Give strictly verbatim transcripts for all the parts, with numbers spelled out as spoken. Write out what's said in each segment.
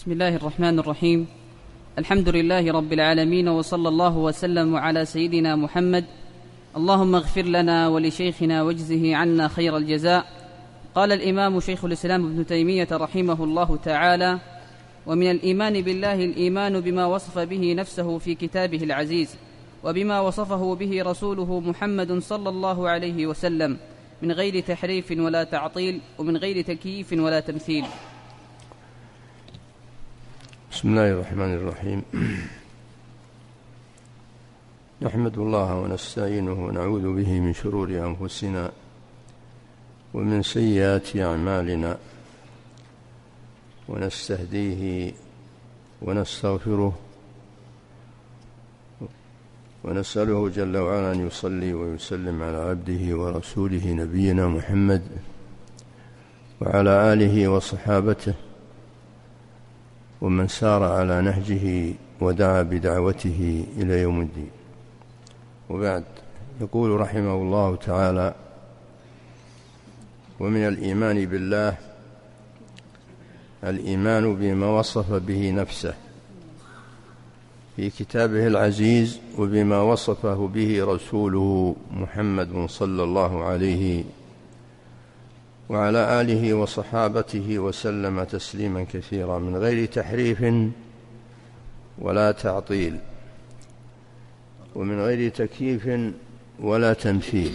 بسم الله الرحمن الرحيم. الحمد لله رب العالمين، وصلى الله وسلم على سيدنا محمد. اللهم اغفر لنا ولشيخنا واجزه عنا خير الجزاء. قال الإمام شيخ الإسلام ابن تيمية رحمه الله تعالى: ومن الإيمان بالله الإيمان بما وصف به نفسه في كتابه العزيز، وبما وصفه به رسوله محمد صلى الله عليه وسلم، من غير تحريف ولا تعطيل، ومن غير تكييف ولا تمثيل. بسم الله الرحمن الرحيم. نحمد الله ونستعينه ونعوذ به من شرور أنفسنا ومن سيئات أعمالنا، ونستهديه ونستغفره ونسأله جل وعلا أن يصلي ويسلم على عبده ورسوله نبينا محمد وعلى آله وصحابته ومن سار على نهجه ودعا بدعوته إلى يوم الدين. وبعد، يقول رحمه الله تعالى: ومن الإيمان بالله الإيمان بما وصف به نفسه في كتابه العزيز، وبما وصفه به رسوله محمد صلى الله عليه وعلى آله وصحابته وسلم تسليما كثيرا، من غير تحريف ولا تعطيل، ومن غير تكييف ولا تمثيل.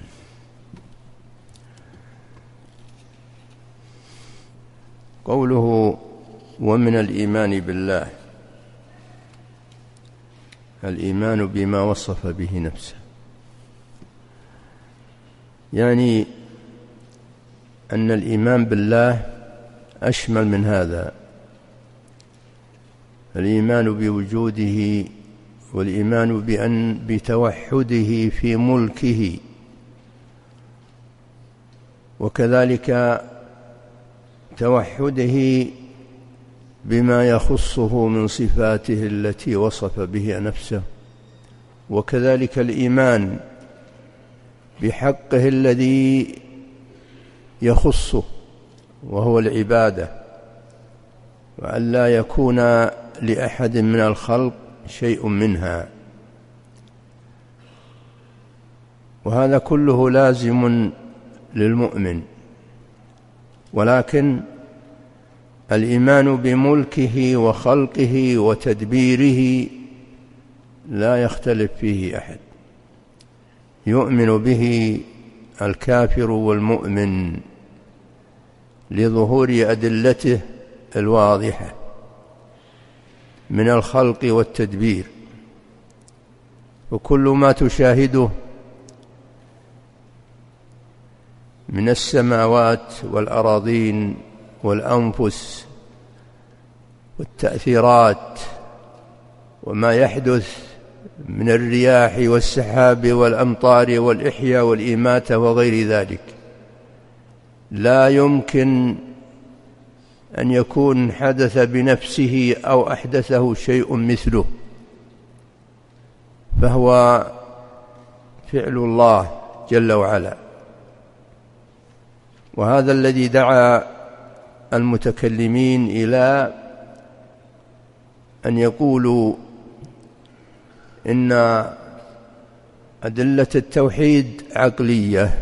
قوله ومن الإيمان بالله، الإيمان بما وصف به نفسه، يعني أن الإيمان بالله أشمل من هذا، الإيمان بوجوده، والإيمان بأن بتوحده في ملكه، وكذلك توحده بما يخصه من صفاته التي وصف بها نفسه، وكذلك الإيمان بحقه الذي يخصه وهو العبادة، وأن لا يكون لأحد من الخلق شيء منها. وهذا كله لازم للمؤمن، ولكن الإيمان بملكه وخلقه وتدبيره لا يختلف فيه أحد، يؤمن به الكافر والمؤمن لظهور أدلته الواضحة من الخلق والتدبير. وكل ما تشاهده من السماوات والأراضين والأنفس والتأثيرات، وما يحدث من الرياح والسحاب والأمطار والإحياء والإماتة وغير ذلك، لا يمكن أن يكون حدث بنفسه أو أحدثه شيء مثله، فهو فعل الله جل وعلا. وهذا الذي دعا المتكلمين إلى أن يقولوا إن أدلة التوحيد عقلية،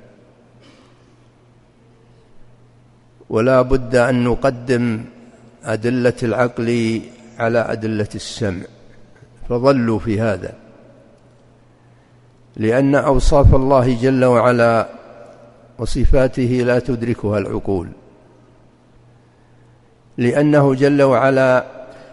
ولا بد أن نقدم أدلة العقل على أدلة السمع، فضلوا في هذا، لأن أوصاف الله جل وعلا وصفاته لا تدركها العقول، لأنه جل وعلا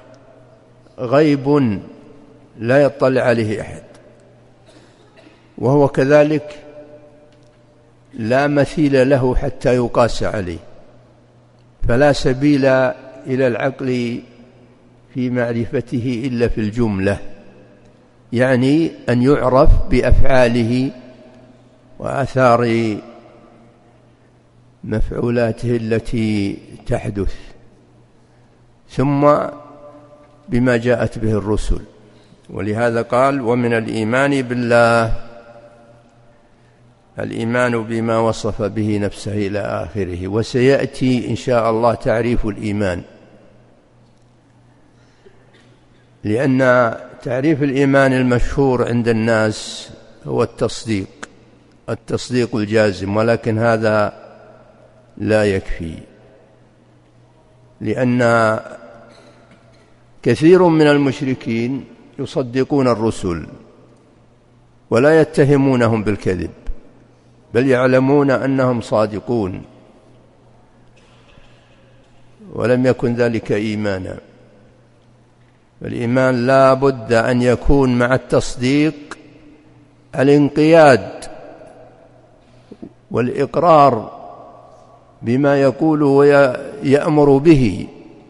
غيب لا يطلع عليه أحد، وهو كذلك لا مثيل له حتى يقاس عليه، فلا سبيل إلى العقل في معرفته إلا في الجملة، يعني أن يعرف بأفعاله وآثار مفعولاته التي تحدث، ثم بما جاءت به الرسل. ولهذا قال: ومن الإيمان بالله الإيمان بما وصف به نفسه إلى آخره. وسيأتي إن شاء الله تعريف الإيمان، لأن تعريف الإيمان المشهور عند الناس هو التصديق التصديق الجازم، ولكن هذا لا يكفي، لأن كثير من المشركين يصدقون الرسل ولا يتهمونهم بالكذب، بل يعلمون أنهم صادقون، ولم يكن ذلك إيمانا. الإيمان لا بد أن يكون مع التصديق الانقياد والإقرار بما يقول ويأمر به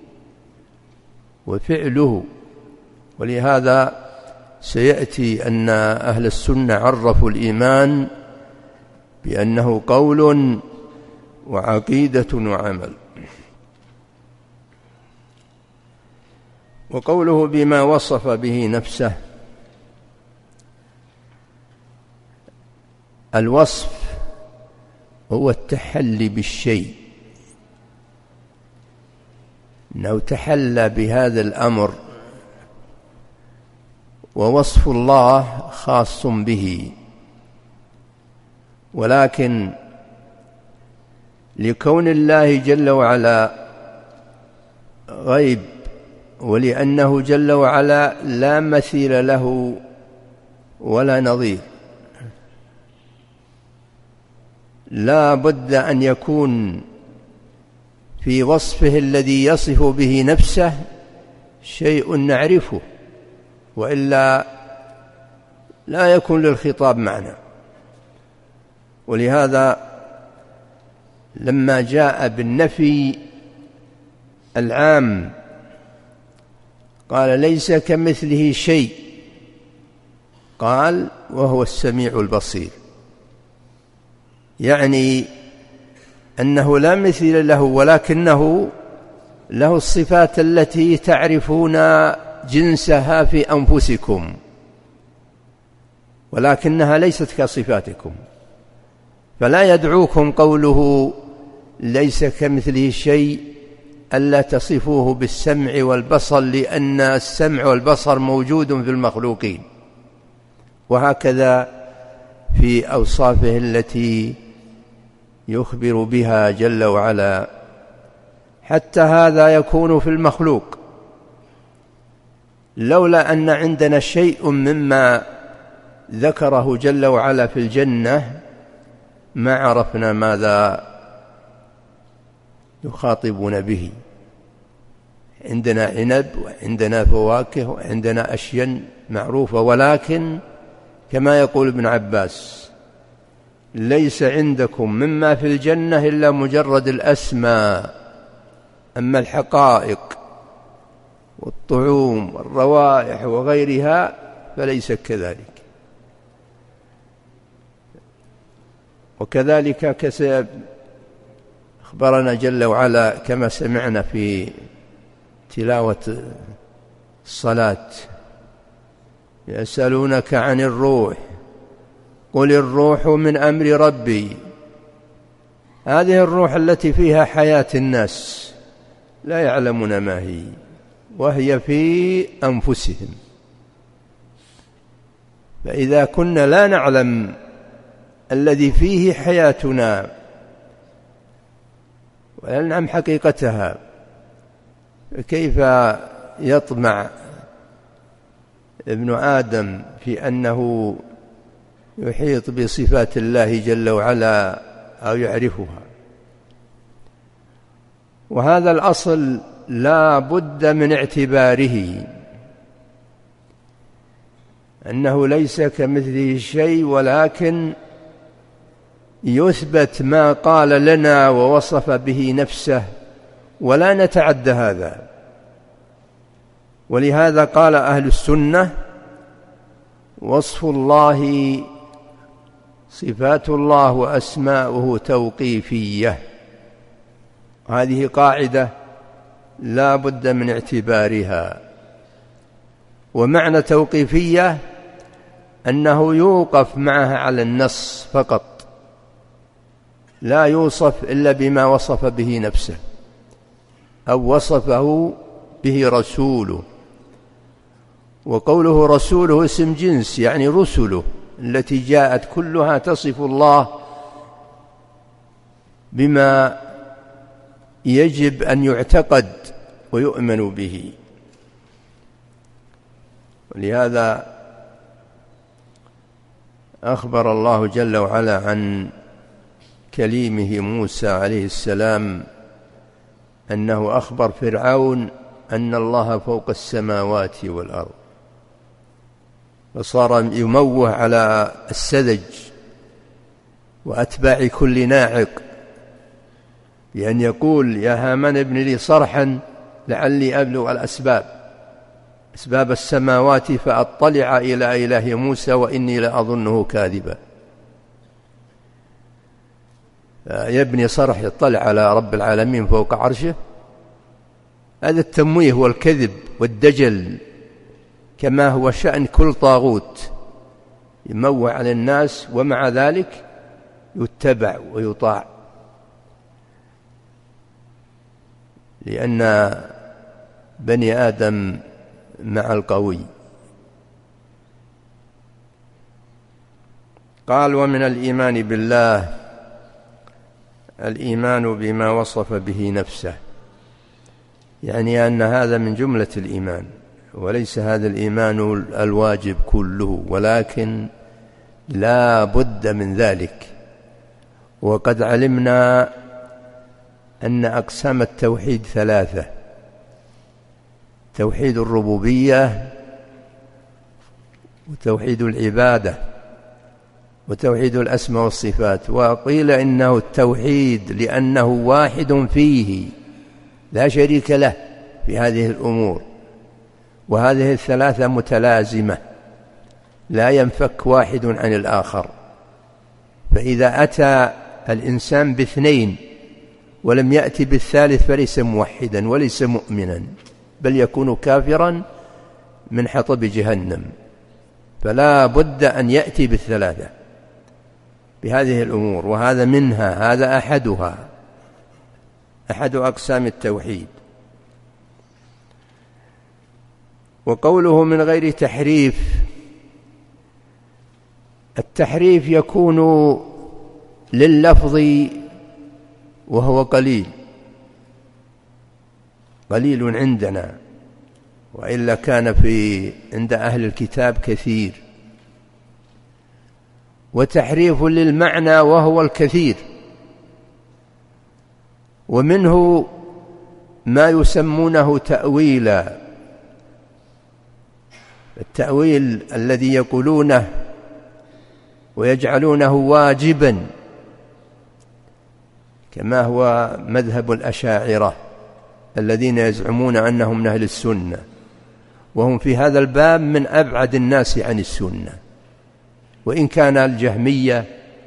وفعله. ولهذا سيأتي أن أهل السنة عرفوا الإيمان بأنه قول وعقيدة وعمل. وقوله بما وصف به نفسه، الوصف هو التحلي بالشيء، أنه تحلى بهذا الأمر، ووصف الله خاص به، ولكن لكون الله جل وعلا غيب، ولأنه جل وعلا لا مثيل له ولا نظير، لا بد أن يكون في وصفه الذي يصف به نفسه شيء نعرفه، وإلا لا يكون للخطاب معنى. ولهذا لما جاء بالنفي العام قال ليس كمثله شيء، قال وهو السميع البصير، يعني أنه لا مثيل له، ولكنه له الصفات التي تعرفون جنسها في أنفسكم، ولكنها ليست كصفاتكم. فلا يدعوكم قوله ليس كمثله شيء ألا تصفوه بالسمع والبصر، لأن السمع والبصر موجود في المخلوقين، وهكذا في أوصافه التي يخبر بها جل وعلا. حتى هذا يكون في المخلوق، لولا أن عندنا شيء مما ذكره جل وعلا في الجنة ما عرفنا ماذا يخاطبون به. عندنا عنب وعندنا فواكه وعندنا أشياء معروفة، ولكن كما يقول ابن عباس ليس عندكم مما في الجنة إلا مجرد الأسماء، أما الحقائق والطعوم والروائح وغيرها فليس كذلك. وكذلك كسب أخبرنا جل وعلا كما سمعنا في تلاوة الصلاة: يسألونك عن الروح قل الروح من أمر ربي. هذه الروح التي فيها حياة الناس لا يعلمون ما هي، وهي في أنفسهم. فإذا كنا لا نعلم الذي فيه حياتنا ولا نعلم حقيقتها، كيف يطمع ابن آدم في أنه يحيط بصفات الله جل وعلا أو يعرفها؟ وهذا الأصل لا بد من اعتباره، أنه ليس كمثله شيء، ولكن يثبت ما قال لنا ووصف به نفسه، ولا نتعدى هذا. ولهذا قال أهل السنة: وصف الله صفات الله وأسماؤه توقيفية. هذه قاعدة لا بد من اعتبارها. ومعنى توقيفية أنه يوقف معها على النص فقط، لا يوصف إلا بما وصف به نفسه أو وصفه به رسوله. وقوله رسوله اسم جنس، يعني رسله التي جاءت كلها تصف الله بما يجب أن يعتقد ويؤمن به. ولهذا أخبر الله جل وعلا عن كليمه موسى عليه السلام أنه أخبر فرعون أن الله فوق السماوات والأرض، فصار يموه على السذج وأتباع كل ناعق بأن يقول يا هامان ابن لي صرحا لعلي أبلغ الأسباب أسباب السماوات فأطلع إلى إله موسى وإني لأظنه كاذبا. يبني صرح يطلع على رب العالمين فوق عرشه، هذا التمويه والكذب والدجل كما هو شأن كل طاغوت يموه على الناس ومع ذلك يتبع ويطاع، لأن بني آدم مع القوي. قال ومن الإيمان بالله الإيمان بما وصف به نفسه، يعني أن هذا من جملة الإيمان، وليس هذا الإيمان الواجب كله، ولكن لا بد من ذلك. وقد علمنا أن أقسام التوحيد ثلاثة: توحيد الربوبية، وتوحيد العبادة، وتوحيد الأسماء والصفات. وقيل إنه التوحيد لأنه واحد فيه لا شريك له في هذه الأمور، وهذه الثلاثة متلازمة لا ينفك واحد عن الآخر. فإذا أتى الإنسان باثنين ولم يأتي بالثالث فليس موحدا وليس مؤمنا، بل يكون كافرا من حطب جهنم. فلا بد أن يأتي بالثلاثة بهذه الأمور، وهذا منها، هذا أحدها، أحد أقسام التوحيد. وقوله من غير تحريف، التحريف يكون لللفظ وهو قليل قليل عندنا، وإلا كان في عند أهل الكتاب كثير. وتحريف للمعنى وهو الكثير، ومنه ما يسمونه تأويلا. التأويل الذي يقولونه ويجعلونه واجبا، كما هو مذهب الأشاعرة الذين يزعمون أنهم من أهل السنة، وهم في هذا الباب من أبعد الناس عن السنة، وإن كان الجهمية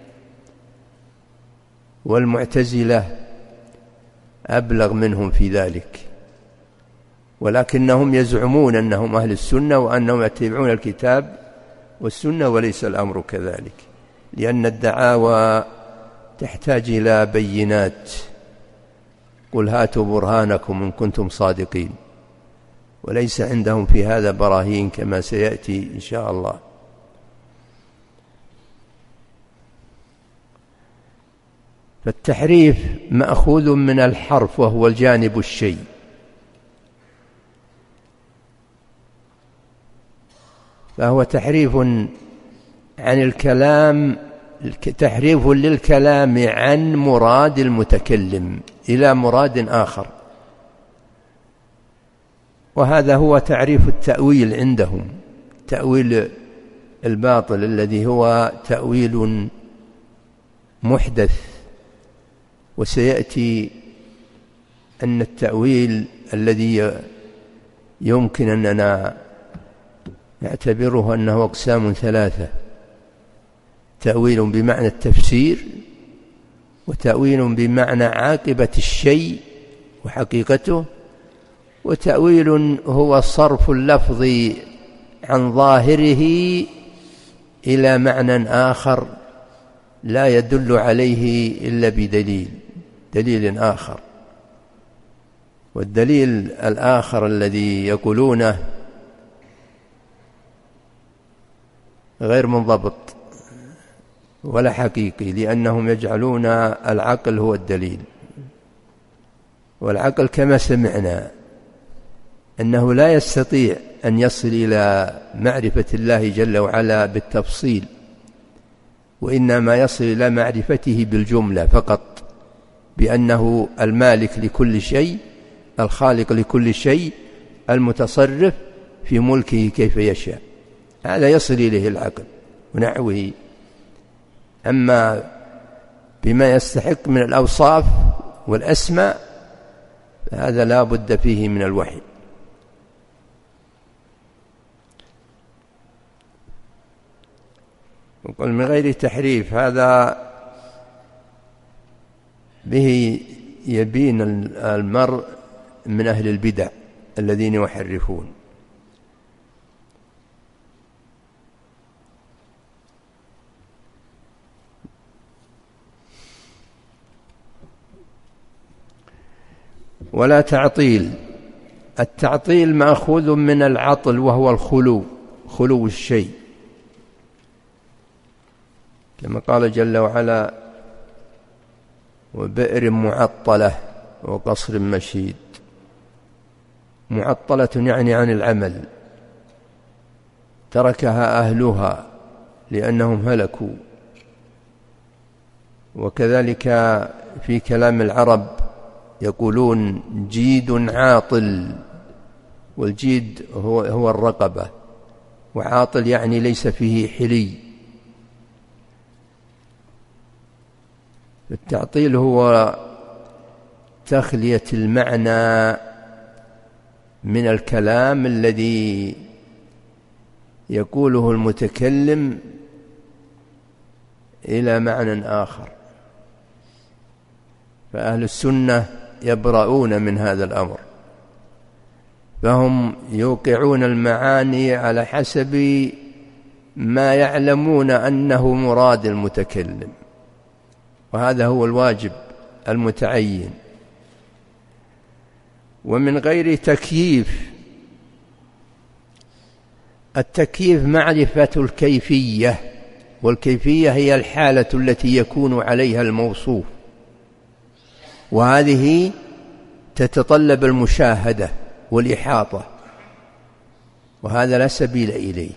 والمعتزلة أبلغ منهم في ذلك، ولكنهم يزعمون أنهم أهل السنة وأنهم يتبعون الكتاب والسنة، وليس الأمر كذلك، لأن الدعاوى تحتاج إلى بينات. قل هاتوا برهانكم إن كنتم صادقين، وليس عندهم في هذا براهين كما سيأتي إن شاء الله. فالتحريف مأخوذ من الحرف وهو الجانب الشيء، فهو تحريف عن الكلام، تحريف للكلام عن مراد المتكلم إلى مراد آخر، وهذا هو تعريف التأويل عندهم، تأويل الباطل الذي هو تأويل محدث. وسيأتي أن التأويل الذي يمكن أننا نعتبره أنه أقسام ثلاثة: تأويل بمعنى التفسير، وتأويل بمعنى عاقبة الشيء وحقيقته، وتأويل هو صرف اللفظ عن ظاهره إلى معنى آخر لا يدل عليه إلا بدليل دليل آخر. والدليل الآخر الذي يقولونه غير منضبط ولا حقيقي، لأنهم يجعلون العقل هو الدليل، والعقل كما سمعنا أنه لا يستطيع أن يصل إلى معرفة الله جل وعلا بالتفصيل، وإنما يصل إلى معرفته بالجملة فقط، بأنه المالك لكل شيء، الخالق لكل شيء، المتصرف في ملكه كيف يشاء. هذا يصل إليه العقل ونحوه. أما بما يستحق من الأوصاف والأسماء هذا لا بد فيه من الوحي. وقل من غير تحريف، هذا به يبين المرء من أهل البدع الذين يحرفون. ولا تعطيل. التعطيل مأخوذ من العطل وهو الخلو، خلو الشيء، كما قال جل وعلا: وبئر معطلة وقصر مشيد. معطلة يعني عن العمل، تركها أهلها لأنهم هلكوا. وكذلك في كلام العرب يقولون جيد عاطل، والجيد هو, هو الرقبة، وعاطل يعني ليس فيه حلي. التعطيل هو تخلية المعنى من الكلام الذي يقوله المتكلم إلى معنى آخر. فأهل السنة يبرؤون من هذا الأمر، فهم يوقعون المعاني على حسب ما يعلمون أنه مراد المتكلم، وهذا هو الواجب المتعين. ومن غير تكييف. التكييف معرفة الكيفية، والكيفية هي الحالة التي يكون عليها الموصوف، وهذه تتطلب المشاهدة والإحاطة، وهذا لا سبيل إليه.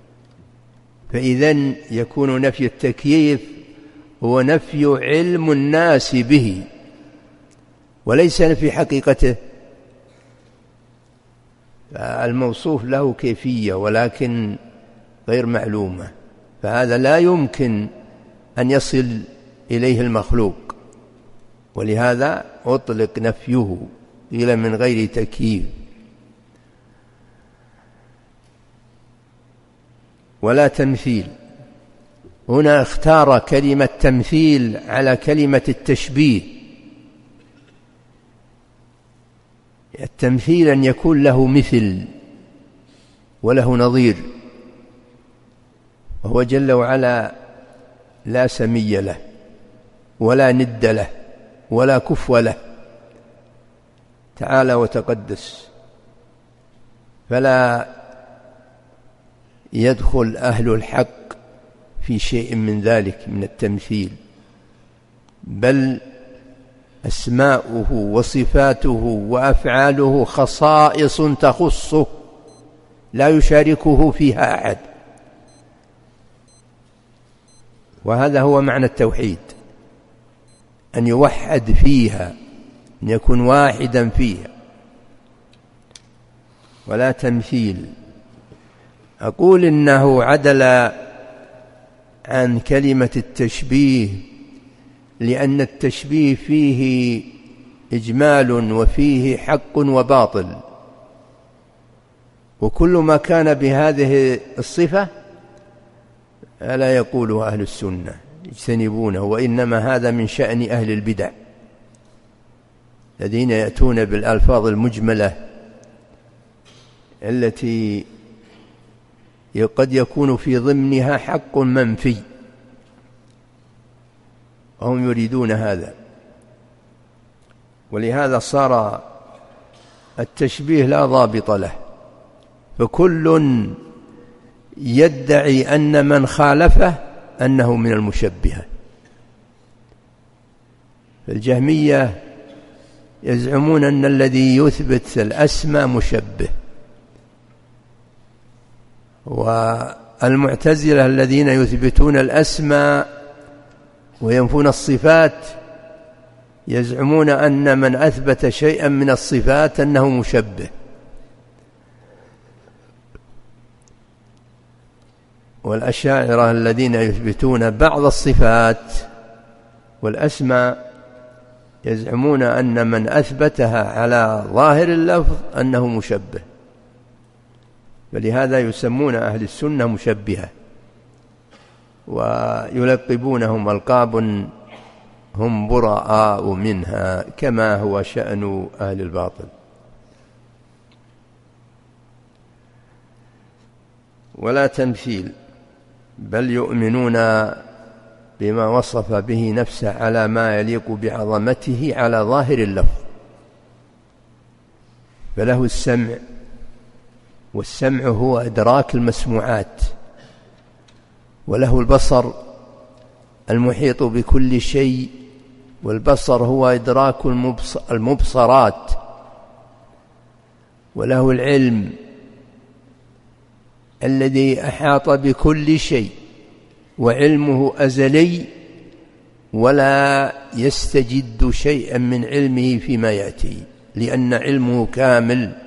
فإذن يكون نفي التكييف هو نفي علم الناس به، وليس نفي حقيقته. الموصوف له كيفية ولكن غير معلومة، فهذا لا يمكن أن يصل إليه المخلوق، ولهذا أطلق نفيه إلى من غير تكييف. ولا تمثيل. هنا اختار كلمة تمثيل على كلمة التشبيه. التمثيل أن يكون له مثل وله نظير، وهو جل وعلا لا سمي له ولا ند له ولا كفو له، تعالى وتقدس. فلا يدخل أهل الحق في شيء من ذلك من التمثيل، بل أسماؤه وصفاته وأفعاله خصائص تخصه لا يشاركه فيها أحد. وهذا هو معنى التوحيد، أن يوحد فيها، أن يكون واحدا فيها. ولا تمثيل. أقول إنه عدل عن كلمة التشبيه لأن التشبيه فيه إجمال وفيه حق وباطل، وكل ما كان بهذه الصفة لا يقوله أهل السنة، يجتنبونه، وإنما هذا من شأن أهل البدع الذين يأتون بالألفاظ المجملة التي قد يكون في ضمنها حق منفي، وهم يريدون هذا. ولهذا صار التشبيه لا ضابط له، فكل يدعي أن من خالفه أنه من المشبهة. الجهمية يزعمون أن الذي يثبت الأسماء مشبه، والمعتزلة الذين يثبتون الأسماء وينفون الصفات يزعمون أن من أثبت شيئا من الصفات أنه مشبه. والأشاعرة الذين يثبتون بعض الصفات والأسماء يزعمون أن من أثبتها على ظاهر اللفظ أنه مشبه، فلهذا يسمون أهل السنة مشبهة، ويلقبونهم ألقاب هم براء منها كما هو شأن أهل الباطل. ولا تمثيل، بل يؤمنون بما وصف به نفسه على ما يليق بعظمته على ظاهر اللفظ، فله السمع، والسمع هو إدراك المسموعات، وله البصر المحيط بكل شيء، والبصر هو إدراك المبصرات، وله العلم الذي أحاط بكل شيء، وعلمه أزلي ولا يستجد شيئا من علمه فيما يأتي، لأن علمه كامل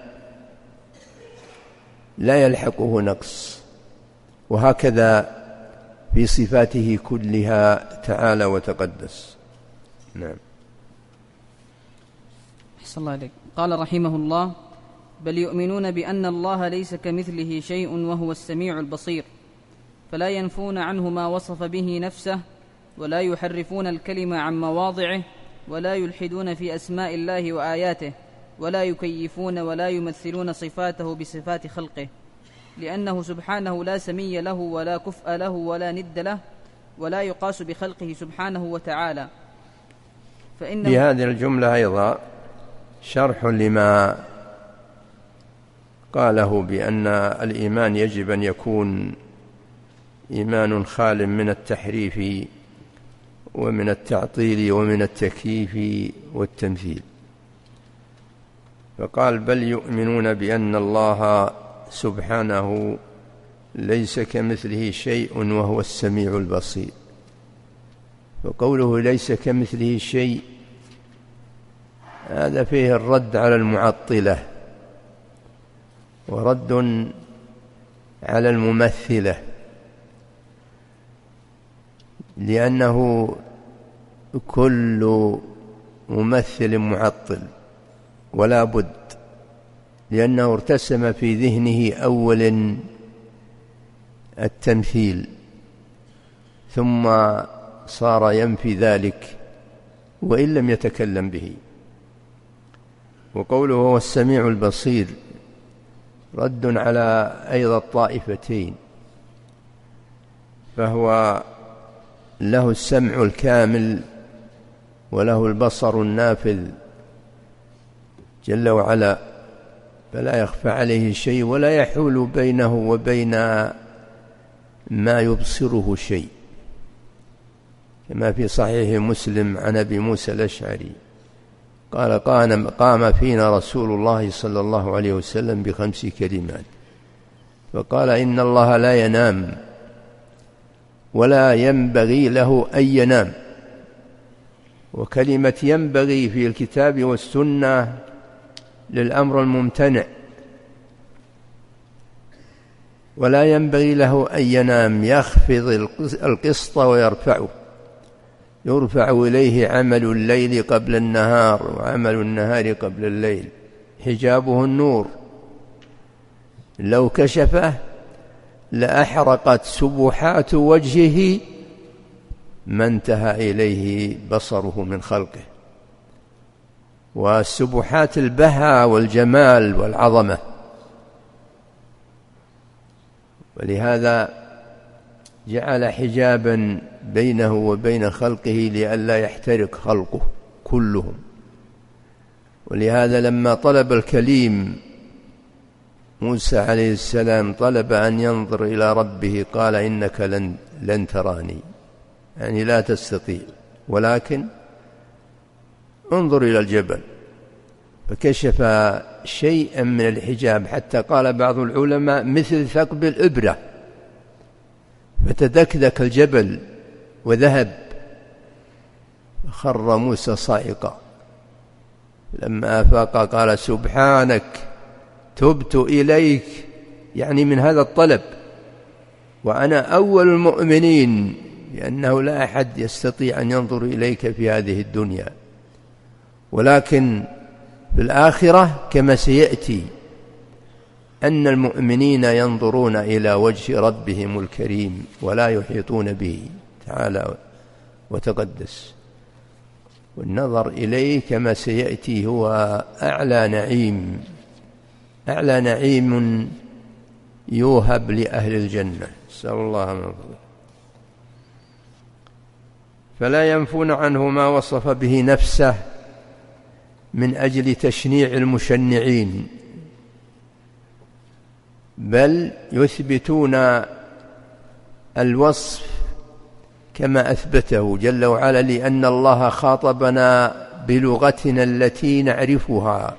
لا يلحقه نقص. وهكذا في صفاته كلها تعالى وتقدس. نعم. أحسن الله عليك. قال رحمه الله: بل يؤمنون بأن الله ليس كمثله شيء وهو السميع البصير، فلا ينفون عنه ما وصف به نفسه، ولا يحرفون الكلمة عن مواضعه، ولا يلحدون في أسماء الله وآياته، ولا يكيفون ولا يمثلون صفاته بصفات خلقه، لأنه سبحانه لا سمي له ولا كفء له ولا ند له، ولا يقاس بخلقه سبحانه وتعالى. فإنه في هذه الجملة أيضا شرح لما قاله بأن الإيمان يجب أن يكون إيمان خال من التحريف ومن التعطيل ومن التكييف والتمثيل. فقال: بل يؤمنون بأن الله سبحانه ليس كمثله شيء وهو السميع البصير. وقوله ليس كمثله شيء هذا فيه الرد على المعطلة، ورد على الممثلة، لأنه كل ممثل معطل ولا بد، لأنه ارتسم في ذهنه أولا التمثيل ثم صار ينفي ذلك وإن لم يتكلم به. وقوله هو السميع البصير رد على أيضا الطائفتين، فهو له السمع الكامل وله البصر النافذ جل وعلا، فلا يخفى عليه شيء ولا يحول بينه وبين ما يبصره شيء، كما في صحيح مسلم عن أبي موسى الأشعري قال: قام فينا رسول الله صلى الله عليه وسلم بخمس كلمات، فقال: إن الله لا ينام ولا ينبغي له أن ينام. وكلمة ينبغي في الكتاب والسنة للأمر الممتنع، ولا ينبغي له أن ينام، يخفض القسط ويرفعه، يرفع إليه عمل الليل قبل النهار وعمل النهار قبل الليل، حجابه النور، لو كشفه لأحرقت سبحات وجهه ما انتهى إليه بصره من خلقه. والسبحات البهاء والجمال والعظمة، ولهذا جعل حجابا بينه وبين خلقه لئلا يحترق خلقه كلهم. ولهذا لما طلب الكليم موسى عليه السلام طلب أن ينظر إلى ربه قال إنك لن, لن تراني، يعني لا تستطيع، ولكن انظر إلى الجبل، فكشف شيئا من الحجاب حتى قال بعض العلماء مثل ثقب الإبرة، فتدكدك الجبل وذهب، خر موسى صائقا. لما أفاق قال سبحانك تبت إليك، يعني من هذا الطلب، وأنا أول المؤمنين، لأنه لا أحد يستطيع أن ينظر إليك في هذه الدنيا، ولكن في الآخرة كما سيأتي أن المؤمنين ينظرون إلى وجه ربهم الكريم ولا يحيطون به تعالى وتقدس، والنظر إليه كما سيأتي هو أعلى نعيم، أعلى نعيم يوهب لأهل الجنة، نسأل الله من فضله. فلا ينفون عنه ما وصف به نفسه من أجل تشنيع المشنعين، بل يثبتون الوصف كما أثبته جل وعلا، لأن الله خاطبنا بلغتنا التي نعرفها،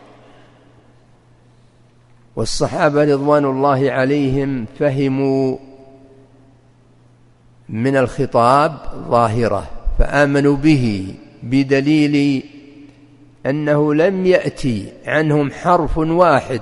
والصحابة رضوان الله عليهم فهموا من الخطاب ظاهرة فآمنوا به، بدليل أنه لم يأتي عنهم حرف واحد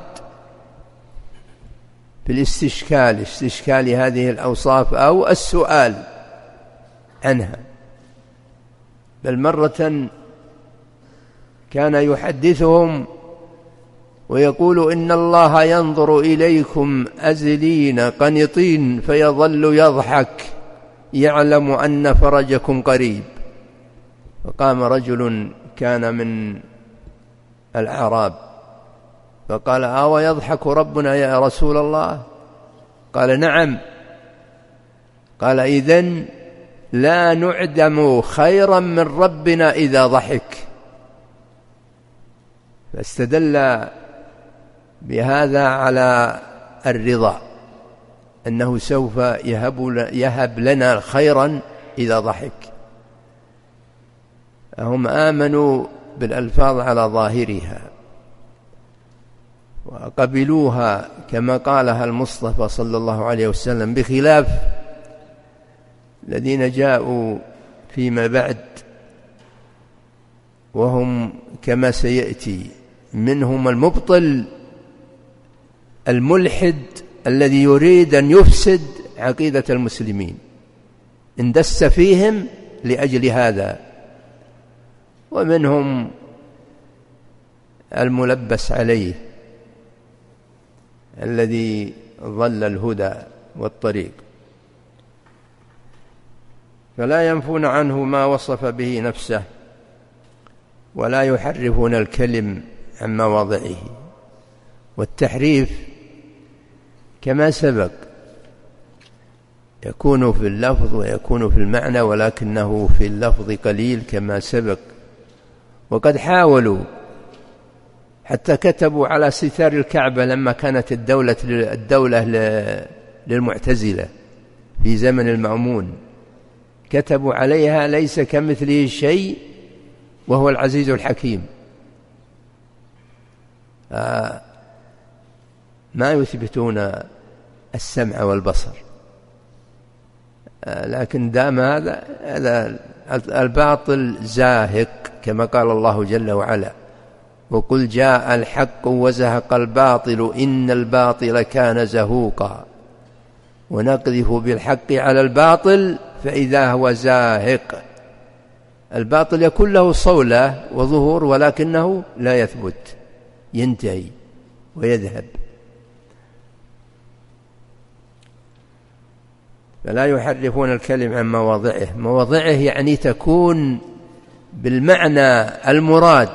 في الاستشكال استشكال هذه الأوصاف أو السؤال عنها، بل مرة كان يحدثهم ويقول إن الله ينظر إليكم أزلين قنطين فيظل يضحك يعلم أن فرجكم قريب. فقام رجل كان من الأعراب فقال أو يضحك ربنا يا رسول الله؟ قال نعم. قال إذن لا نعدم خيرا من ربنا إذا ضحك. فاستدل بهذا على الرضا، أنه سوف يهب, يهب لنا خيرا إذا ضحك. هم آمنوا بالألفاظ على ظاهرها وقبلوها كما قالها المصطفى صلى الله عليه وسلم، بخلاف الذين جاءوا فيما بعد وهم كما سيأتي منهم المبطل الملحد الذي يريد أن يفسد عقيدة المسلمين، اندس فيهم لأجل هذا، ومنهم الملبس عليه الذي ضل الهدى والطريق. فلا ينفون عنه ما وصف به نفسه ولا يحرفون الكلم عن مواضعه. والتحريف كما سبق يكون في اللفظ ويكون في المعنى، ولكنه في اللفظ قليل كما سبق. وقد حاولوا حتى كتبوا على ستار الكعبة لما كانت الدولة, الدولة للمعتزلة في زمن المأمون، كتبوا عليها ليس كمثله شيء وهو العزيز الحكيم. آه ما يثبتون السمع والبصر، آه لكن دام هذا هذا الباطل زاهق كما قال الله جل وعلا وقل جاء الحق وزهق الباطل إن الباطل كان زهوقا ونقذف بالحق على الباطل فإذا هو زاهق. الباطل يكون له صولة وظهور ولكنه لا يثبت، ينتهي ويذهب. فلا يحرفون الكلم عن مواضعه. مواضعه يعني تكون بالمعنى المراد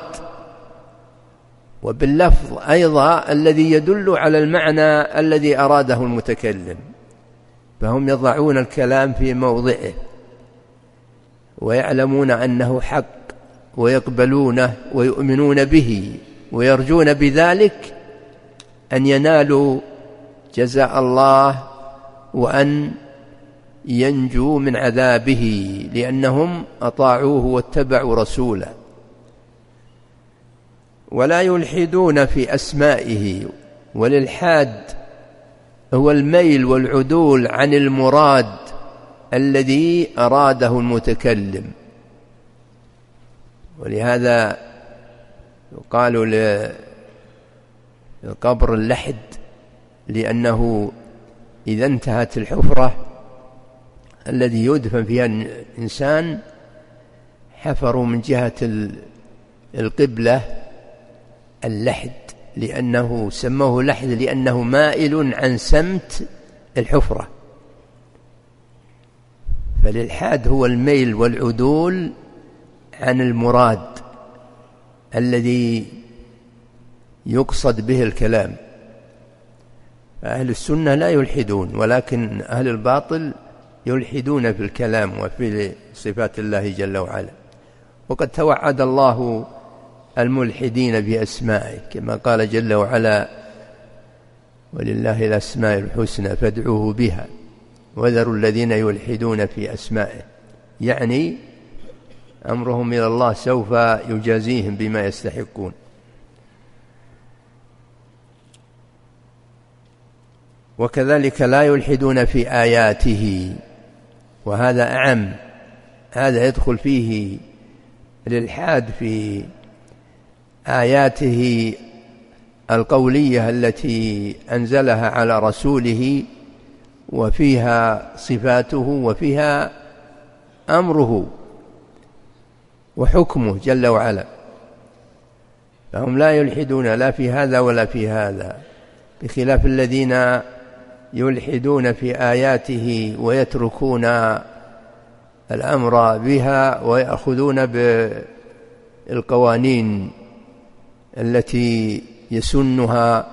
وباللفظ أيضا الذي يدل على المعنى الذي أراده المتكلم. فهم يضعون الكلام في موضعه ويعلمون أنه حق ويقبلونه ويؤمنون به ويرجون بذلك أن ينالوا جزاء الله وأن ينجوا من عذابه لأنهم أطاعوه واتبعوا رسوله. ولا يلحدون في أسمائه، والإلحاد هو الميل والعدول عن المراد الذي أراده المتكلم. ولهذا يقال للقبر اللحد، لأنه إذا انتهت الحفرة الذي يدفن فيها الإنسان حفروا من جهة القبلة اللحد، لأنه سموه لحد لأنه مائل عن سمت الحفرة. فالإلحاد هو الميل والعدول عن المراد الذي يقصد به الكلام. أهل السنة لا يلحدون، ولكن أهل الباطل يلحدون في الكلام وفي صفات الله جل وعلا. وقد توعد الله الملحدين بأسمائه كما قال جل وعلا: ولله الأسماء الحسنى فادعوه بها وذروا الذين يلحدون في أسمائه، يعني أمرهم إلى الله سوف يجازيهم بما يستحقون. وكذلك لا يلحدون في آياته، وهذا أعم، هذا يدخل فيه الإلحاد في آياته القولية التي أنزلها على رسوله، وفيها صفاته وفيها أمره وحكمه جل وعلا. فهم لا يلحدون لا في هذا ولا في هذا، بخلاف الذين يلحدون في آياته ويتركون الأمر بها ويأخذون بالقوانين التي يسنها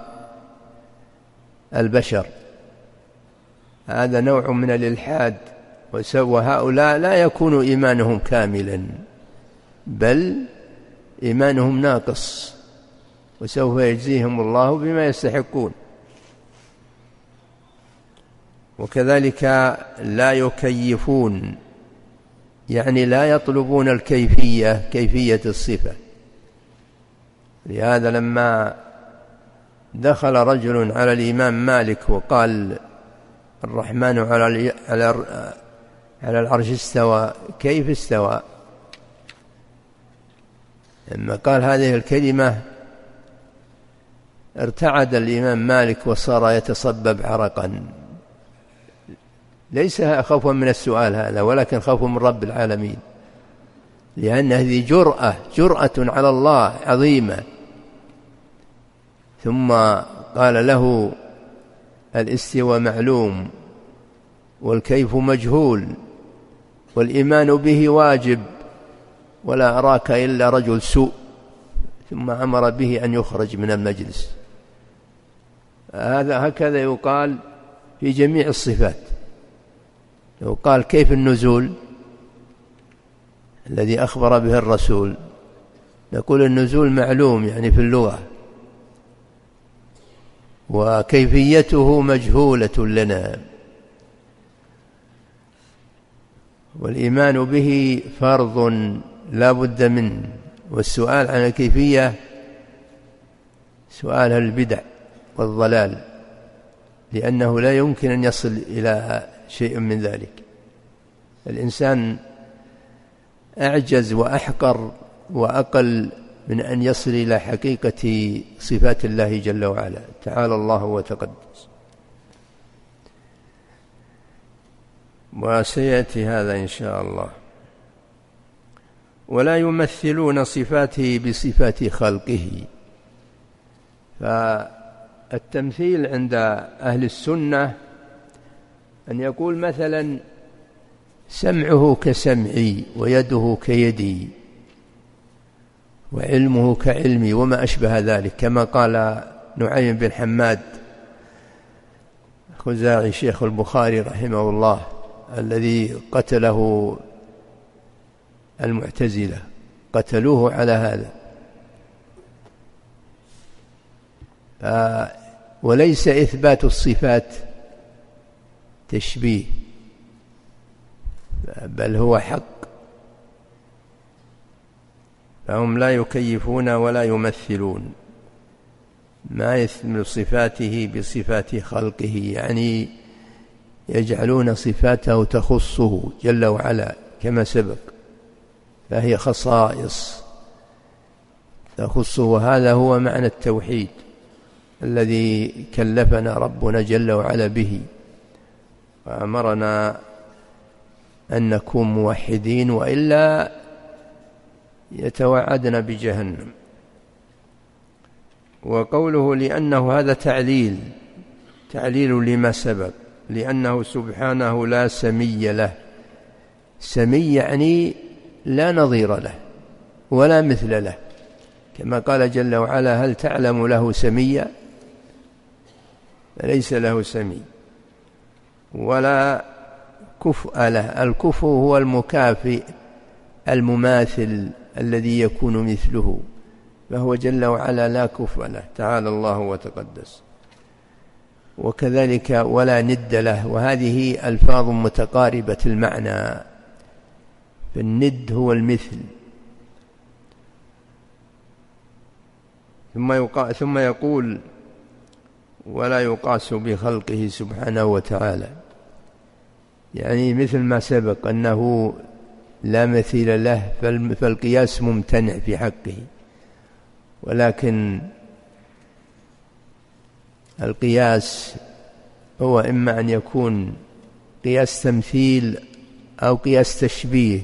البشر. هذا نوع من الإلحاد، وهؤلاء لا يكون إيمانهم كاملا، بل إيمانهم ناقص، وسوف يجزيهم الله بما يستحقون. وكذلك لا يكيفون، يعني لا يطلبون الكيفية، كيفية الصفة. لهذا لما دخل رجل على الإمام مالك وقال: الرحمن على على العرش استوى، كيف استوى؟ لما قال هذه الكلمة ارتعد الإمام مالك وصار يتصبب عرقا، ليس خوفا من السؤال هذا، ولكن خوفا من رب العالمين، لأن هذه جرأة جرأة على الله عظيمة. ثم قال له: الاستواء معلوم والكيف مجهول والإيمان به واجب ولا أراك إلا رجل سوء، ثم أمر به أن يخرج من المجلس. هذا هكذا يقال في جميع الصفات. لو قال كيف النزول الذي أخبر به الرسول، نقول النزول معلوم يعني في اللغة، وكيفيته مجهولة لنا، والإيمان به فرض لا بد منه، والسؤال عن الكيفية سؤال البدع والضلال، لأنه لا يمكن أن يصل إلى شيء من ذلك. الإنسان أعجز وأحقر وأقل من أن يصل إلى حقيقة صفات الله جل وعلا، تعالى الله وتقدس. وسيأتي هذا إن شاء الله. ولا يمثلون صفاته بصفات خلقه. فالتمثيل عند أهل السنة أن يقول مثلا: سمعه كسمعي ويده كيدي وعلمه كعلمي وما أشبه ذلك، كما قال نعيم بن حماد خزاعي شيخ البخاري رحمه الله، الذي قتله المعتزلة، قتلوه على هذا. وليس إثبات الصفات تشبيه، بل هو حق، فهم لا يكيفون ولا يمثلون، ما يثمل صفاته بصفات خلقه، يعني يجعلون صفاته تخصه جل وعلا كما سبق، فهي خصائص تخصه. وهذا هو معنى التوحيد الذي كلفنا ربنا جل وعلا به، وأمرنا أن نكون موحدين، وإلا يتوعدنا بجهنم. وقوله لأنه هذا تعليل تعليل لما سبق، لأنه سبحانه لا سمي له. سمي يعني لا نظير له ولا مثل له، كما قال جل وعلا: هل تعلم له سميا؟ ليس له سمي ولا كفء له. الكفء هو المكافئ المماثل الذي يكون مثله، فهو جل وعلا لا كفء له، تعالى الله وتقدس. وكذلك ولا ند له، وهذه ألفاظ متقاربة المعنى، فالند هو المثل. ثم, ثم يقول: ولا يقاس بخلقه سبحانه وتعالى، يعني مثل ما سبق أنه لا مثيل له، فالقياس ممتنع في حقه. ولكن القياس هو إما أن يكون قياس تمثيل أو قياس تشبيه،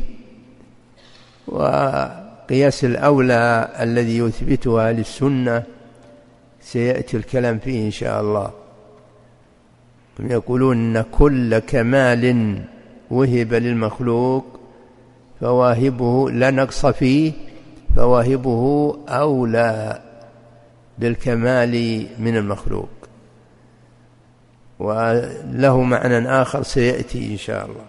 وقياس الأولى الذي يثبتها للسنة سيأتي الكلام فيه إن شاء الله. هم يقولون أن كل كمال وهب للمخلوق فواهبه لا نقص فيه، فواهبه أولى بالكمال من المخلوق. وله معنى آخر سيأتي إن شاء الله.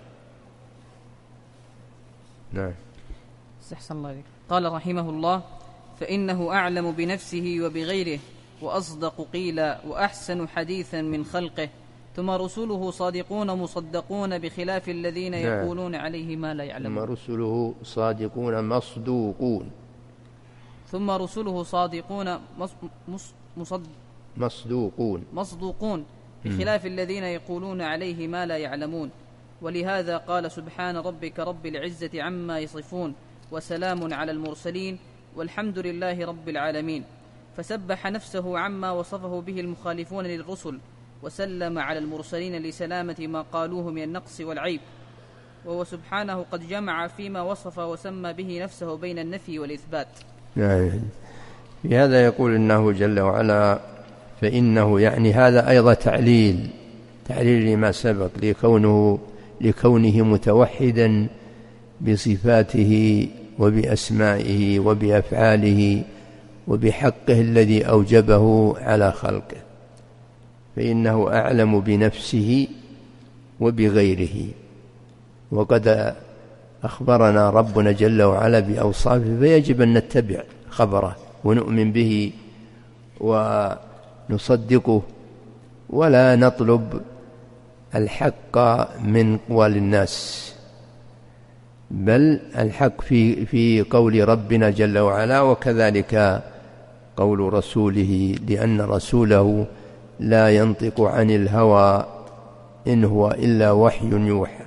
نعم. استحسن الله عليك. قال رحمه الله: فإنه أعلم بنفسه وبغيره، وأصدق قيلا، وأحسن حديثا من خلقه، ثم رسله صادقون مصدقون، بخلاف الذين يقولون عليه ما لا يعلمون. ثم رسله صادقون مصدوقون ثم رسله صادقون مصد مصدوقون مصدوقون بخلاف الذين يقولون عليه ما لا يعلمون. ولهذا قال: سبحان ربك رب العزة عما يصفون، وسلام على المرسلين، والحمد لله رب العالمين. فسبح نفسه عما وصفه به المخالفون للرسل، وسلم على المرسلين لسلامة ما قالوه من النقص والعيب. وهو سبحانه قد جمع فيما وصف وسمى به نفسه بين النفي والإثبات. يعني في هذا يقول إنه جل وعلا، فإنه يعني هذا أيضا تعليل تعليل لما سبق، لكونه لكونه متوحدا بصفاته وبأسمائه وبأفعاله وبحقه الذي أوجبه على خلقه. فإنه أعلم بنفسه وبغيره، وقد أخبرنا ربنا جل وعلا بأوصافه، فيجب أن نتبع خبره ونؤمن به ونصدقه، ولا نطلب الحق من قوال الناس، بل الحق في في قول ربنا جل وعلا، وكذلك قول رسوله، لأن رسوله لا ينطق عن الهوى إن هو إلا وحي يوحى.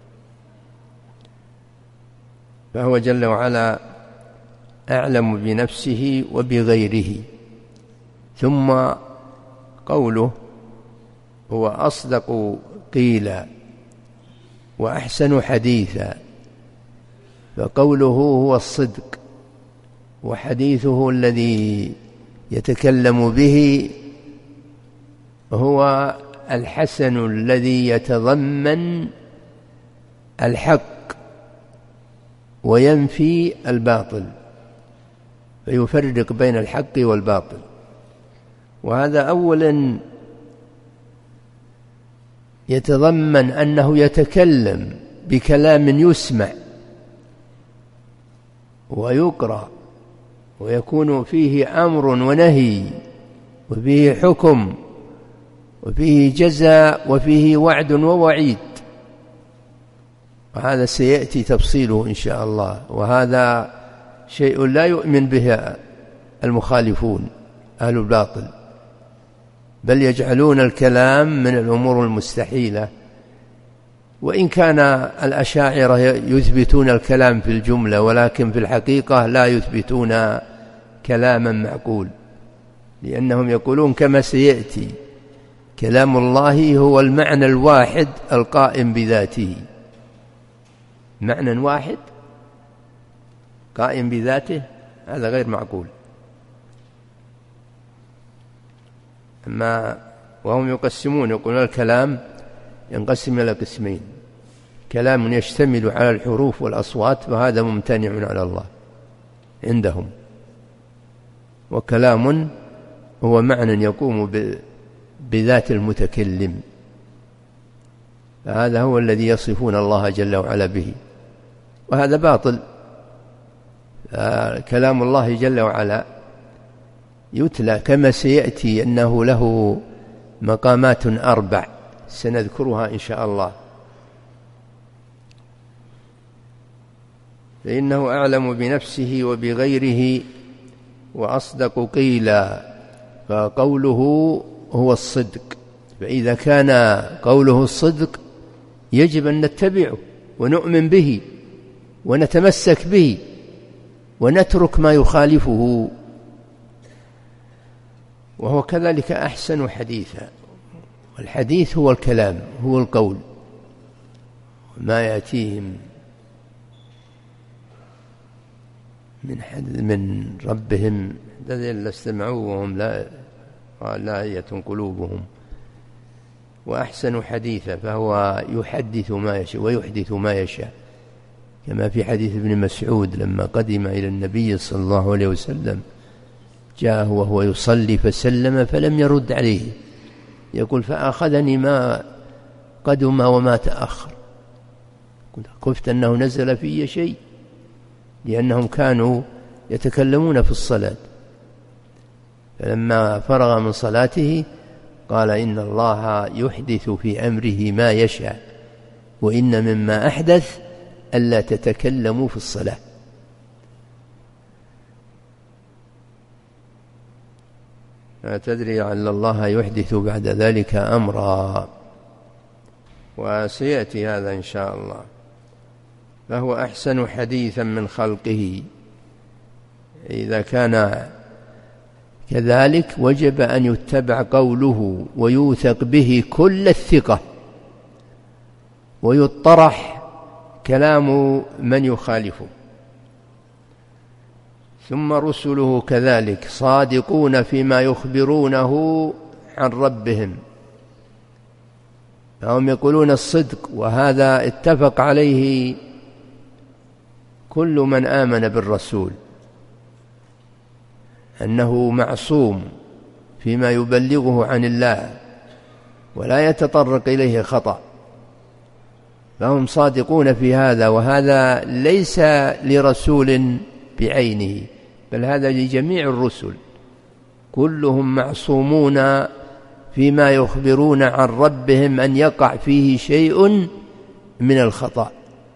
فهو جل وعلا أعلم بنفسه وبغيره. ثم قوله: هو أصدق قيلا وأحسن حديثا. فقوله هو الصدق، وحديثه الذي يتكلم به هو الحسن الذي يتضمن الحق وينفي الباطل، فيفرق بين الحق والباطل. وهذا أولا يتضمن أنه يتكلم بكلام يسمع ويقرأ، ويكون فيه أمر ونهي، وفيه حكم وفيه جزاء وفيه وعد ووعيد، وهذا سيأتي تفصيله إن شاء الله. وهذا شيء لا يؤمن به المخالفون أهل الباطل، بل يجعلون الكلام من الأمور المستحيلة، وإن كان الأشاعرة يثبتون الكلام في الجملة، ولكن في الحقيقة لا يثبتون كلاما معقول، لأنهم يقولون كما سيأتي كلام الله هو المعنى الواحد القائم بذاته، معنى واحد قائم بذاته، هذا غير معقول. أما وهم يقسمون، يقولون الكلام ينقسم إلى قسمين: كلام يشتمل على الحروف والأصوات وهذا ممتنع على الله عندهم، وكلام هو معنى يقوم بذات المتكلم، فهذا هو الذي يصفون الله جل وعلا به، وهذا باطل. كلام الله جل وعلا يتلى كما سيأتي أنه له مقامات أربع سنذكرها إن شاء الله، فإنه أعلم بنفسه وبغيره وأصدق قيلا، فقوله هو الصدق، فإذا كان قوله الصدق يجب أن نتبعه ونؤمن به ونتمسك به ونترك ما يخالفه، وهو كذلك أحسن حديثا. والحديث هو الكلام، هو القول، ما يأتيهم من حد من ربهم الذين استمعوا وهم لا لاهية قلوبهم. وأحسن حديثا فهو يحدث ما يشاء ويحدث ما يشاء، كما في حديث ابن مسعود لما قدم إلى النبي صلى الله عليه وسلم جاءه وهو يصلي فسلم فلم يرد عليه، يقول فأخذني ما قدم وما تأخر، خفت أنه نزل في شيء، لأنهم كانوا يتكلمون في الصلاة. فلما فرغ من صلاته قال إن الله يحدث في أمره ما يشاء، وإن مما أحدث ألا تتكلموا في الصلاة. لا تدري لعل الله يحدث بعد ذلك أمرا، وسيأتي هذا إن شاء الله. فهو أحسن حديثا من خلقه، إذا كان كذلك وجب أن يتبع قوله ويوثق به كل الثقة، ويطرح كلام من يخالفه. ثم رسله كذلك صادقون فيما يخبرونه عن ربهم، فهم يقولون الصدق، وهذا اتفق عليه كل من آمن بالرسول، أنه معصوم فيما يبلغه عن الله ولا يتطرق إليه خطأ، فهم صادقون في هذا. وهذا ليس لرسول بعينه، بل هذا لجميع الرسل، كلهم معصومون فيما يخبرون عن ربهم أن يقع فيه شيء من الخطأ،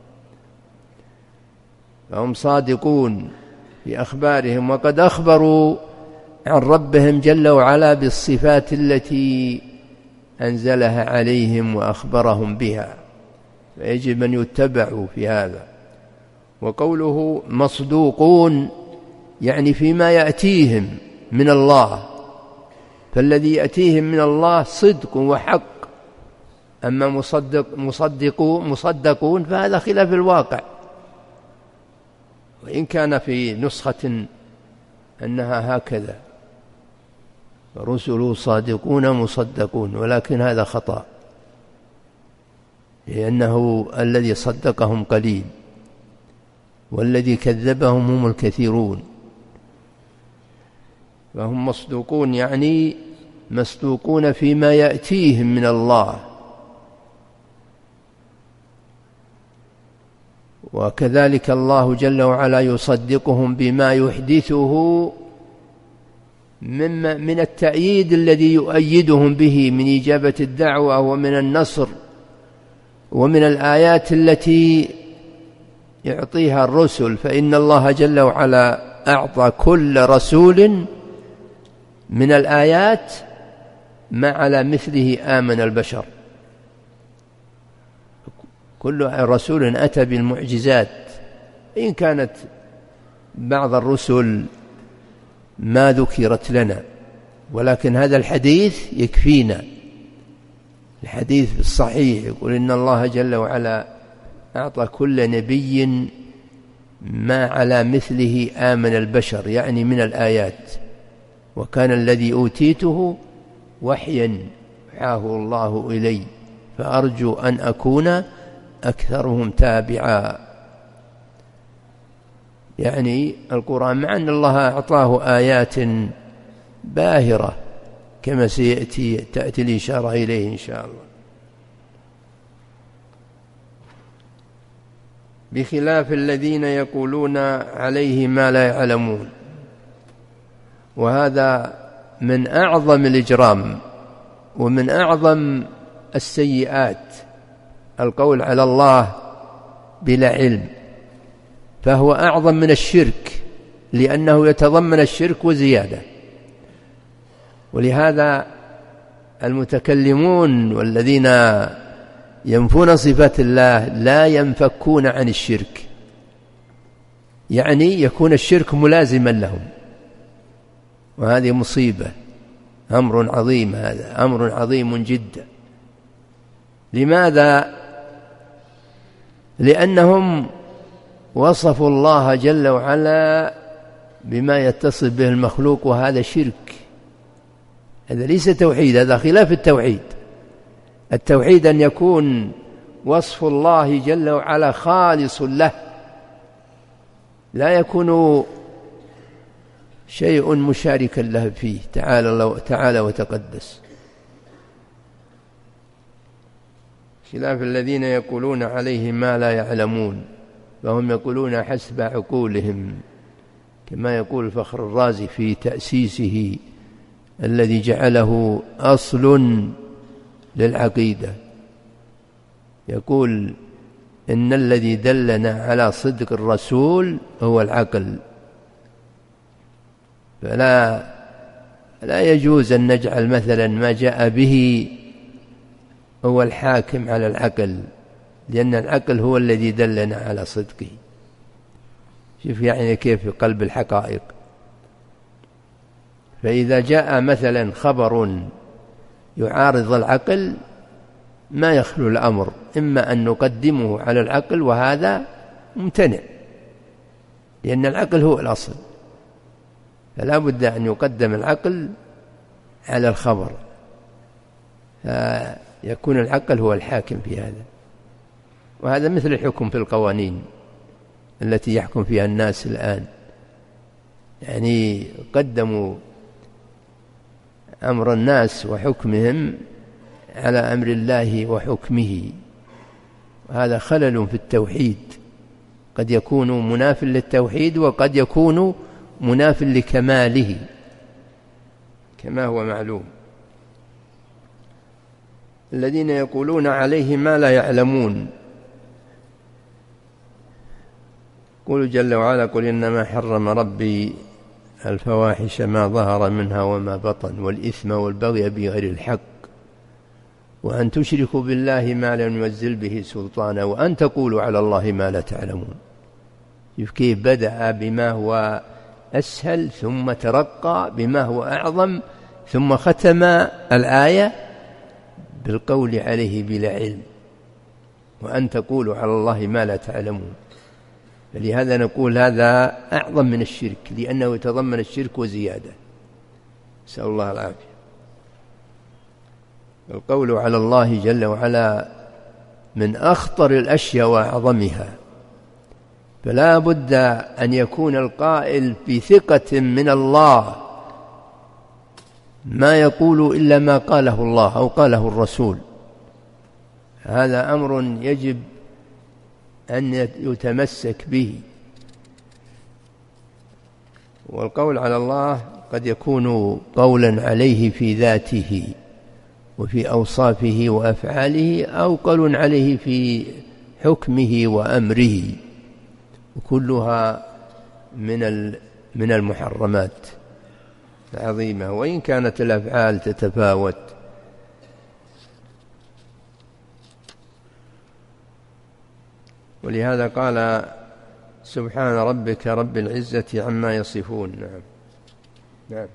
فهم صادقون في أخبارهم، وقد أخبروا عن ربهم جل وعلا بالصفات التي أنزلها عليهم وأخبرهم بها، فيجب أن يتبعوا في هذا. وقوله مصدوقون يعني فيما يأتيهم من الله، فالذي يأتيهم من الله صدق وحق، أما مصدق مصدقون مصدقون فهذا خلاف الواقع، وإن كان في نسخة أنها هكذا رسل صادقون مصدقون، ولكن هذا خطأ، لأنه الذي صدقهم قليل والذي كذبهم هم الكثيرون. فهم مصدوقون يعني مصدوقون فيما يأتيهم من الله، وكذلك الله جل وعلا يصدقهم بما يحدثه مما من التأييد الذي يؤيدهم به من إجابة الدعوة ومن النصر ومن الآيات التي يعطيها الرسل، فإن الله جل وعلا أعطى كل رسول من الآيات ما على مثله آمن البشر. كل رسول أتى بالمعجزات، إن كانت بعض الرسل ما ذكرت لنا، ولكن هذا الحديث يكفينا. الحديث الصحيح يقول إن الله جل وعلا أعطى كل نبي ما على مثله آمن البشر، يعني من الآيات. وكان الذي أوتيته وحيا وحاه الله إلي فأرجو أن أكون أكثرهم تابعا. يعني القرآن مع أن الله أعطاه آيات باهرة كما سيأتي تأتي الإشارة إليه إن شاء الله، بخلاف الذين يقولون عليه ما لا يعلمون. وهذا من أعظم الإجرام ومن أعظم السيئات، القول على الله بلا علم، فهو أعظم من الشرك لأنه يتضمن الشرك وزيادة. ولهذا المتكلمون والذين ينفون صفات الله لا ينفكون عن الشرك، يعني يكون الشرك ملازما لهم، وهذه مصيبة، أمر عظيم، هذا أمر عظيم جدا. لماذا؟ لأنهم وصفوا الله جل وعلا بما يتصف به المخلوق، وهذا شرك، هذا ليس توحيد، هذا خلاف التوحيد. التوحيد أن يكون وصف الله جل وعلا خالص له، لا يكون شيء مشاركا له فيه، تعالى, تعالى وتقدس. خلاف الذين يقولون عليه ما لا يعلمون، فهم يقولون حسب عقولهم، كما يقول فخر الرازي في تأسيسه الذي جعله أصل للعقيدة، يقول إن الذي دلنا على صدق الرسول هو العقل، فلا لا يجوز أن نجعل مثلا ما جاء به هو الحاكم على العقل، لأن العقل هو الذي دلنا على صدقه. شوف يعني كيف في قلب الحقائق. فإذا جاء مثلا خبر يعارض العقل ما يخلو الأمر إما أن نقدمه على العقل، وهذا ممتنع لأن العقل هو الأصل، فلا بد أن يقدم العقل على الخبر، فيكون العقل هو الحاكم في هذا. وهذا مثل الحكم في القوانين التي يحكم فيها الناس الآن، يعني قدموا أمر الناس وحكمهم على أمر الله وحكمه، وهذا خلل في التوحيد، قد يكون مناف للتوحيد وقد يكون مناف لكماله كما هو معلوم. الذين يقولون عليه ما لا يعلمون، قل جل وعلا قل إنما حرم ربي الفواحش ما ظهر منها وما بطن والإثم والبغي بغير الحق وأن تشركوا بالله ما لم ينزل به سلطانا وأن تقولوا على الله ما لا تعلمون. كيف بدأ بما هو أسهل ثم ترقى بما هو أعظم ثم ختم الآية بالقول عليه بلا علم، وأن تقولوا على الله ما لا تعلمون. فلهذا نقول هذا أعظم من الشرك، لأنه يتضمن الشرك وزيادة، نسأل الله العافية. القول على الله جل وعلا من أخطر الأشياء وأعظمها، فلا بد أن يكون القائل بثقة من الله ما يقول إلا ما قاله الله أو قاله الرسول. هذا أمر يجب أن يتمسك به. والقول على الله قد يكون قولا عليه في ذاته وفي أوصافه وأفعاله، أو قول عليه في حكمه وأمره، وكلها من من المحرمات العظيمة، وإن كانت الأفعال تتفاوت. ولهذا قال سبحان ربك رب العزة عما يصفون. نعم نعم.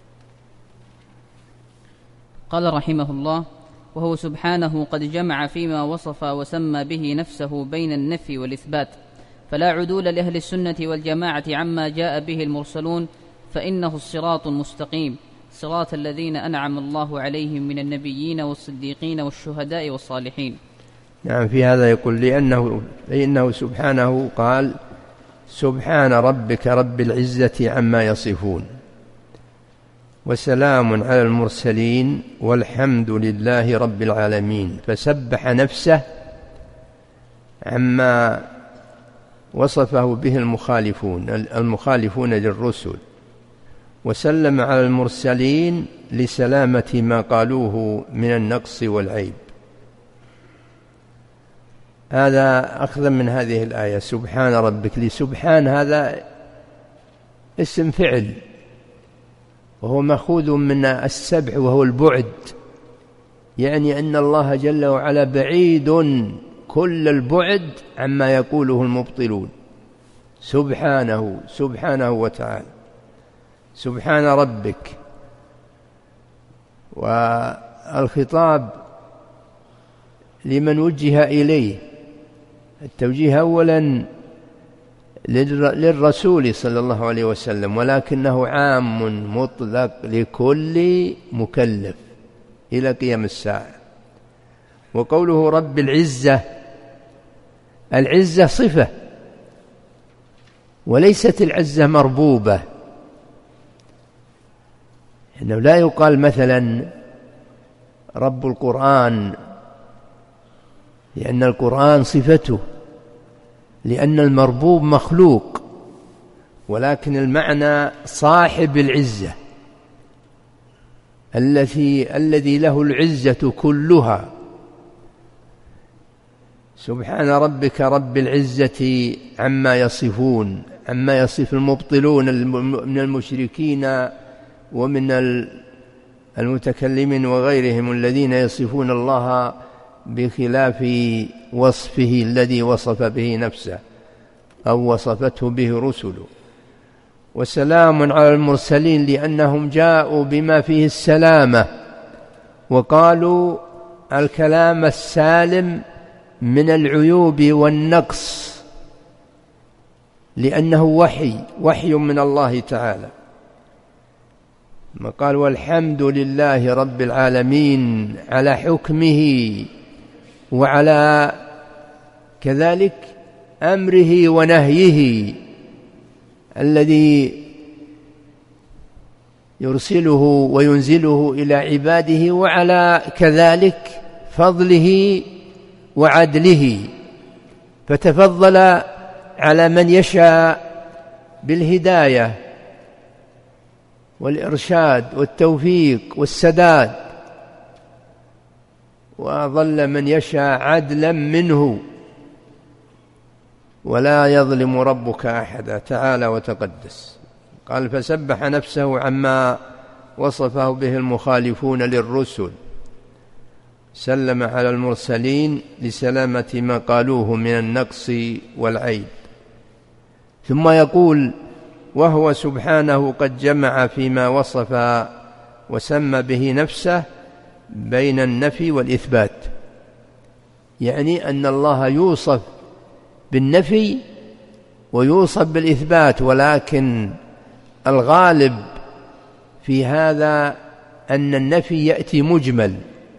قال رحمه الله: وهو سبحانه قد جمع فيما وصف وسمى به نفسه بين النفي والإثبات، فلا عدول لأهل السنة والجماعة عما جاء به المرسلون، فإنه الصراط المستقيم، صراط الذين أنعم الله عليهم من النبيين والصديقين والشهداء والصالحين. نعم. في هذا يقول لأنه لأنه سبحانه قال سبحان ربك رب العزة عما يصفون، وسلام على المرسلين، والحمد لله رب العالمين، فسبح نفسه عما وصفه به المخالفون المخالفون للرسل، وسلم على المرسلين لسلامة ما قالوه من النقص والعيب. هذا أخذ من هذه الآية سبحان ربك. لسبحان هذا اسم فعل، وهو مأخوذ من السبع وهو البعد، يعني أن الله جل وعلا بعيد كل البعد عما يقوله المبطلون، سبحانه سبحانه وتعالى. سبحان ربك، والخطاب لمن وجه إليه، التوجيه أولا للرسول صلى الله عليه وسلم، ولكنه عام مطلق لكل مكلف إلى قيام الساعة. وقوله رب العزة، العزة صفة وليست العزة مربوبة، إنه لا يقال مثلا رب القرآن لأن القرآن صفته، لأن المربوب مخلوق، ولكن المعنى صاحب العزة الذي الذي له العزة كلها. سبحان ربك رب العزة عما يصفون، عما يصف المبطلون من المشركين ومن المتكلمين وغيرهم الذين يصفون الله بخلاف وصفه الذي وصف به نفسه أو وصفته به رسله. وسلام على المرسلين لأنهم جاءوا بما فيه السلامة، وقالوا الكلام السالم من العيوب والنقص، لأنه وحي وحي من الله تعالى. ما قال والحمد لله رب العالمين على حكمه وعلى كذلك أمره ونهيه الذي يرسله وينزله إلى عباده، وعلى كذلك فضله وعدله، فتفضل على من يشاء بالهداية والإرشاد والتوفيق والسداد، وأضل من يشاء عدلا منه، ولا يظلم ربك أحدا تعالى وتقدس. قال فسبح نفسه عما وصفه به المخالفون للرسل، سلم على المرسلين لسلامة ما قالوه من النقص والعيب. ثم يقول وهو سبحانه قد جمع فيما وصف وسمى به نفسه بين النفي والإثبات، يعني أن الله يوصف بالنفي ويوصف بالإثبات، ولكن الغالب في هذا أن النفي يأتي مجمل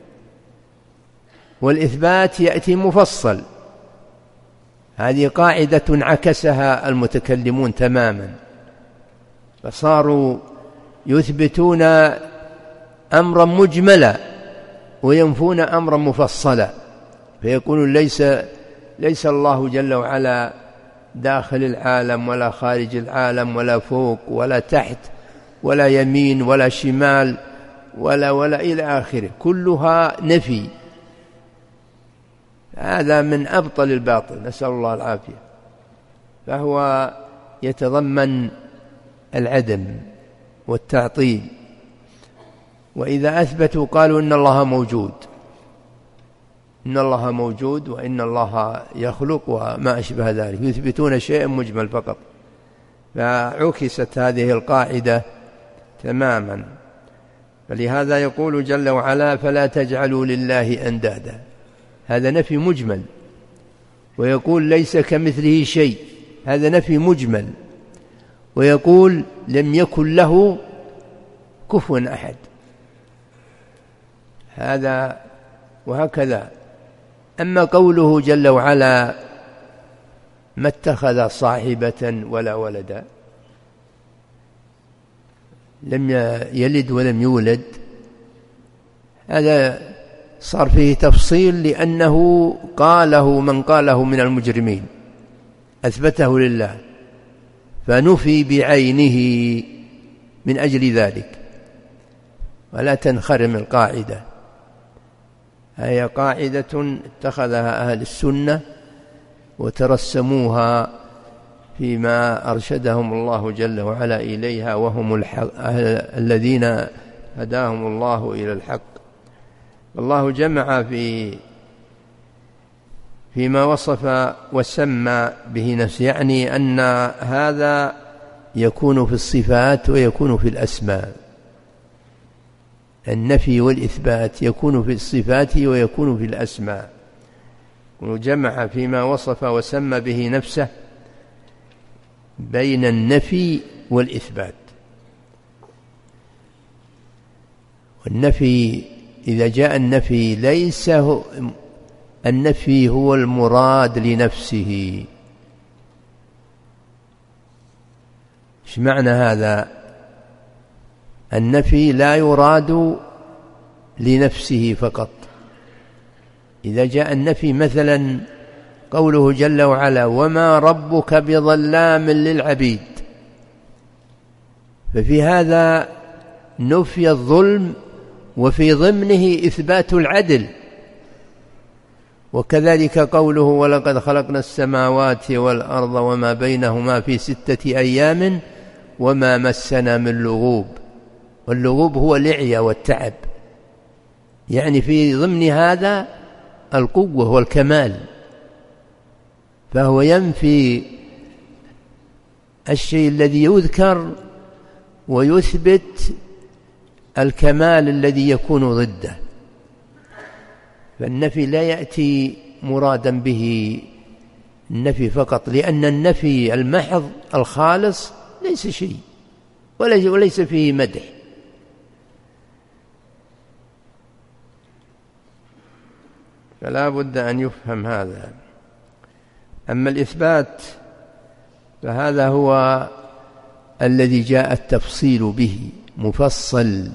والإثبات يأتي مفصل. هذه قاعدة عكسها المتكلمون تماما، فصاروا يثبتون أمرا مجملا وينفون أمرا مفصلا، فيقولون ليس ليس الله جل وعلا داخل العالم ولا خارج العالم ولا فوق ولا تحت، ولا يمين ولا شمال ولا ولا إلى آخره، كلها نفي. هذا من أبطل الباطل، نسأل الله العافية. فهو يتضمن العدم والتعطيل. وإذا أثبتوا قالوا إن الله موجود، إن الله موجود وإن الله يخلق وما أشبه ذلك، يثبتون شيئا مجمل فقط. فعكست هذه القاعدة تماما. فلهذا يقول جل وعلا: فلا تجعلوا لله أندادا، هذا نفي مجمل. ويقول: ليس كمثله شيء، هذا نفي مجمل. ويقول: لم يكن له كفوا أحد، هذا وهكذا. أما قوله جل وعلا: ما اتخذ صاحبة ولا ولدا، لم يلد ولم يولد، هذا صار فيه تفصيل، لأنه قاله من قاله من المجرمين، أثبته لله فنفي بعينه من أجل ذلك. ولا تنخرم القاعدة، هي قاعدة اتخذها أهل السنة وترسموها فيما أرشدهم الله جل وعلا إليها، وهم الحق الذين هداهم الله إلى الحق. الله جمع في فيما وصف وسمى به نفسه، يعني أن هذا يكون في الصفات ويكون في الأسماء. النفي والإثبات يكون في الصفات ويكون في الأسماء. وجمع فيما وصف وسمى به نفسه بين النفي والإثبات. والنفي إذا جاء النفي ليس هو النفي هو المراد لنفسه. ايش معنى هذا؟ النفي لا يراد لنفسه فقط. إذا جاء النفي مثلا قوله جل وعلا: وما ربك بظلام للعبيد، ففي هذا نفي الظلم وفي ضمنه إثبات العدل. وكذلك قوله: ولقد خلقنا السماوات والأرض وما بينهما في ستة أيام وما مسنا من لغوب. واللغوب هو الإعياء والتعب، يعني في ضمن هذا القوة والكمال. فهو ينفي الشيء الذي يذكر ويثبت الكمال الذي يكون ضده. فالنفي لا يأتي مرادا به النفي فقط، لأن النفي المحض الخالص ليس شيء وليس فيه مدح. فلا بد أن يفهم هذا. أما الإثبات فهذا هو الذي جاء التفصيل به مفصل،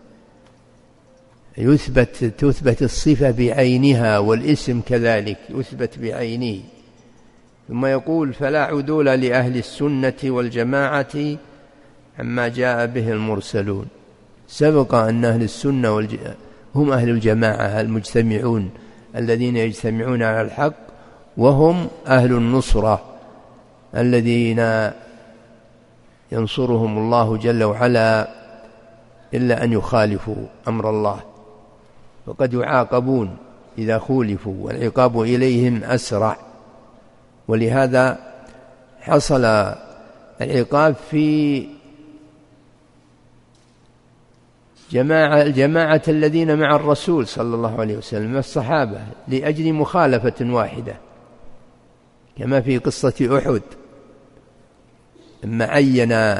يثبت تثبت الصفة بعينها والاسم كذلك يثبت بعينه. ثم يقول: فلا عدول لأهل السنة والجماعة عما جاء به المرسلون. سبق أن أهل السنة والج... هم أهل الجماعة المجتمعون الذين يجتمعون على الحق، وهم أهل النصرة الذين ينصرهم الله جل وعلا إلا أن يخالفوا أمر الله، وقد يعاقبون إذا خولفوا، والعقاب إليهم أسرع. ولهذا حصل العقاب في جماعة الجماعة الذين مع الرسول صلى الله عليه وسلم الصحابة لأجل مخالفة واحدة، كما في قصة أحد لما عين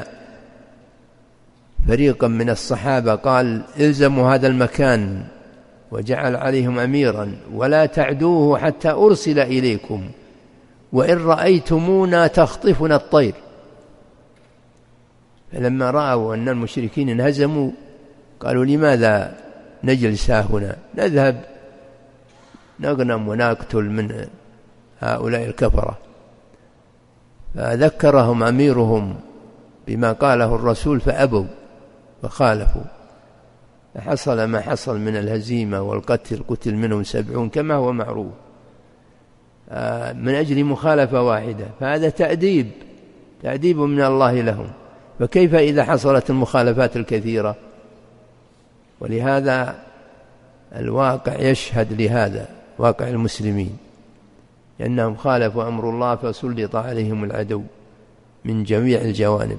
فريقا من الصحابة قال: الزموا هذا المكان، وجعل عليهم أميرا: ولا تعدوه حتى أرسل إليكم، وإن رأيتمونا تخطفنا الطير. فلما رأوا أن المشركين انهزموا قالوا: لماذا نجلس هنا؟ نذهب نغنم ونقتل من هؤلاء الكفرة. فذكرهم أميرهم بما قاله الرسول فأبوا، فخالفوا، حصل ما حصل من الهزيمة والقتل، قتل منهم سبعون كما هو معروف من أجل مخالفة واحدة، فهذا تأديب تأديب من الله لهم، فكيف إذا حصلت المخالفات الكثيرة؟ ولهذا الواقع يشهد لهذا، واقع المسلمين، لأنهم خالفوا أمر الله فسلط عليهم العدو من جميع الجوانب،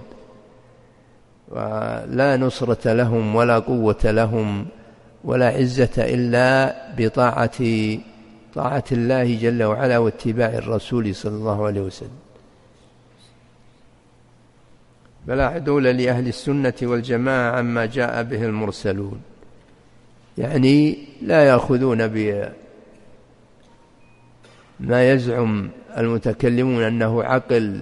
ولا نصرة لهم ولا قوة لهم ولا عزة إلا بطاعة طاعة الله جل وعلا واتباع الرسول صلى الله عليه وسلم. فلا عدول لأهل السنة والجماعة عما جاء به المرسلون، يعني لا يأخذون بما يزعم المتكلمون أنه عقل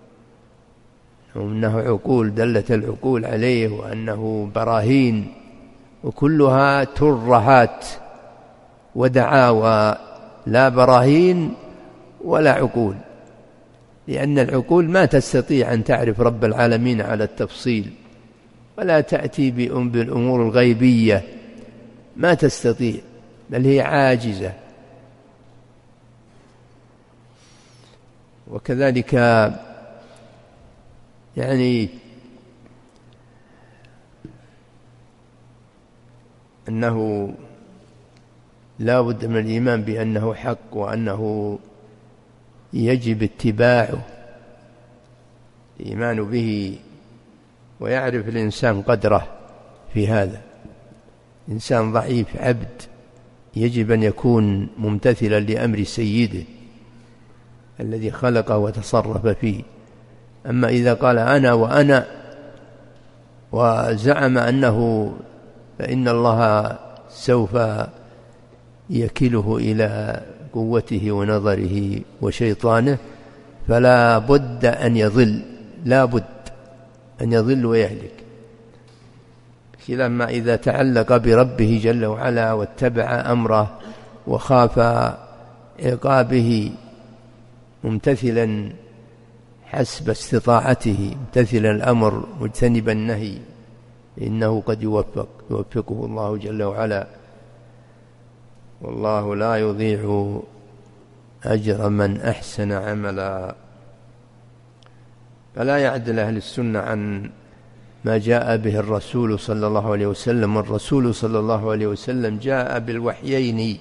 وأنه عقول دلت العقول عليه وأنه براهين، وكلها ترهات ودعاوى، لا براهين ولا عقول، لأن العقول ما تستطيع أن تعرف رب العالمين على التفصيل، ولا تأتي بالأمور الغيبية، ما تستطيع، بل هي عاجزة. وكذلك يعني أنه لا بد من الإيمان بأنه حق وأنه يجب اتباعه، الإيمان به، ويعرف الإنسان قدره في هذا. إنسان ضعيف عبد يجب أن يكون ممتثلا لأمر سيده الذي خلقه وتصرف فيه. أما إذا قال أنا وأنا وزعم أنه فإن الله سوف يكله إلى قوته ونظره وشيطانه، فلا بد أن يضل، لا بد أن يضل ويهلك. لما إذا تعلق بربه جل وعلا واتبع أمره وخاف عقابه ممتثلا حسب استطاعته، امتثلا الأمر مجتنبا النهي، إنه قد يوفق يوفقه الله جل وعلا، والله لا يضيع أجر من أحسن عملا. فلا يعدل أهل السنة عن ما جاء به الرسول صلى الله عليه وسلم. الرسول صلى الله عليه وسلم جاء بالوحيين،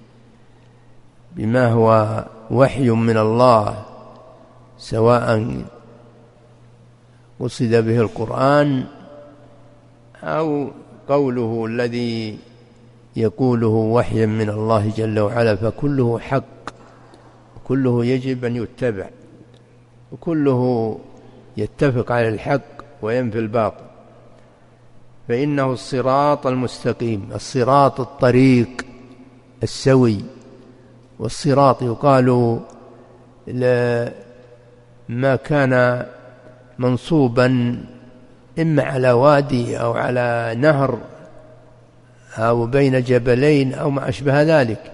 بما هو وحي من الله، سواء قصد به القرآن أو قوله الذي يقوله وحيا من الله جل وعلا، فكله حق، كله يجب أن يتبع، وكله يتفق على الحق وينفي الباطل، فإنه الصراط المستقيم، الصراط الطريق السوي. والصراط يقال ما كان منصوبا إما على وادي أو على نهر أو بين جبلين أو ما أشبه ذلك،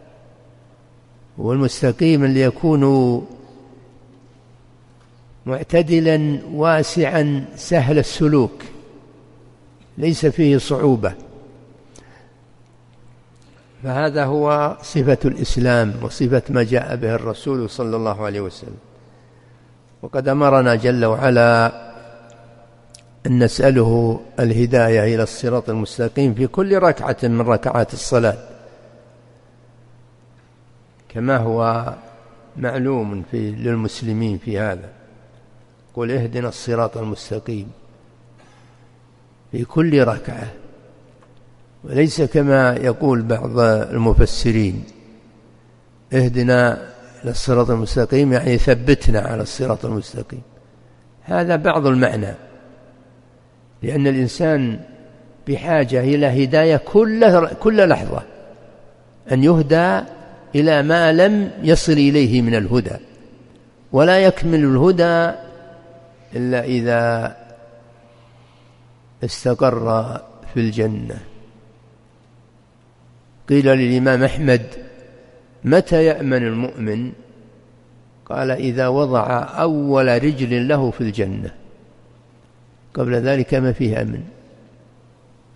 والمستقيم اللي يكون معتدلا واسعا سهل السلوك ليس فيه صعوبة، فهذا هو صفة الإسلام وصفة ما جاء به الرسول صلى الله عليه وسلم. وقد أمرنا جل وعلا أن نسأله الهداية إلى الصراط المستقيم في كل ركعة من ركعات الصلاة، كما هو معلوم في للمسلمين في هذا، قل اهدنا الصراط المستقيم في كل ركعة، وليس كما يقول بعض المفسرين اهدنا إلى الصراط المستقيم يعني ثبتنا على الصراط المستقيم، هذا بعض المعنى، لأن الإنسان بحاجة إلى هداية كل, كل لحظة، أن يهدى إلى ما لم يصل إليه من الهدى، ولا يكمل الهدى إلا إذا استقر في الجنة. قيل للإمام أحمد متى يأمن المؤمن؟ قال إذا وضع أول رجل له في الجنة، قبل ذلك ما فيه أمن.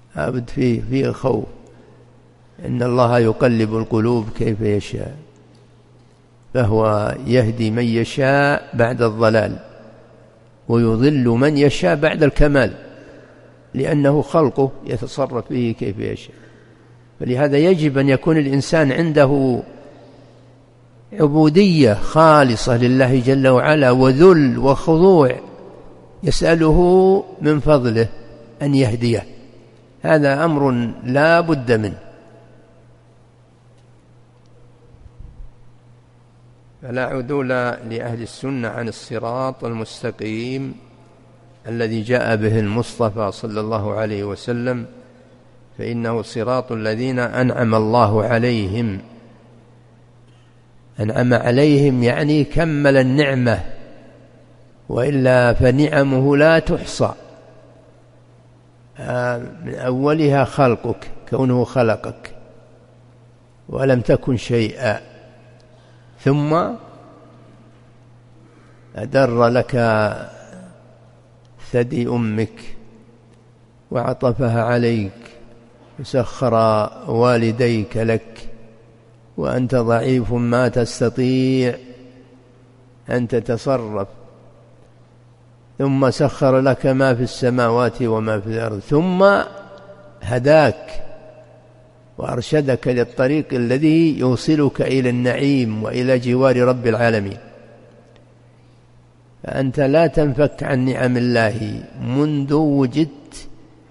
عبد فيه فيه خوف، إن الله يقلب القلوب كيف يشاء، فهو يهدي من يشاء بعد الضلال ويضل من يشاء بعد الكمال، لأنه خلقه يتصرف به كيف يشاء. فلهذا يجب أن يكون الإنسان عنده عبودية خالصة لله جل وعلا وذل وخضوع، يسأله من فضله أن يهديه، هذا أمر لا بد منه. فلا عدول لأهل السنة عن الصراط المستقيم الذي جاء به المصطفى صلى الله عليه وسلم، فإنه صراط الذين أنعم الله عليهم. أنعم عليهم يعني كمل النعمة، وإلا فنعمه لا تحصى، من أولها خلقك، كونه خلقك ولم تكن شيئا، ثم أدر لك ثدي أمك وعطفها عليك وسخر والديك لك وأنت ضعيف ما تستطيع أن تتصرف، ثم سخر لك ما في السماوات وما في الأرض، ثم هداك وأرشدك للطريق الذي يوصلك إلى النعيم وإلى جوار رب العالمين. فأنت لا تنفك عن نعم الله منذ وجدت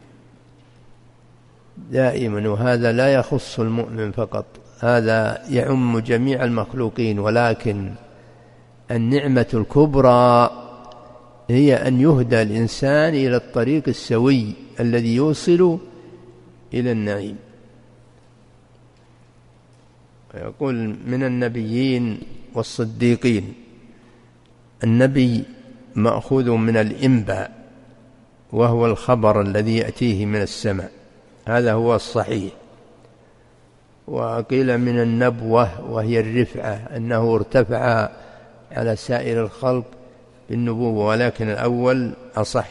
دائما، وهذا لا يخص المؤمن فقط، هذا يعم جميع المخلوقين. ولكن النعمة الكبرى هي أن يهدى الإنسان إلى الطريق السوي الذي يوصل إلى النعيم. ويقول من النبيين والصديقين، النبي مأخوذ من الإنباء وهو الخبر الذي يأتيه من السماء، هذا هو الصحيح. وقيل من النبوة وهي الرفعة، أنه ارتفع على سائر الخلق بالنبوة، ولكن الأول أصح.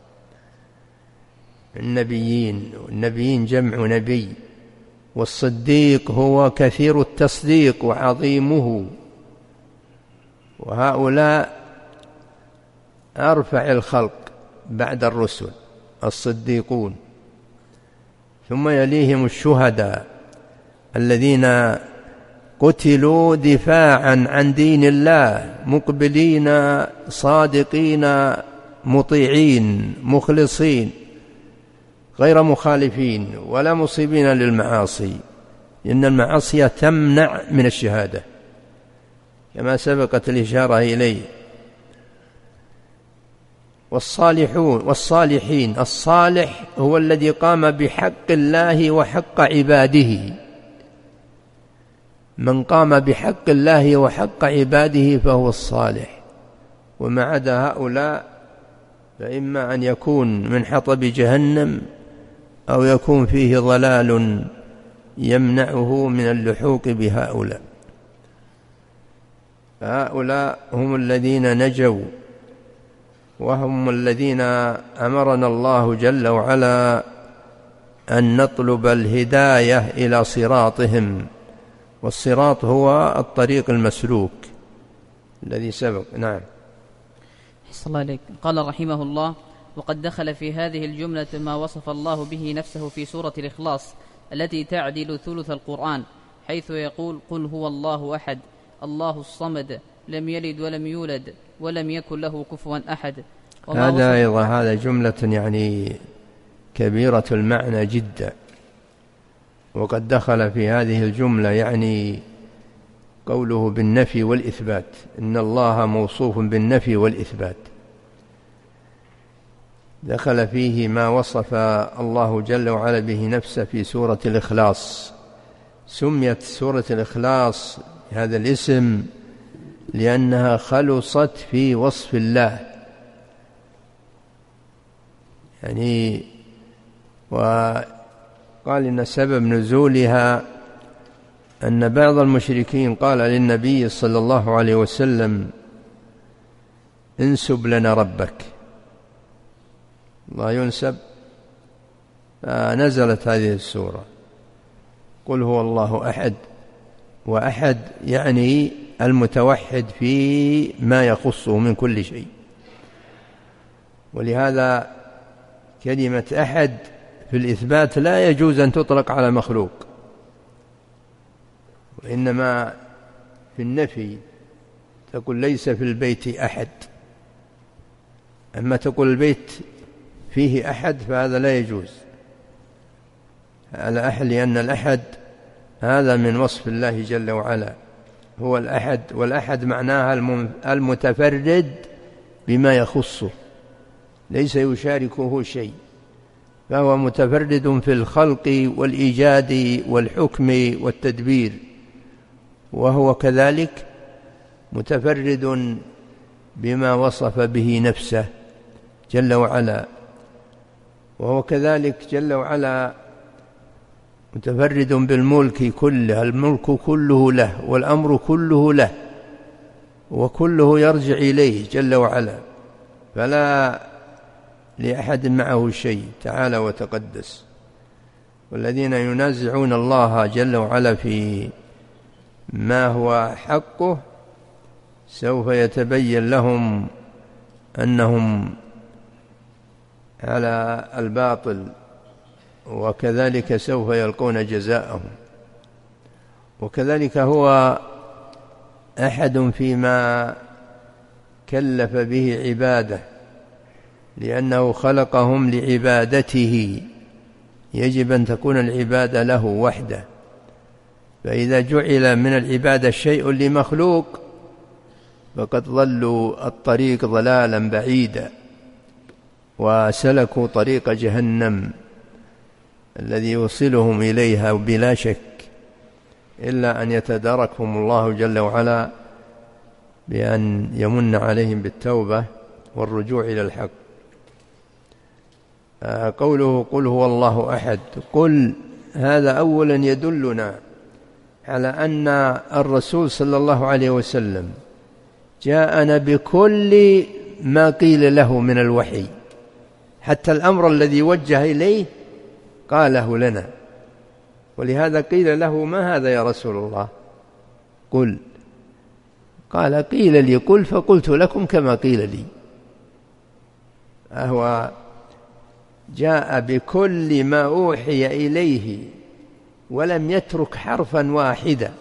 النبيين، النبيين جمع نبي، والصديق هو كثير التصديق وعظيمه، وهؤلاء أرفع الخلق بعد الرسل الصديقون، ثم يليهم الشهداء الذين قتلوا دفاعا عن دين الله، مقبلين صادقين مطيعين مخلصين غير مخالفين ولا مصيبين للمعاصي، إن المعاصي تمنع من الشهادة كما سبقت الإشارة إليه. والصالحون والصالحين، الصالح هو الذي قام بحق الله وحق عباده، من قام بحق الله وحق عباده فهو الصالح. وما عدا هؤلاء فإما أن يكون من حطب جهنم أو يكون فيه ضلال يمنعه من اللحوق بهؤلاء. فهؤلاء هم الذين نجوا، وهم الذين أمرنا الله جل وعلا أن نطلب الهداية إلى صراطهم، والصراط هو الطريق المسلوك الذي سبق. نعم. صلى الله عليك. قال رحمه الله: وقد دخل في هذه الجملة ما وصف الله به نفسه في سورة الإخلاص التي تعدل ثلث القرآن، حيث يقول: قل هو الله أحد الله الصمد لم يلد ولم يولد ولم يكن له كفوا أحد. هذا أيضا هذا جملة يعني كبيرة المعنى جدا. وقد دخل في هذه الجملة يعني قوله بالنفي والإثبات، إن الله موصوف بالنفي والإثبات، دخل فيه ما وصف الله جل وعلا به نفسه في سورة الإخلاص. سميت سورة الإخلاص هذا الاسم لأنها خلصت في وصف الله، يعني وقال إن سبب نزولها أن بعض المشركين قال للنبي صلى الله عليه وسلم: انسب لنا ربك. الله ينسب فنزلت هذه السورة قل هو الله أحد. وأحد يعني المتوحد في ما يخصه من كل شيء، ولهذا كلمة أحد في الإثبات لا يجوز أن تطلق على مخلوق، وإنما في النفي تقول ليس في البيت أحد. أما تقول البيت فيه أحد فهذا لا يجوز على أحد، لأن الأحد هذا من وصف الله جل وعلا، هو الأحد، والأحد معناها المتفرد بما يخصه، ليس يشاركه شيء، فهو متفرد في الخلق والإيجاد والحكم والتدبير، وهو كذلك متفرد بما وصف به نفسه جل وعلا، وهو كذلك جل وعلا متفرد بالملك كله، الملك كله له والأمر كله له وكله يرجع إليه جل وعلا، فلا لأحد معه شيء تعالى وتقدس. والذين ينازعون الله جل وعلا في ما هو حقه سوف يتبين لهم أنهم على الباطل، وكذلك سوف يلقون جزاءهم. وكذلك هو أحد فيما كلف به عباده، لأنه خلقهم لعبادته، يجب أن تكون العبادة له وحده، فإذا جعل من العبادة شيء لمخلوق فقد ضلوا الطريق ضلالا بعيدا وسلكوا طريق جهنم الذي يوصلهم إليها بلا شك، إلا أن يتداركهم الله جل وعلا بأن يمن عليهم بالتوبة والرجوع إلى الحق. قوله قل هو الله أحد، قل هذا أولا يدلنا على أن الرسول صلى الله عليه وسلم جاءنا بكل ما قيل له من الوحي، حتى الأمر الذي وجه إليه قاله لنا، ولهذا قيل له ما هذا يا رسول الله؟ قل، قال قيل لي قل فقلت لكم كما قيل لي. هو جاء بكل ما أوحي إليه ولم يترك حرفا واحدا.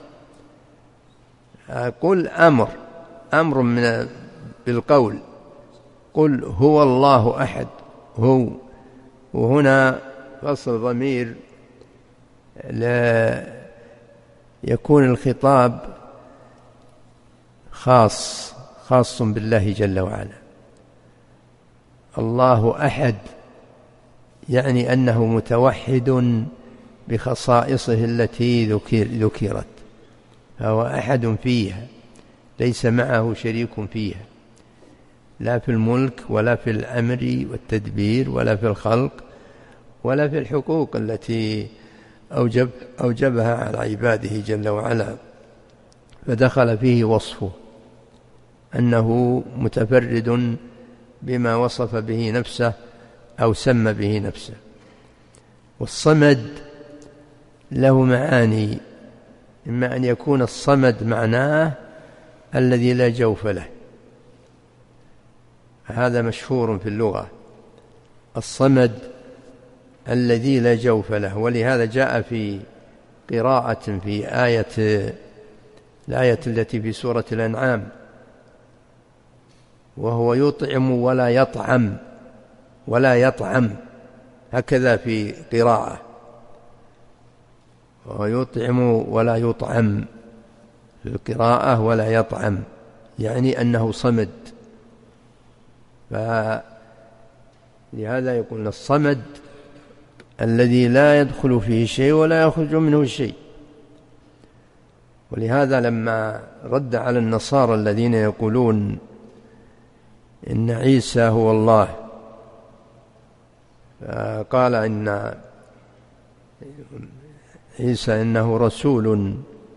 قل أمر أمر من بالقول، قل هو الله أحد، هو، وهنا فصل ضمير لا يكون الخطاب خاص خاص بالله جل وعلا. الله أحد يعني أنه متوحد بخصائصه التي ذكر ذكرت، فهو أحد فيها ليس معه شريك فيها، لا في الملك ولا في الأمر والتدبير ولا في الخلق ولا في الحقوق التي أوجب أوجبها على عباده جل وعلا، فدخل فيه وصفه أنه متفرد بما وصف به نفسه أو سمى به نفسه. والصمد له معاني، إما أن يكون الصمد معناه الذي لا جوف له، هذا مشهور في اللغة، الصمد الذي لا جوف له، ولهذا جاء في قراءة في آية الآية التي في سورة الأنعام وهو يطعم ولا يطعم ولا يطعم، هكذا في قراءة وهو يطعم ولا يطعم في القراءة ولا يطعم، يعني أنه صمد. فلهذا يقول الصمد الذي لا يدخل فيه شيء ولا يخرج منه شيء. ولهذا لما رد على النصارى الذين يقولون إن عيسى هو الله، قال إن عيسى إنه رسول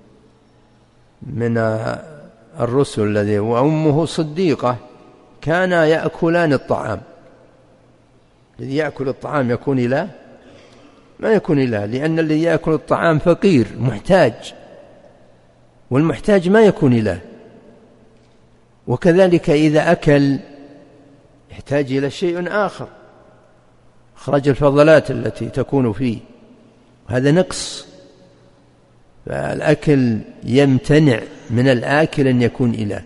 من الرسل الذي وأمه صديقة كانا يأكلان الطعام، الذي يأكل الطعام يكون إله، ما يكون إله، لأن الذي يأكل الطعام فقير محتاج، والمحتاج ما يكون إله. وكذلك إذا أكل يحتاج إلى شيء آخر، أخرج الفضلات التي تكون فيه، وهذا نقص. فالأكل يمتنع من الآكل أن يكون إله،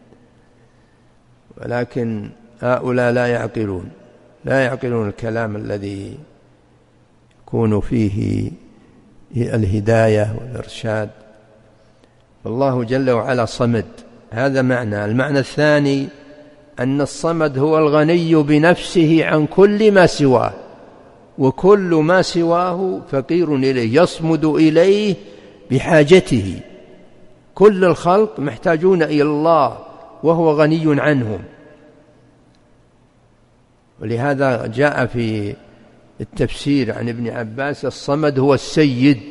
ولكن هؤلاء لا يعقلون لا يعقلون الكلام الذي يكون فيه الهداية والإرشاد. الله جل وعلا صمد، هذا معنى. المعنى الثاني أن الصمد هو الغني بنفسه عن كل ما سواه، وكل ما سواه فقير إليه، يصمد إليه بحاجته. كل الخلق محتاجون إلى الله وهو غني عنهم. ولهذا جاء في التفسير عن ابن عباس الصمد هو السيد،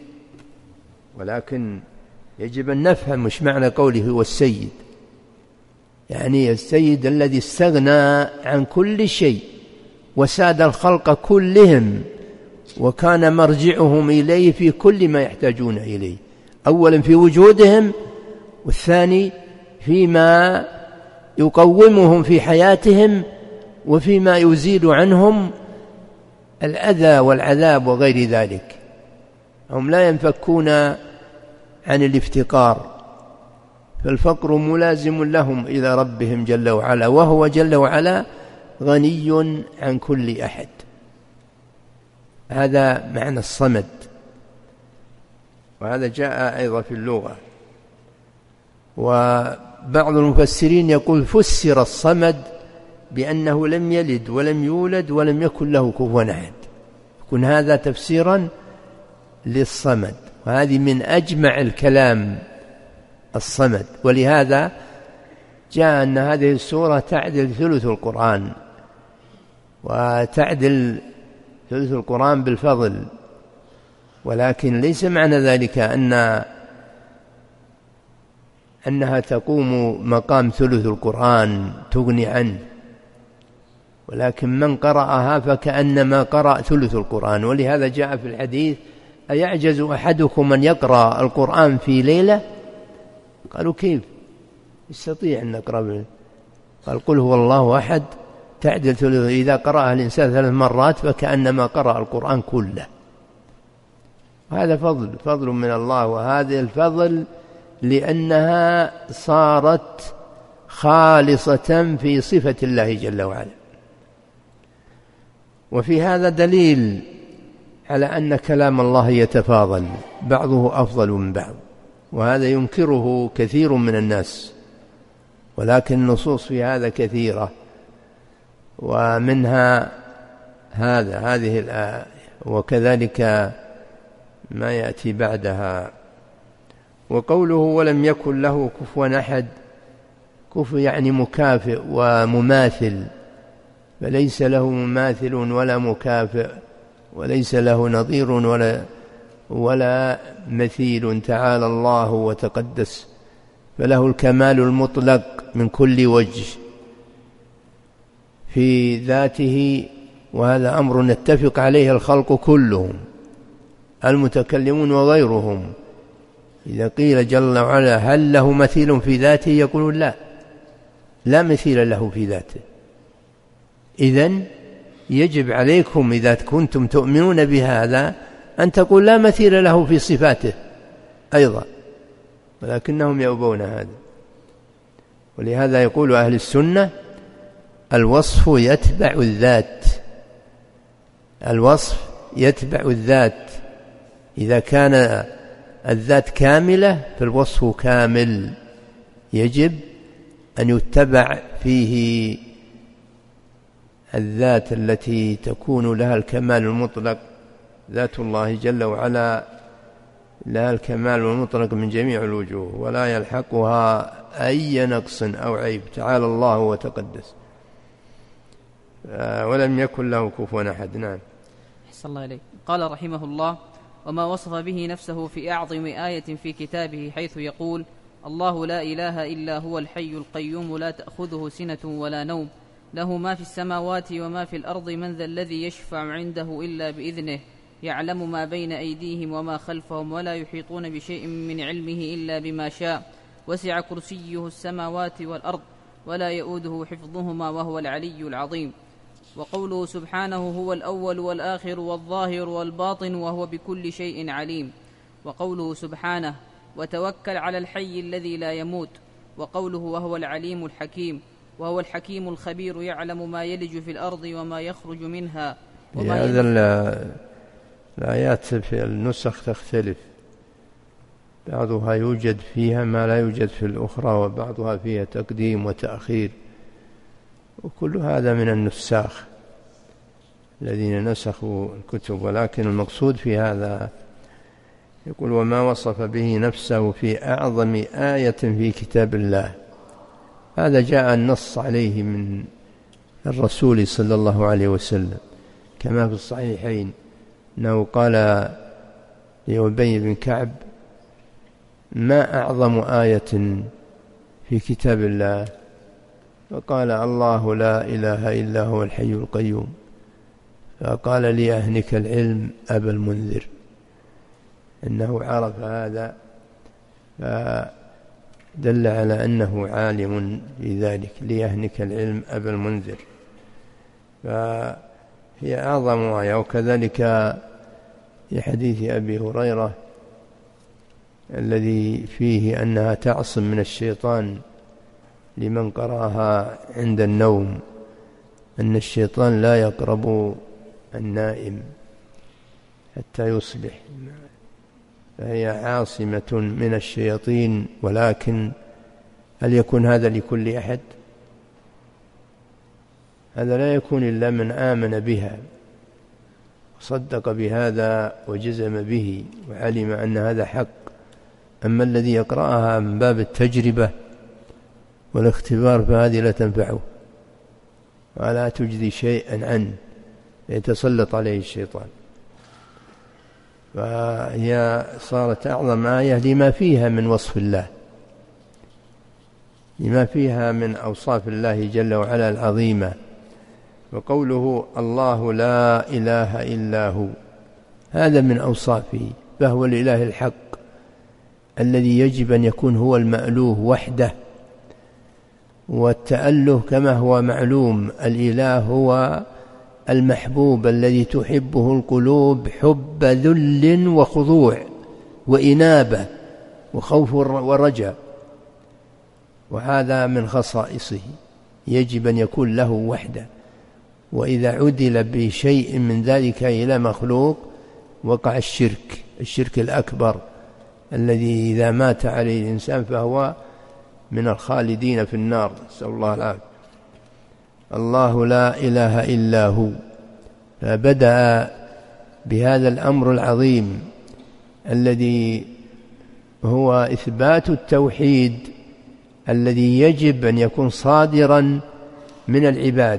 ولكن يجب أن نفهم مش معنى قوله هو السيد، يعني السيد الذي استغنى عن كل شيء وساد الخلق كلهم، وكان مرجعهم إليه في كل ما يحتاجون إليه، أولا في وجودهم، والثاني فيما يقومهم في حياتهم، وفيما يزيل عنهم الأذى والعذاب وغير ذلك. هم لا ينفكون عن الافتقار، فالفقر ملازم لهم إلى ربهم جل وعلا، وهو جل وعلا غني عن كل أحد. هذا معنى الصمد، وهذا جاء أيضا في اللغة. وبعض المفسرين يقول فسر الصمد بأنه لم يلد ولم يولد ولم يكن له كفوا أحد، يكون هذا تفسيرا للصمد، وهذه من أجمع الكلام الصمد. ولهذا جاء أن هذه السورة تعدل ثلث القرآن، وتعدل ثلث القرآن بالفضل، ولكن ليس معنى ذلك أن أنها تقوم مقام ثلث القرآن تغني عنه، ولكن من قرأها فكأنما قرأ ثلث القرآن. ولهذا جاء في الحديث أيعجز أحدكم أن يقرأ القرآن في ليلة؟ قالوا كيف يستطيع أن نقرأ؟ قال قل هو الله أحد تعدل ثلث، إذا قرأها الإنسان ثلاث مرات فكأنما قرأ القرآن كله. هذا فضل فضل من الله، وهذا الفضل لأنها صارت خالصة في صفة الله جل وعلا. وفي هذا دليل على أن كلام الله يتفاضل، بعضه أفضل من بعض، وهذا ينكره كثير من الناس، ولكن النصوص في هذا كثيرة، ومنها هذا هذه الآية، وكذلك ما يأتي بعدها. وقوله ولم يكن له كفوا أحد، كفو يعني مكافئ ومماثل، فليس له مماثل ولا مكافئ، وليس له نظير ولا ولا مثيل، تعالى الله وتقدس، فله الكمال المطلق من كل وجه في ذاته. وهذا أمر نتفق عليه الخلق كلهم، المتكلمون وغيرهم. إذا قيل جل وعلا هل له مثيل في ذاته؟ يقولون لا، لا مثيل له في ذاته. إذن يجب عليكم إذا كنتم تؤمنون بهذا أن تقول لا مثيل له في صفاته أيضا، ولكنهم يأبون هذا. ولهذا يقول أهل السنة الوصف يتبع الذات، الوصف يتبع الذات، إذا كان الذات كاملة فالوصف كامل، يجب أن يتبع فيه الذات التي تكون لها الكمال المطلق. ذات الله جل وعلا لها الكمال المطلق من جميع الوجوه، ولا يلحقها أي نقص أو عيب، تعالى الله وتقدس. ولم يكن له كفوا أحد. نعم. أحسن الله إليك. قال رحمه الله: وما وصف به نفسه في أعظم آية في كتابه، حيث يقول: الله لا إله إلا هو الحي القيوم لا تأخذه سنة ولا نوم، له ما في السماوات وما في الأرض، من ذا الذي يشفع عنده إلا بإذنه، يعلم ما بين أيديهم وما خلفهم ولا يحيطون بشيء من علمه إلا بما شاء وسع كرسيه السماوات والأرض ولا يؤوده حفظهما وهو العلي العظيم. وقوله سبحانه هو الأول والآخر والظاهر والباطن وهو بكل شيء عليم. وقوله سبحانه وتوكل على الحي الذي لا يموت. وقوله وهو العليم الحكيم وهو الحكيم الخبير يعلم ما يلج في الأرض وما يخرج منها. هذا الآيات في النسخ تختلف، بعضها يوجد فيها ما لا يوجد في الأخرى وبعضها فيها تقديم وتأخير، وكل هذا من النساخ الذين نسخوا الكتب. ولكن المقصود في هذا يقول وما وصف به نفسه في أعظم آية في كتاب الله، هذا جاء النص عليه من الرسول صلى الله عليه وسلم كما في الصحيحين أنه قال لأبي بن كعب ما أعظم آية في كتاب الله؟ فقال الله لا إله إلا هو الحي القيوم. فقال لي أهنك العلم أبا المنذر، إنه عرف هذا فدل على أنه عالم في ذلك. ليهنك العلم أبا المنذر، فهي أعظم آية. وكذلك في حديث أبي هريرة الذي فيه أنها تعصم من الشيطان لمن قرأها عند النوم، أن الشيطان لا يقرب النائم حتى يصبح، فهي عاصمة من الشياطين. ولكن هل يكون هذا لكل أحد؟ هذا لا يكون إلا من آمن بها وصدق بهذا وجزم به وعلم أن هذا حق. أما الذي يقرأها من باب التجربة والاختبار فهذه لا تنفعه ولا تجدي شيئا عنه، يتسلط عليه الشيطان. فهي صارت أعظم آية لما فيها من وصف الله، لما فيها من أوصاف الله جل وعلا العظيمة. وقوله الله لا إله إلا هو، هذا من أوصافه، فهو الإله الحق الذي يجب أن يكون هو المألوه وحده. والتأله كما هو معلوم، الإله هو المحبوب الذي تحبه القلوب حب ذل وخضوع وإنابة وخوف ورجاء، وهذا من خصائصه، يجب أن يكون له وحده. وإذا عدل بشيء من ذلك إلى مخلوق وقع الشرك، الشرك الأكبر الذي إذا مات عليه الإنسان فهو من الخالدين في النار، نسأل الله العافية. الله لا إله إلا هو، فبدأ بهذا الأمر العظيم الذي هو إثبات التوحيد الذي يجب أن يكون صادرا من العباد،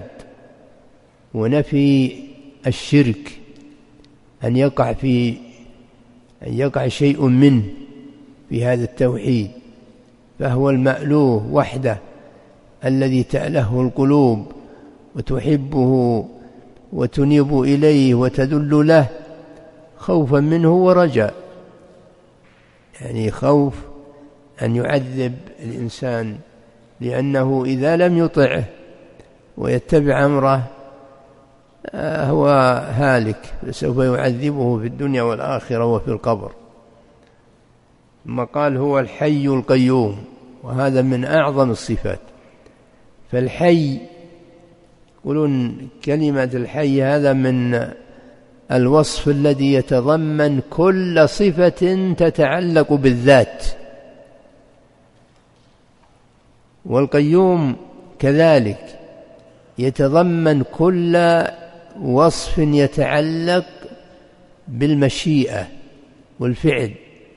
ونفي الشرك أن يقع في أن يقع شيء منه في هذا التوحيد. فهو المألوه وحده الذي تأله القلوب وتحبه وتنيب إليه وتدل له خوفا منه ورجاء، يعني خوف أن يعذب الإنسان لأنه إذا لم يطعه ويتبع أمره هو هالك، سوف يعذبه في الدنيا والآخرة وفي القبر. ثم قال هو الحي القيوم، وهذا من أعظم الصفات. فالحي يقولون كلمة الحي هذا من الوصف الذي يتضمن كل صفة تتعلق بالذات، والقيوم كذلك يتضمن كل وصف يتعلق بالمشيئة والفعل،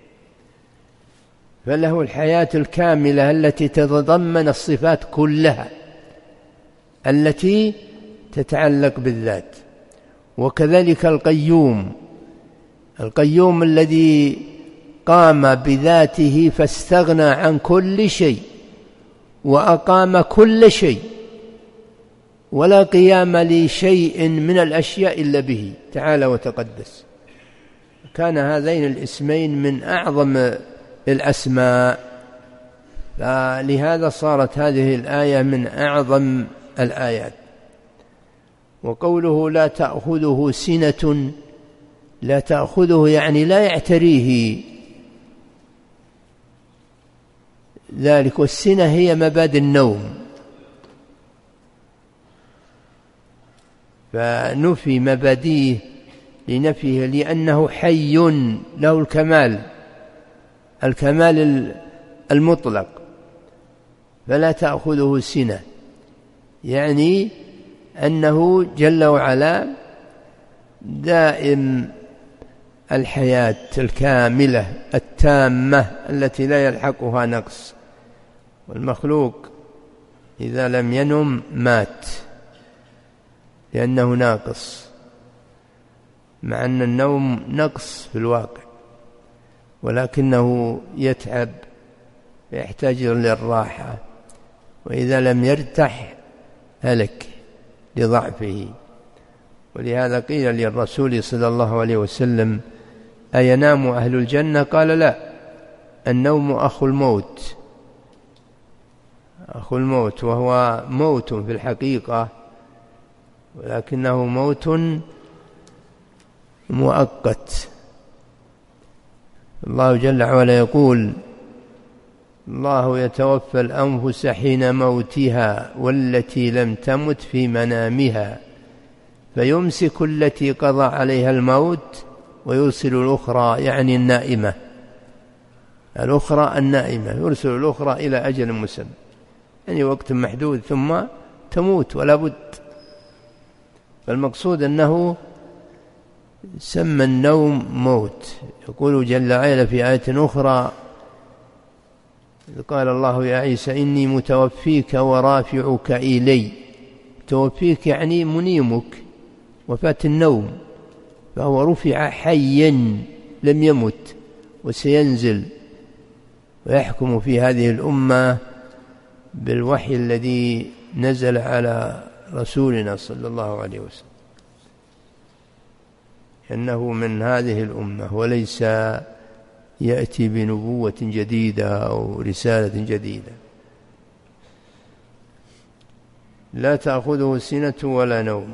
فله الحياة الكاملة التي تتضمن الصفات كلها التي تتعلق بالذات. وكذلك القيوم، القيوم الذي قام بذاته فاستغنى عن كل شيء وأقام كل شيء، ولا قيام لشيء من الأشياء إلا به تعالى وتقدس. كان هذين الاسمين من أعظم الأسماء، فلهذا صارت هذه الآية من أعظم الآيات. وقوله لا تأخذه سنة، لا تأخذه يعني لا يعتريه ذلك، والسنة هي مبادئ النوم، فنفي مبادئه لنفيه لأنه حي له الكمال، الكمال المطلق، فلا تأخذه سنة، يعني أنه جل وعلا دائم الحياة الكاملة التامة التي لا يلحقها نقص، والمخلوق إذا لم ينم مات لأنه ناقص، مع أن النوم نقص في الواقع، ولكنه يتعب ويحتاج للراحة، وإذا لم يرتاح هلك لضعفه. ولهذا قيل للرسول صلى الله عليه وسلم أينام أهل الجنة؟ قال لا، النوم أخو الموت، أخو الموت، وهو موت في الحقيقة، ولكنه موت مؤقت. الله جل وعلا يقول الله يتوفى الأنفس حين موتها والتي لم تمت في منامها فيمسك التي قضى عليها الموت ويرسل الأخرى، يعني النائمة، الأخرى النائمة يرسل الأخرى إلى أجل مسمى، يعني وقت محدود ثم تموت ولا بد. فالمقصود أنه سمى النوم موت. يقول جل وعلا في آية أخرى قال الله يا عيسى إني متوفيك ورافعك إلي، توفيك يعني منيمك، وفاة النوم، فهو رفع حيا لم يمت، وسينزل ويحكم في هذه الأمة بالوحي الذي نزل على رسولنا صلى الله عليه وسلم، إنه من هذه الأمة وليس يأتي بنبوة جديدة أو رسالة جديدة. لا تأخذه سنة ولا نوم،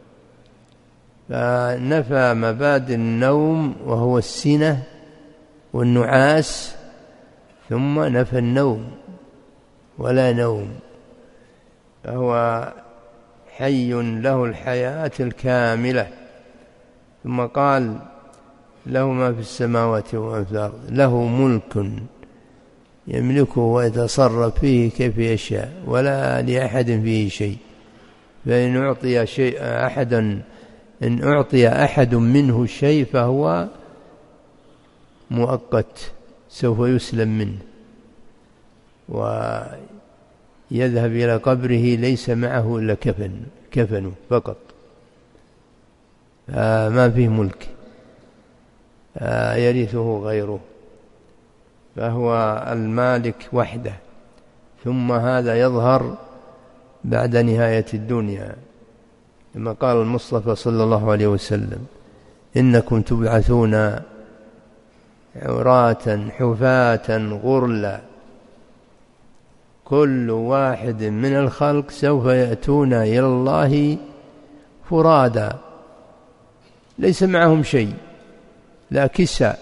فنفى مبادئ النوم وهو السنة والنعاس، ثم نفى النوم ولا نوم، فهو حي له الحياة الكاملة. ثم قال له ما في السماوات وما في الأرض، له ملك يملكه ويتصرف فيه كيف يشاء ولا لأحد فيه شيء، فإن أعطي شيء أحدا إن أعطي أحد منه شيء فهو مؤقت، سوف يسلم منه ويذهب إلى قبره ليس معه إلا كفن كفنه فقط، ما فيه ملك يرثه غيره، فهو المالك وحده. ثم هذا يظهر بعد نهاية الدنيا، لما قال المصطفى صلى الله عليه وسلم إنكم تبعثون عراة حفاة غرلا، كل واحد من الخلق سوف يأتون إلى الله فرادا، ليس معهم شيء، لا كسى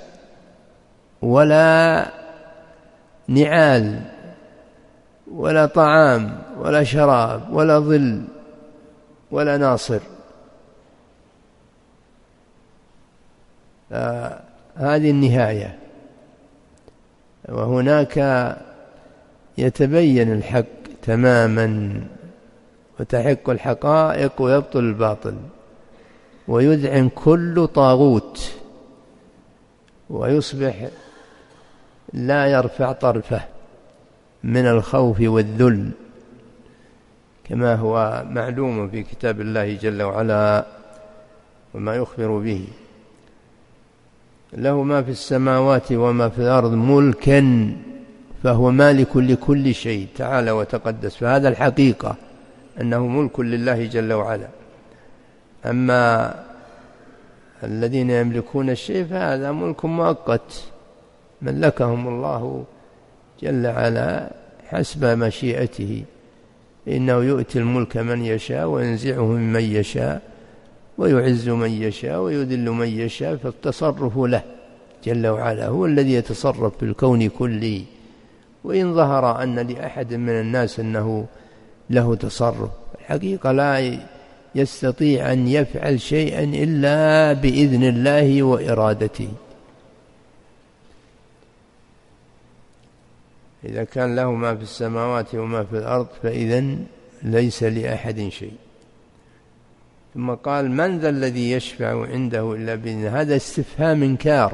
ولا نعال ولا طعام ولا شراب ولا ظل ولا ناصر. هذه النهاية، وهناك يتبين الحق تماما وتحق الحقائق ويبطل الباطل ويذعن كل طاغوت، ويصبح لا يرفع طرفه من الخوف والذل، كما هو معلوم في كتاب الله جل وعلا وما يخبر به. له ما في السماوات وما في الأرض ملكا، فهو مالك لكل شيء تعالى وتقدس، فهذا الحقيقة أنه ملك لله جل وعلا. أما الذين يملكون الشيء فهذا ملك مؤقت ملكهم الله جل وعلا حسب مشيئته، إنه يؤتي الملك من يشاء وينزعه ممن يشاء ويعز من يشاء ويذل من يشاء، فالتصرف له جل وعلا، هو الذي يتصرف في الكون كله. وإن ظهر أن لأحد من الناس أنه له تصرف، الحقيقة لا يستطيع أن يفعل شيئا إلا بإذن الله وإرادته. إذا كان له ما في السماوات وما في الأرض فإذن ليس لأحد شيء. ثم قال: من ذا الذي يشفع عنده إلا بإذنه. هذا استفهام إنكار،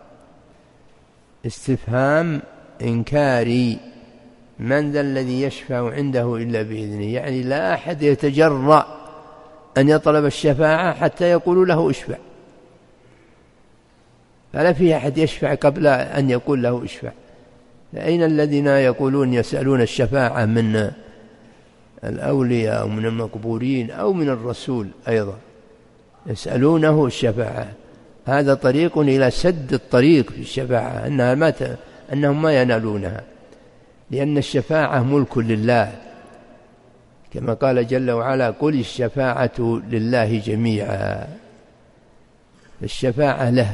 استفهام إنكاري. من ذا الذي يشفع عنده إلا بإذنه، يعني لا أحد يتجرأ أن يطلب الشفاعة حتى يقول له اشفع، فلا في أحد يشفع قبل أن يقول له اشفع. أين الذين يقولون يسألون الشفاعة من الأولياء أو من المقبورين أو من الرسول أيضا يسألونه الشفاعة؟ هذا طريق إلى سد الطريق في الشفاعة، أنها ما ت... أنهم ما ينالونها، لأن الشفاعة ملك لله، كما قال جل وعلا: قل الشفاعة لله جميعا. الشفاعة له،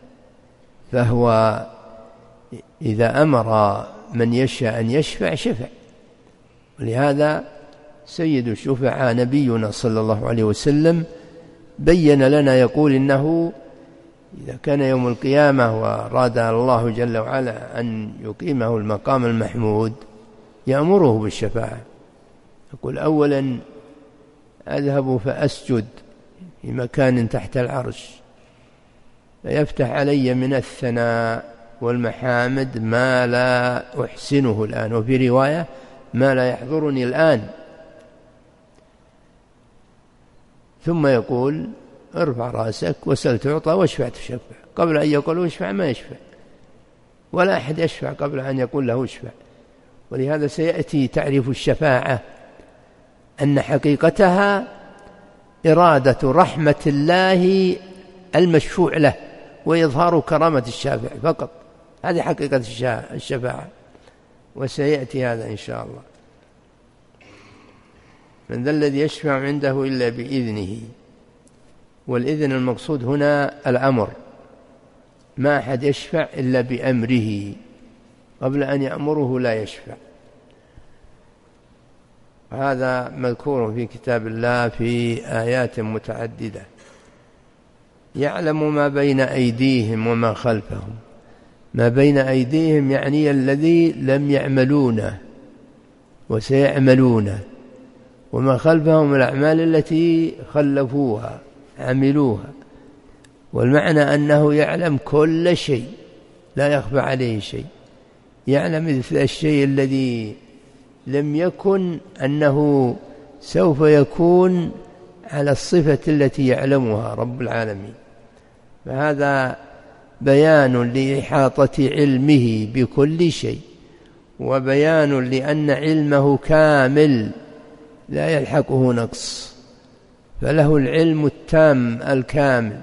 فهو إذا أمر من يشاء أن يشفع شفع. ولهذا سيد الشفعاء نبينا صلى الله عليه وسلم بين لنا، يقول: إنه إذا كان يوم القيامة وأراد الله جل وعلا أن يقيمه المقام المحمود يأمره بالشفاعة، يقول: أولا أذهب فأسجد في مكان تحت العرش فيفتح علي من الثناء والمحامد ما لا أحسنه الآن، وفي رواية ما لا يحضرني الآن. ثم يقول: ارفع رأسك وسل تعطى واشفع تشفع. قبل أن يقول اشفع ما يشفع، ولا أحد يشفع قبل أن يقول له اشفع. ولهذا سيأتي تعريف الشفاعة أن حقيقتها إرادة رحمة الله المشفوع له وإظهار كرامة الشافع فقط، هذه حقيقة الشفاعة، وسيأتي هذا إن شاء الله. من ذا الذي يشفع عنده إلا بإذنه، والإذن المقصود هنا الأمر، ما أحد يشفع إلا بأمره، قبل أن يأمره لا يشفع. هذا مذكور في كتاب الله في آيات متعددة. يعلم ما بين أيديهم وما خلفهم. ما بين أيديهم يعني الذي لم يعملونه وسيعملونه، وما خلفهم الأعمال التي خلفوها عملوها. والمعنى أنه يعلم كل شيء لا يخفى عليه شيء، يعلم مثل الشيء الذي لم يكن أنه سوف يكون على الصفة التي يعلمها رب العالمين. فهذا بيان لإحاطة علمه بكل شيء، وبيان لأن علمه كامل لا يلحقه نقص، فله العلم التام الكامل،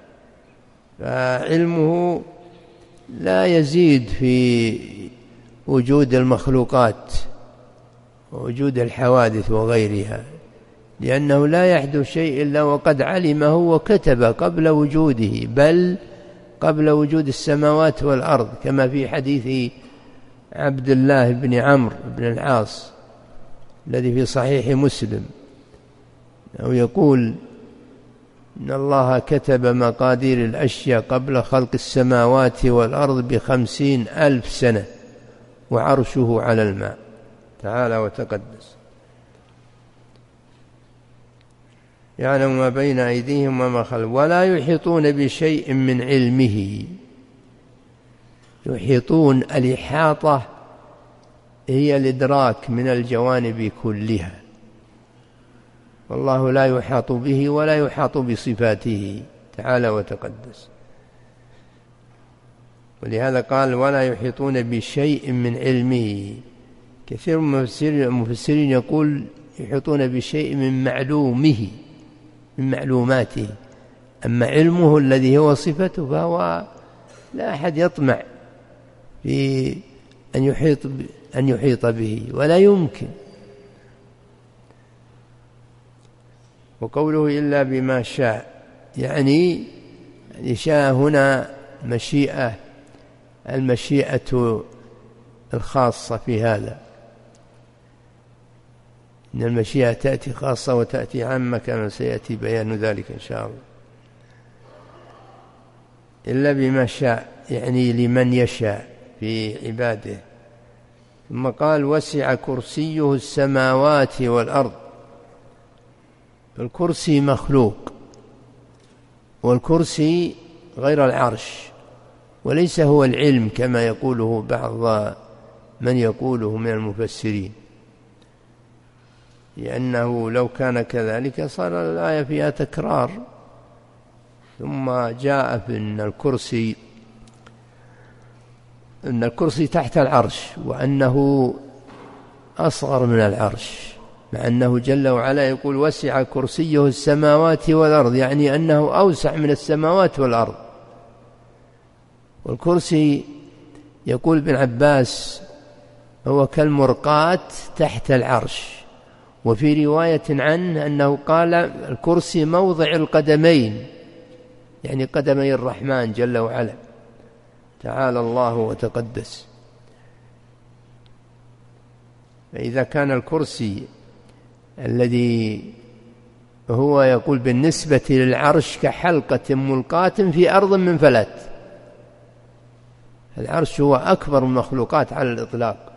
فعلمه لا يزيد في وجود المخلوقات ووجود الحوادث وغيرها، لأنه لا يحدث شيء إلا وقد علمه وكتب قبل وجوده، بل قبل وجود السماوات والأرض، كما في حديث عبد الله بن عمرو بن العاص الذي في صحيح مسلم، أو يقول: إن الله كتب مقادير الأشياء قبل خلق السماوات والأرض بخمسين ألف سنة وعرشه على الماء، تعالى وتقدس. يعلم ما بين أيديهم وما خلفهم ولا يحيطون بشيء من علمه. يحيطون، الإحاطة هي الإدراك من الجوانب كلها، والله لا يحاط به ولا يحاط بصفاته تعالى وتقدس. ولهذا قال: ولا يحيطون بشيء من علمه. كثير من المفسرين يقول يحيطون بشيء من معلومه، من معلوماته، أما علمه الذي هو صفته فهو لا أحد يطمع في أن يحيط أن يحيط به، ولا يمكن. وقوله إلا بما شاء يعني شاء هنا مشيئة، المشيئة الخاصة في هذا، إن المشيئة تأتي خاصة وتأتي عامة كما سيأتي بيان ذلك إن شاء الله. إلا بما شاء يعني لمن يشاء في عباده. ثم قال وسع كرسيه السماوات والأرض. الكرسي مخلوق، والكرسي غير العرش، وليس هو العلم كما يقوله بعض من يقوله من المفسرين، لأنه لو كان كذلك صار الآية فيها تكرار. ثم جاء في أن الكرسي أن الكرسي تحت العرش، وأنه أصغر من العرش، مع أنه جل وعلا يقول وسع كرسيه السماوات والأرض، يعني أنه أوسع من السماوات والأرض. والكرسي يقول ابن عباس هو كالمرقاة تحت العرش. وفي رواية عنه أنه قال الكرسي موضع القدمين، يعني قدمي الرحمن جل وعلا تعالى الله وتقدس. فإذا كان الكرسي الذي هو يقول بالنسبة للعرش كحلقة ملقاة في أرض من فلات، العرش هو أكبر المخلوقات على الإطلاق،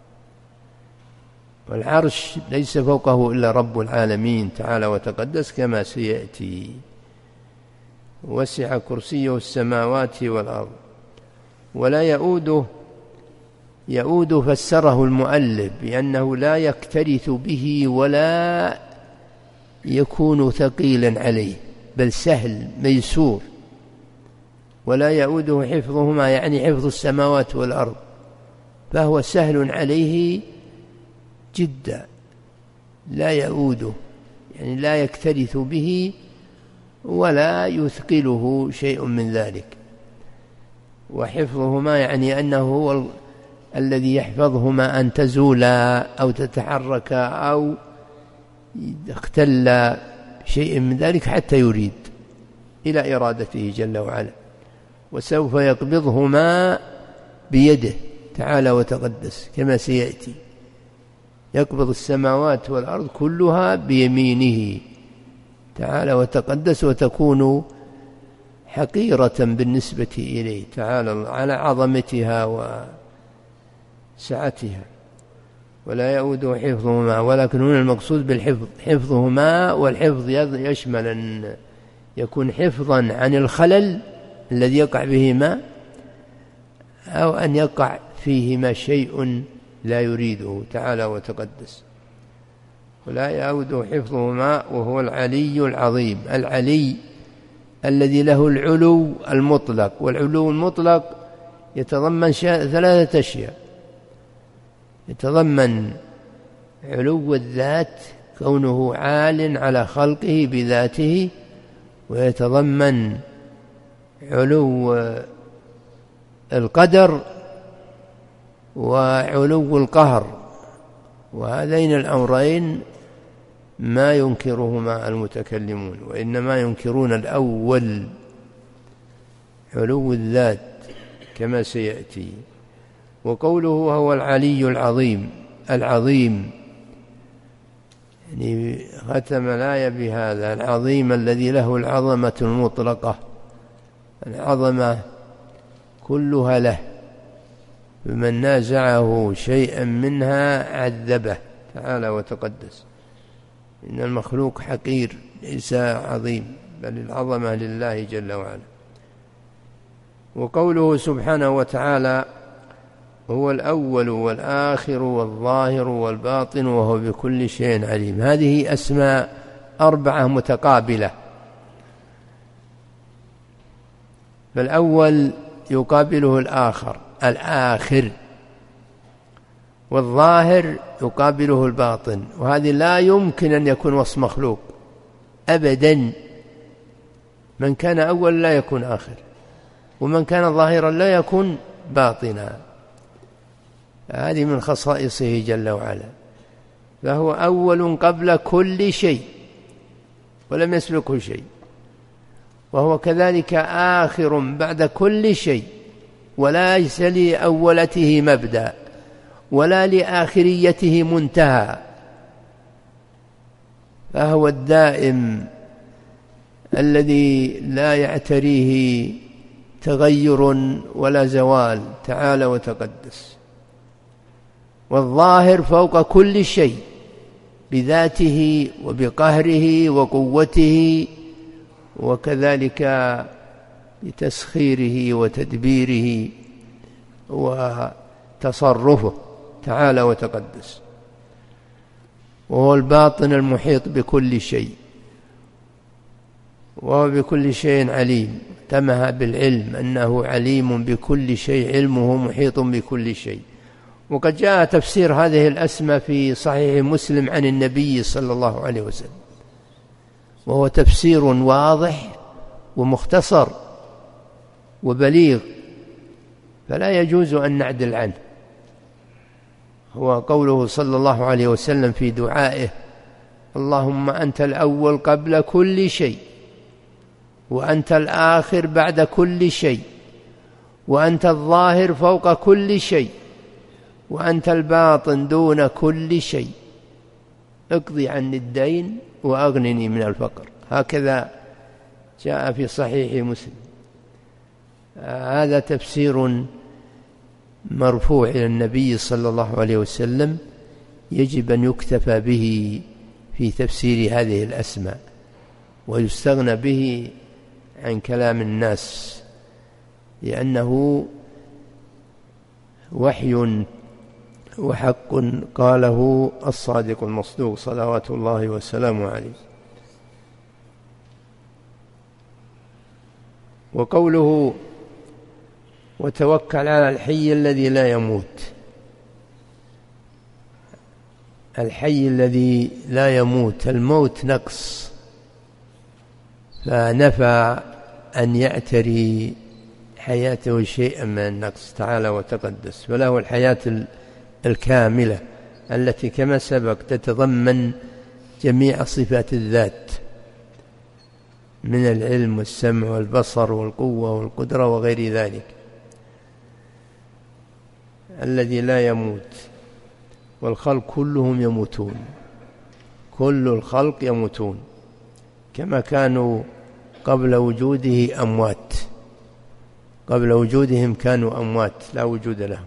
والعرش ليس فوقه إلا رب العالمين تعالى وتقدس كما سيأتي. وسع كرسيه السماوات والأرض ولا يؤوده. يؤود فسره المؤلف بأنه لا يكترث به ولا يكون ثقيلا عليه، بل سهل ميسور. ولا يؤوده حفظهما يعني حفظ السماوات والأرض، فهو سهل عليه جدا، لا يؤوده يعني لا يكترث به ولا يثقله شيء من ذلك. وحفظهما يعني أنه هو الذي يحفظهما أن تزولا أو تتحركا أو اختل شيء من ذلك حتى يريد إلى إرادته جل وعلا. وسوف يقبضهما بيده تعالى وتقدس كما سيأتي، يقبض السماوات والأرض كلها بيمينه تعالى وتقدس، وتكون حقيرة بالنسبة إليه تعالى على عظمتها وسعتها. ولا يؤود حفظهما، ولكن هنا المقصود بالحفظ حفظهما، والحفظ يشمل أن يكون حفظا عن الخلل الذي يقع بهما، أو أن يقع فيهما شيء لا يريده تعالى وتقدس. ولا يؤود حفظهما وهو العلي العظيم. العلي الذي له العلو المطلق، والعلو المطلق يتضمن ثلاثة أشياء: يتضمن علو الذات كونه عال على خلقه بذاته، ويتضمن علو القدر وعلو القهر، وهذين الأمرين ما ينكرهما المتكلمون، وإنما ينكرون الأول علو الذات كما سيأتي. وقوله هو العلي العظيم، العظيم يعني ختم الآية بهذا: العظيم الذي له العظمة المطلقة، العظمة كلها له، فمن نازعه شيئا منها عذبه تعالى وتقدس. إن المخلوق حقير ليس عظيم، بل العظمة لله جل وعلا. وقوله سبحانه وتعالى هو الأول والآخر والظاهر والباطن وهو بكل شيء عليم، هذه أسماء أربعة متقابلة، فالأول يقابله الآخر الآخر، والظاهر يقابله الباطن، وهذه لا يمكن أن يكون وصف مخلوق أبدا، من كان أول لا يكون آخر، ومن كان ظاهرا لا يكون باطنا. هذه من خصائصه جل وعلا، فهو أول قبل كل شيء ولم يسبقه شيء، وهو كذلك آخر بعد كل شيء، وليس لأولته مبدأ ولا لآخريته منتهى، فهو الدائم الذي لا يعتريه تغير ولا زوال تعالى وتقدس، والظاهر فوق كل شيء بذاته وبقهره وقوته، وكذلك بتسخيره وتدبيره وتصرفه تعالى وتقدس. وهو الباطن المحيط بكل شيء، وهو بكل شيء عليم، تمها بالعلم أنه عليم بكل شيء، علمه محيط بكل شيء. وقد جاء تفسير هذه الأسماء في صحيح مسلم عن النبي صلى الله عليه وسلم، وهو تفسير واضح ومختصر وبليغ، فلا يجوز أن نعدل عنه. هو قوله صلى الله عليه وسلم في دعائه: اللهم أنت الأول قبل كل شيء، وأنت الآخر بعد كل شيء، وأنت الظاهر فوق كل شيء، وأنت الباطن دون كل شيء، اقضي عني الدين وأغنني من الفقر. هكذا جاء في صحيح مسلم. هذا تفسير مرفوع إلى النبي صلى الله عليه وسلم، يجب أن يكتفى به في تفسير هذه الأسماء، ويستغنى به عن كلام الناس، لأنه وحي وحق قاله الصادق المصدوق صلوات الله وسلامه عليه. وقوله: وتوكل على الحي الذي لا يموت، الحي الذي لا يموت، الموت نقص، فنفى أن يعتري حياته شيئا من النقص تعالى وتقدس، فله الحياة الكاملة التي كما سبق تتضمن جميع صفات الذات من العلم والسمع والبصر والقوة والقدرة وغير ذلك، الذي لا يموت. والخلق كلهم يموتون، كل الخلق يموتون، كما كانوا قبل وجوده أموات، قبل وجودهم كانوا أموات لا وجود لهم،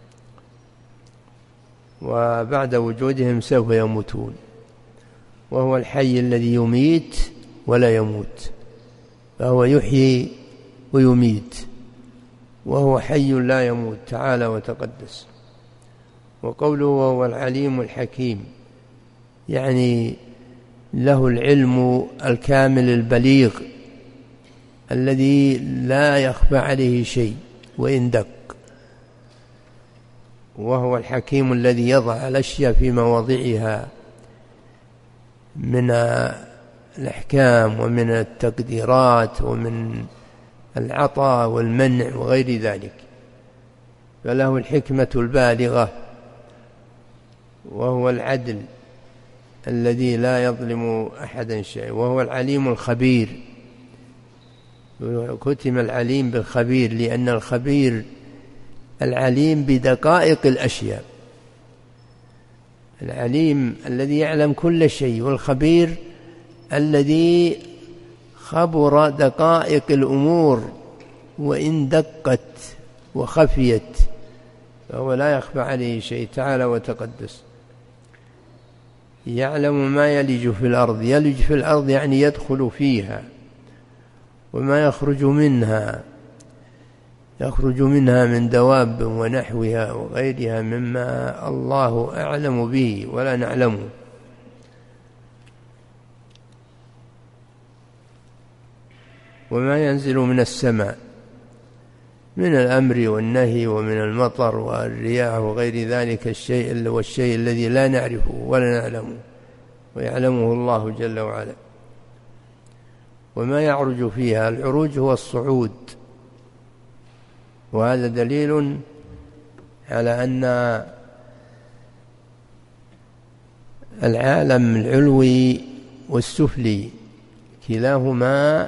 وبعد وجودهم سوف يموتون. وهو الحي الذي يميت ولا يموت، فهو يحيي ويميت، وهو حي لا يموت تعالى وتقدس. وقوله: وهو العليم الحكيم، يعني له العلم الكامل البليغ الذي لا يخفى عليه شيء وإن دق. وهو الحكيم الذي يضع الأشياء في مواضعها من الأحكام ومن التقديرات ومن العطاء والمنع وغير ذلك، فله الحكمة البالغة. وهو العدل الذي لا يظلم أحدا شيء. وهو العليم الخبير، كتم العليم بالخبير، لأن الخبير العليم بدقائق الأشياء، العليم الذي يعلم كل شيء، والخبير الذي خبر دقائق الأمور وإن دقت وخفيت، فهو لا يخفى عليه شيء تعالى وتقدس. يعلم ما يلج في الأرض، يلج في الأرض يعني يدخل فيها، وما يخرج منها، يخرج منها من دواب ونحوها وغيرها مما الله أعلم به ولا نعلمه. وما ينزل من السماء من الأمر والنهي ومن المطر والرياح وغير ذلك الشيء والشيء الذي لا نعرفه ولا نعلمه ويعلمه الله جل وعلا. وما يعرج فيها. العروج هو الصعود، وهذا دليل على أن العالم العلوي والسفلي كلاهما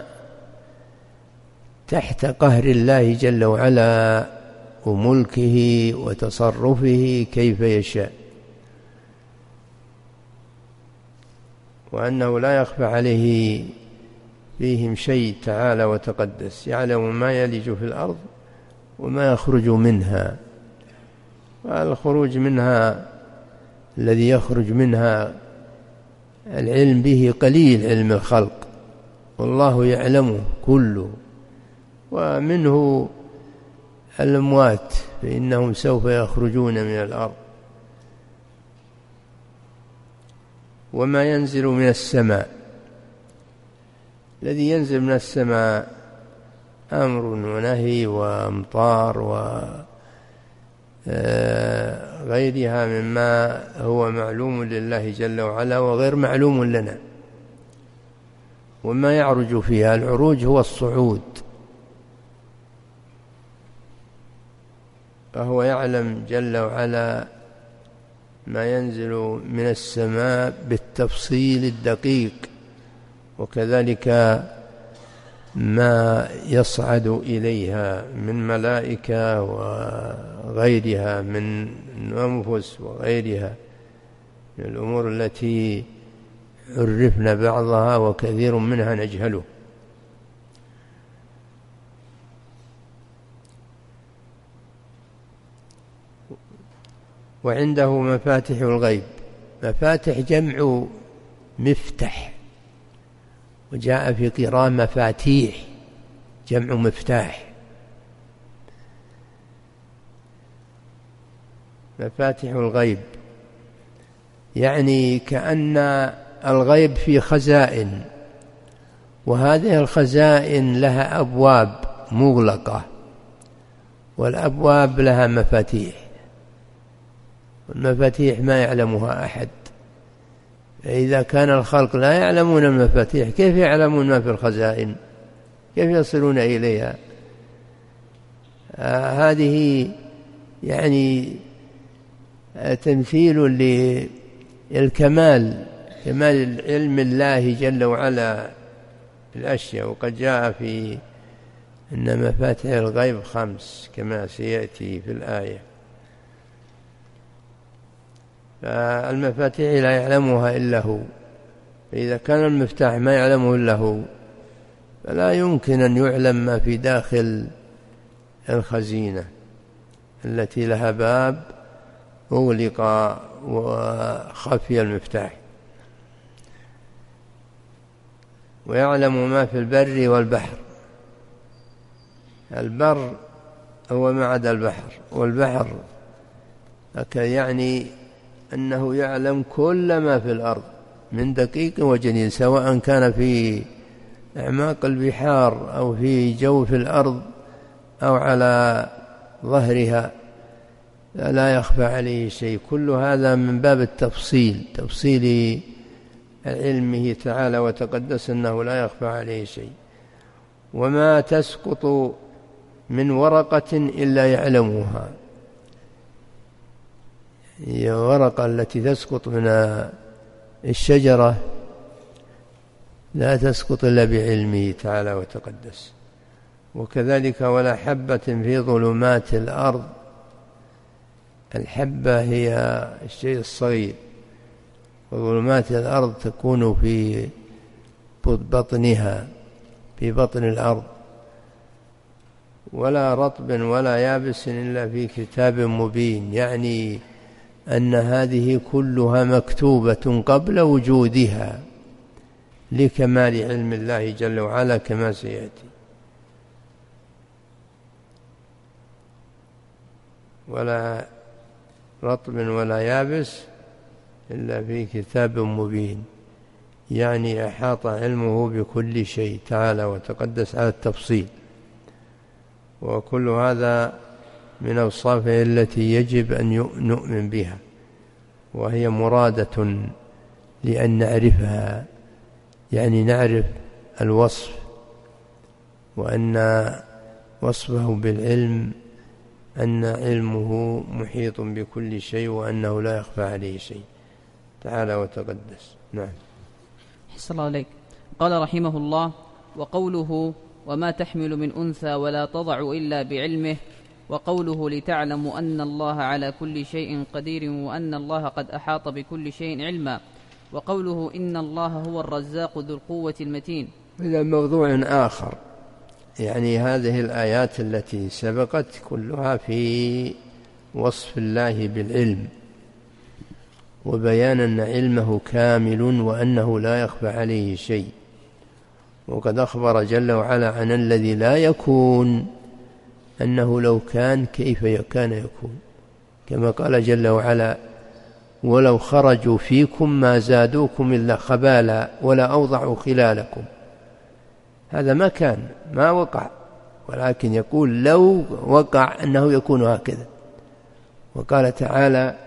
تحت قهر الله جل وعلا وملكه وتصرفه كيف يشاء، وأنه لا يخفى عليه فيهم شيء تعالى وتقدس، يعلم ما يلج في الأرض وما يخرج منها، والخروج منها الذي يخرج منها العلم به قليل، علم الخلق، والله يعلمه كله. ومنه الأموات فإنهم سوف يخرجون من الأرض. وما ينزل من السماء، الذي ينزل من السماء أمر ونهي وأمطار وغيرها مما هو معلوم لله جل وعلا وغير معلوم لنا. وما يعرج فيها، العروج هو الصعود، فهو يعلم جل وعلا ما ينزل من السماء بالتفصيل الدقيق، وكذلك ما يصعد إليها من ملائكة وغيرها من أنفس وغيرها من الأمور التي عرفنا بعضها وكثير منها نجهله. وعنده مفاتح الغيب، مفاتح جمع مفتح، وجاء في قراءة مفاتيح جمع مفتاح. مفاتح الغيب يعني كأن الغيب في خزائن، وهذه الخزائن لها أبواب مغلقة، والأبواب لها مفاتيح، والمفاتيح ما يعلمها أحد. فإذا كان الخلق لا يعلمون المفاتيح، كيف يعلمون ما في الخزائن؟ كيف يصلون إليها؟ آه هذه يعني تمثيل للكمال، كمال علم الله جل وعلا الأشياء. وقد جاء في أن مفاتيح الغيب خمس كما سيأتي في الآية. فالمفاتيح لا يعلمها إلا هو، فإذا كان المفتاح ما يعلمه إلا هو فلا يمكن أن يعلم ما في داخل الخزينة التي لها باب أغلق وخفي المفتاح. ويعلم ما في البر والبحر، البر هو ما عدا البحر، والبحر يعني أنه يعلم كل ما في الأرض من دقيق وجليل، سواء كان في أعماق البحار أو في جوف الأرض أو على ظهرها، لا يخفى عليه شيء. كل هذا من باب التفصيل، تفصيل علمه تعالى وتقدس أنه لا يخفى عليه شيء. وما تسقط من ورقة إلا يعلمها، هي ورقة التي تسقط من الشجرة لا تسقط إلا بعلمه تعالى وتقدس. وكذلك ولا حبة في ظلمات الأرض، الحبة هي الشيء الصغير، وظلمات الأرض تكون في بطنها، في بطن الأرض. ولا رطب ولا يابس إلا في كتاب مبين، يعني أن هذه كلها مكتوبة قبل وجودها لكمال علم الله جل وعلا كما سيأتي. ولا رطب ولا يابس إلا في كتاب مبين، يعني أحاط علمه بكل شيء تعالى وتقدس على التفصيل. وكل هذا من أوصافه التي يجب أن نؤمن بها، وهي مرادة لأن نعرفها، يعني نعرف الوصف، وأن وصفه بالعلم أن علمه محيط بكل شيء وأنه لا يخفى عليه شيء تعالى وتقدس. نعم. حسن الله عليك. قال رحمه الله: وقوله وما تحمل من أنثى ولا تضع إلا بعلمه، وقوله لتعلموا أن الله على كل شيء قدير وأن الله قد أحاط بكل شيء علما، وقوله إن الله هو الرزاق ذو القوة المتين. إلى موضوع آخر، يعني هذه الآيات التي سبقت كلها في وصف الله بالعلم وبيان أن علمه كامل وأنه لا يخفى عليه شيء، وقد أخبر جل وعلا عن الذي لا يكون أنه لو كان كيف كان يكون، كما قال جل وعلا: ولو خرجوا فيكم ما زادوكم إلا خبالا ولا أوضعوا خلالكم. هذا ما كان، ما وقع، ولكن يقول لو وقع أنه يكون هكذا. وقال تعالى: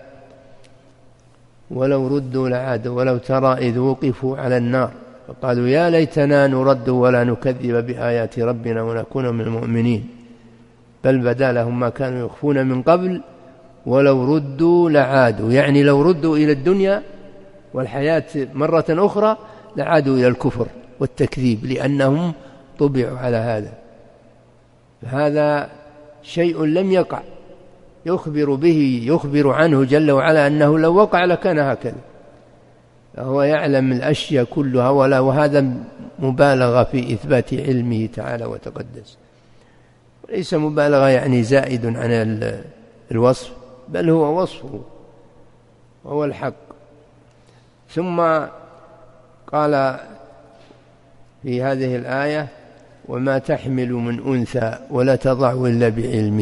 ولو ردوا لعادوا ولو ترى إذ وقفوا على النار فقالوا يا ليتنا نرد ولا نكذب بآيات ربنا ونكون من المؤمنين بل بدا لهم ما كانوا يخفون من قبل ولو ردوا لعادوا، يعني لو ردوا إلى الدنيا والحياة مرة أخرى لعادوا إلى الكفر والتكذيب، لأنهم طبعوا على هذا. هذا شيء لم يقع، يخبر به يخبر عنه جل وعلا أنه لو وقع لكان هكذا، فهو يعلم الأشياء كلها، ولا وهذا مبالغة في إثبات علمه تعالى وتقدس، وليس مبالغة يعني زائد عن الوصف، بل هو وصفه وهو الحق. ثم قال في هذه الآية: وما تحمل من أنثى ولا تضع إلا بعلمه،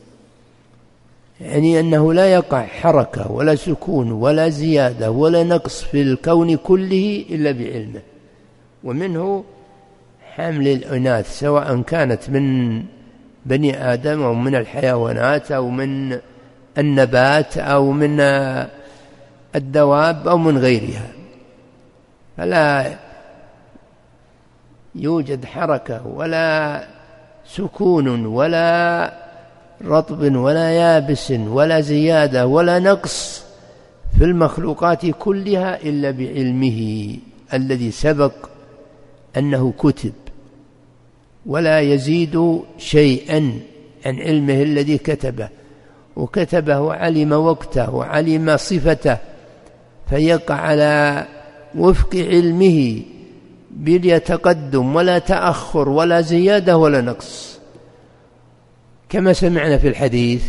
يعني أنه لا يقع حركة ولا سكون ولا زيادة ولا نقص في الكون كله إلا بعلمه. ومنه حمل الإناث سواء كانت من بني آدم أو من الحيوانات أو من النبات أو من الدواب أو من غيرها، فلا يوجد حركة ولا سكون ولا رطب ولا يابس ولا زيادة ولا نقص في المخلوقات كلها إلا بعلمه الذي سبق أنه كتب، ولا يزيد شيئا عن علمه الذي كتبه، وكتبه وعلم وقته وعلم صفته، فيقع على وفق علمه بلا تقدم ولا تأخر ولا زيادة ولا نقص، كما سمعنا في الحديث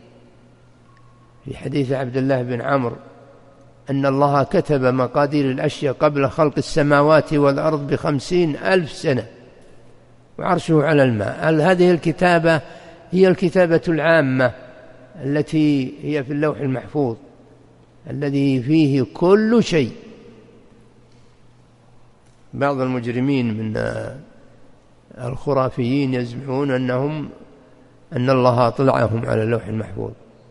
في حديث عبد الله بن عمرو أن الله كتب مقادير الأشياء قبل خلق السماوات والأرض بخمسين ألف سنة وعرشه على الماء. هذه الكتابة هي الكتابة العامة التي هي في اللوح المحفوظ الذي فيه كل شيء. بعض المجرمين من الخرافيين يزعمون أنهم أن الله أطلعهم على اللوح المحفوظ،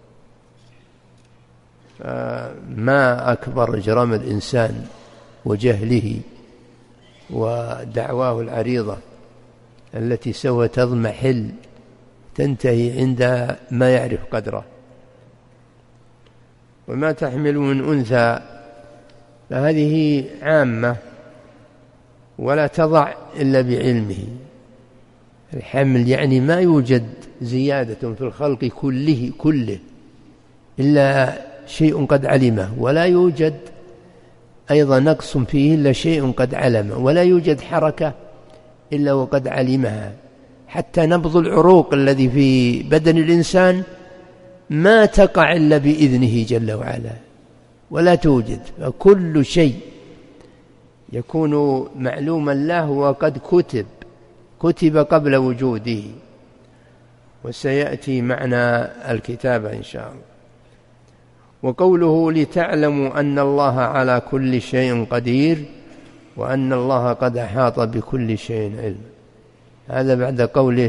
ما أكبر إجرام الإنسان وجهله ودعواه العريضة التي سوى تضمحل تنتهي عند ما يعرف قدره. وما تحمل من أنثى فهذه عامة ولا تضع إلا بعلمه. الحمل يعني ما يوجد زيادة في الخلق كله كله إلا شيء قد علمه، ولا يوجد أيضا نقص فيه إلا شيء قد علمه، ولا يوجد حركة إلا وقد علمها. حتى نبض العروق الذي في بدن الإنسان ما تقع إلا بإذنه جل وعلا، ولا توجد، فكل شيء يكون معلوما له وقد كتب كتب قبل وجوده، وسيأتي معنى الكتابة إن شاء الله. وقوله لتعلموا أن الله على كل شيء قدير وأن الله قد أحاط بكل شيء علم، هذا بعد قوله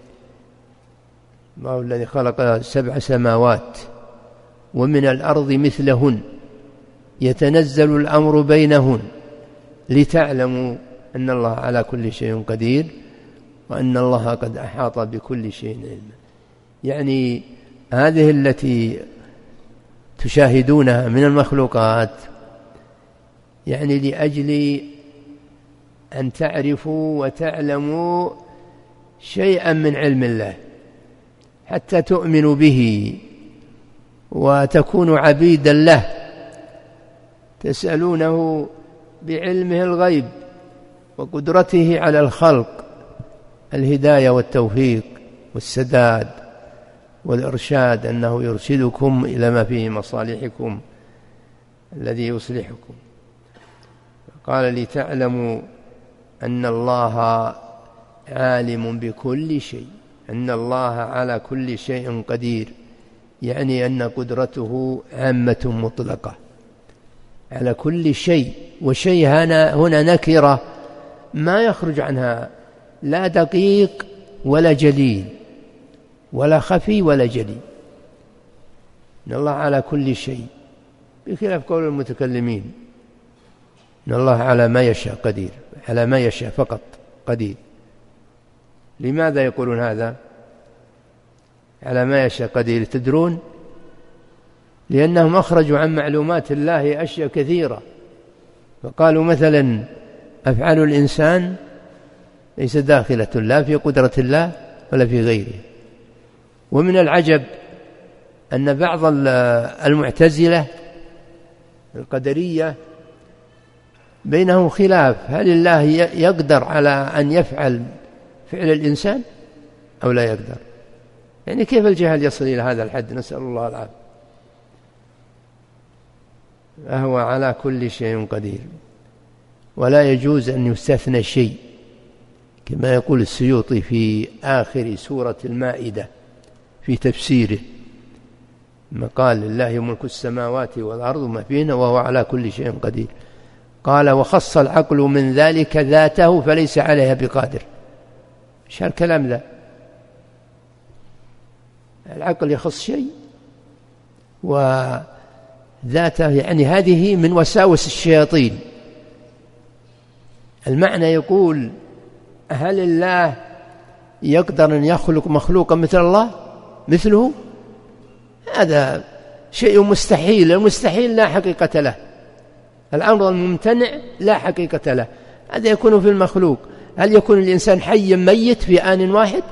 ما هو الذي خلق سبع سماوات ومن الأرض مثلهن يتنزل الأمر بينهن لتعلموا أن الله على كل شيء قدير، وأن الله قد أحاط بكل شيء علما. يعني هذه التي تشاهدونها من المخلوقات يعني لأجل أن تعرفوا وتعلموا شيئا من علم الله حتى تؤمنوا به وتكونوا عبيدا له، تسألونه بعلمه الغيب وقدرته على الخلق الهداية والتوفيق والسداد والإرشاد، أنه يرشدكم إلى ما فيه مصالحكم الذي يصلحكم. قال لتعلموا أن الله عالم بكل شيء، أن الله على كل شيء قدير، يعني أن قدرته عامة مطلقة على كل شيء. وشيء هنا, هنا نكرة ما يخرج عنها لا دقيق ولا جليل ولا خفي ولا جلي، إن الله على كل شيء، بخلاف قول المتكلمين إن الله على ما يشاء قدير، على ما يشاء فقط قدير. لماذا يقولون هذا على ما يشاء قدير؟ تدرون؟ لأنهم أخرجوا عن معلومات الله أشياء كثيرة، فقالوا مثلا أفعال الإنسان ليس داخلة لا في قدرة الله ولا في غيره. ومن العجب أن بعض المعتزلة القدرية بينهم خلاف، هل الله يقدر على أن يفعل فعل الإنسان أو لا يقدر؟ يعني كيف الجهل يصل إلى هذا الحد؟ نسأل الله العافية. فهو على كل شيء قدير، ولا يجوز أن يستثنى شيء، كما يقول السيوطي في آخر سورة المائدة في تفسيره، ما قال لله ملك السماوات والأرض ما فيهن وهو على كل شيء قدير، قال وخص العقل من ذلك ذاته فليس عليها بقادر. ايش هالكلام ذا؟ العقل يخص شيء وذاته، يعني هذه من وساوس الشياطين. المعنى يقول هل الله يقدر أن يخلق مخلوقا مثل الله مثله؟ هذا شيء مستحيل، المستحيل لا حقيقة له، الأمر الممتنع لا حقيقة له. هذا يكون في المخلوق. هل يكون الإنسان حيا ميت في آن واحد؟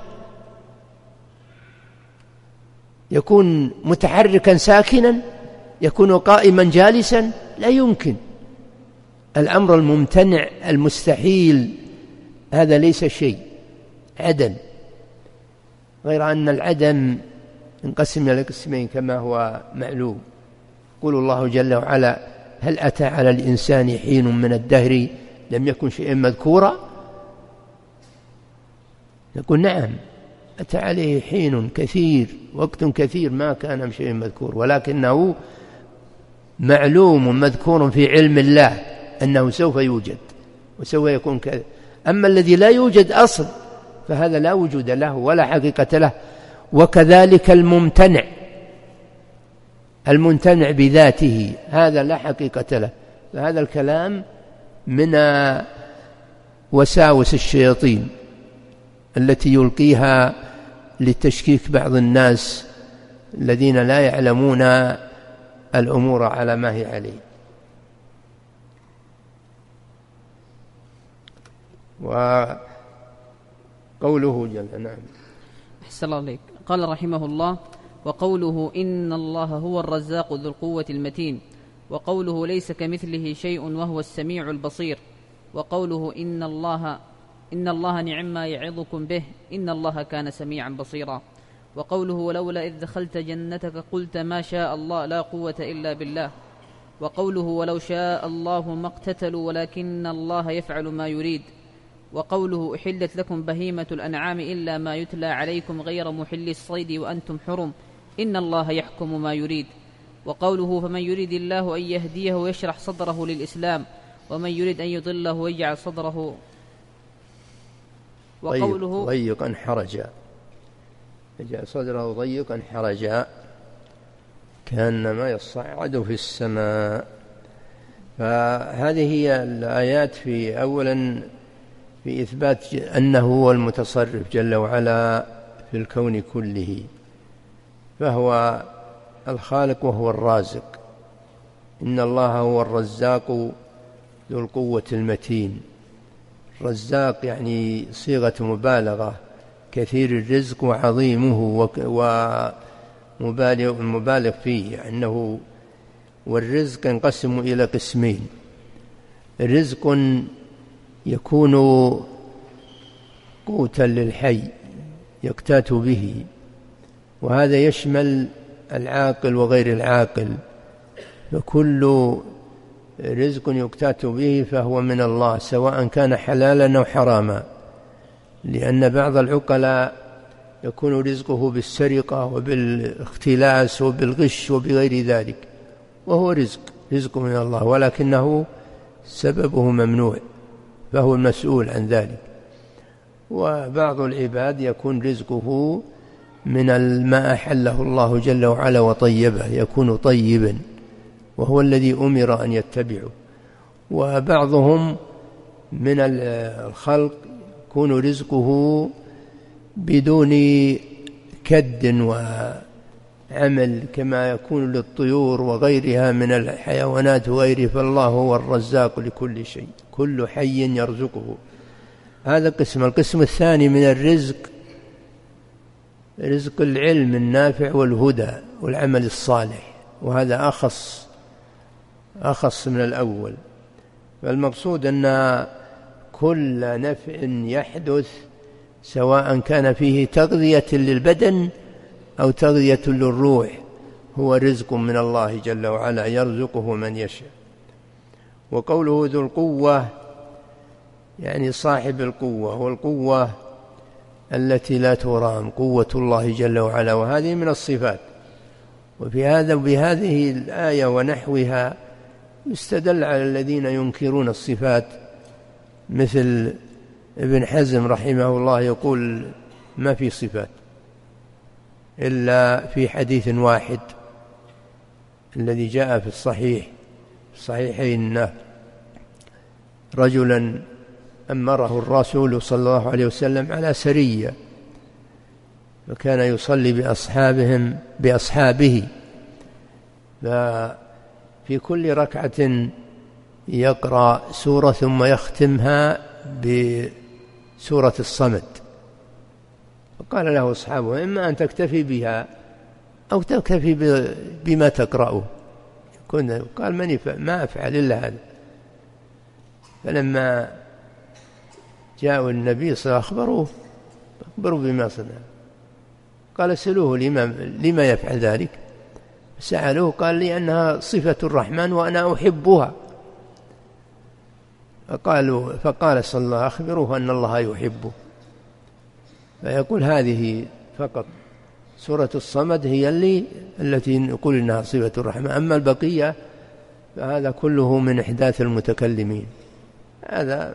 يكون متحركا ساكنا؟ يكون قائما جالسا؟ لا يمكن. الأمر الممتنع المستحيل هذا ليس شيء، عدم. غير أن العدم انقسم إلى قسمين كما هو معلوم. يقول الله جل وعلا هل أتى على الإنسان حين من الدهر لم يكن شيئا مذكورا؟ نقول نعم، أتى عليه حين كثير، وقت كثير ما كان شيئا مذكور، ولكنه معلوم مذكور في علم الله أنه سوف يوجد وسوف يكون كذا. أما الذي لا يوجد أصل فهذا لا وجود له ولا حقيقة له. وكذلك الممتنع، الممتنع بذاته هذا لا حقيقة له. فهذا الكلام من وساوس الشياطين التي يلقيها لتشكيك بعض الناس الذين لا يعلمون الأمور على ما هي عليه. وقوله جل نعم. أحسن الله عليك. قال رحمه الله وقوله إن الله هو الرزاق ذو القوة المتين، وقوله ليس كمثله شيء وهو السميع البصير، وقوله إن الله إن الله نعم ما يعظكم به إن الله كان سميعا بصيرا، وقوله ولولا إذ دخلت جنتك قلت ما شاء الله لا قوة إلا بالله، وقوله ولو شاء الله ما اقتتلوا ولكن الله يفعل ما يريد، وقوله أحلت لكم بهيمة الأنعام إلا ما يتلى عليكم غير محل الصيد وأنتم حرم إن الله يحكم ما يريد، وقوله فمن يريد الله أن يهديه يشرح صدره للإسلام ومن يريد أن يضله يجعل صدره وقوله ضيقا حرجا، يجعل صدره ضيقا حرجا كأنما يصعد في السماء. فهذه هي الآيات في أولا في إثبات أنه هو المتصرف جل وعلا في الكون كله، فهو الخالق وهو الرازق. إن الله هو الرزاق ذو القوة المتين. الرزاق يعني صيغة مبالغة، كثير الرزق وعظيمه ومبالغ فيه، أنه والرزق ينقسم إلى قسمين: رزق يكون قوتا للحي يقتات به، وهذا يشمل العاقل وغير العاقل، فكل رزق يقتات به فهو من الله، سواء كان حلالا أو حراما، لأن بعض العقلاء يكون رزقه بالسرقة وبالاختلاس وبالغش وبغير ذلك، وهو رزق رزق من الله، ولكنه سببه ممنوع فهو المسؤول عن ذلك. وبعض العباد يكون رزقه من ما أحله الله جل وعلا وطيبه، يكون طيبا وهو الذي أمر أن يتبعه. وبعضهم من الخلق يكون رزقه بدون كد وعمل، كما يكون للطيور وغيرها من الحيوانات وغيره، فالله هو الرزاق لكل شيء، كل حي يرزقه. هذا قسم. القسم الثاني من الرزق رزق العلم النافع والهدى والعمل الصالح، وهذا أخص أخص من الأول. فالمقصود أن كل نفع يحدث سواء كان فيه تغذية للبدن أو تغذية للروح هو رزق من الله جل وعلا يرزقه من يشاء. وقوله ذو القوة يعني صاحب القوة، والقوة التي لا ترام، قوة الله جل وعلا، وهذه من الصفات. وفي هذا بهذه الآية ونحوها يستدل على الذين ينكرون الصفات، مثل ابن حزم رحمه الله يقول ما في صفات إلا في حديث واحد الذي جاء في الصحيح الصحيحين: رجلا أمره الرسول صلى الله عليه وسلم على سرية، فكان يصلي بأصحابهم بأصحابه، ففي كل ركعة يقرأ سورة ثم يختمها بسورة الصمد. فقال له أصحابه: إما أن تكتفي بها أو تكتفي بما تقرأه. قال: من ما أفعل إلا هذا. فلما جاءوا النبي صلى الله عليه وسلم أخبروه أخبروا بما صنع. قال: سألوه لما, لما يفعل ذلك؟ سألوه قال: لأنها صفة الرحمن وأنا أحبها. فقالوا فقال صلى الله عليه وسلم: أخبروه أن الله يحبه. فيقول هذه فقط سورة الصمد هي اللي التي نقول إنها صفة الرحمن، أما البقية فهذا كله من إحداث المتكلمين، هذا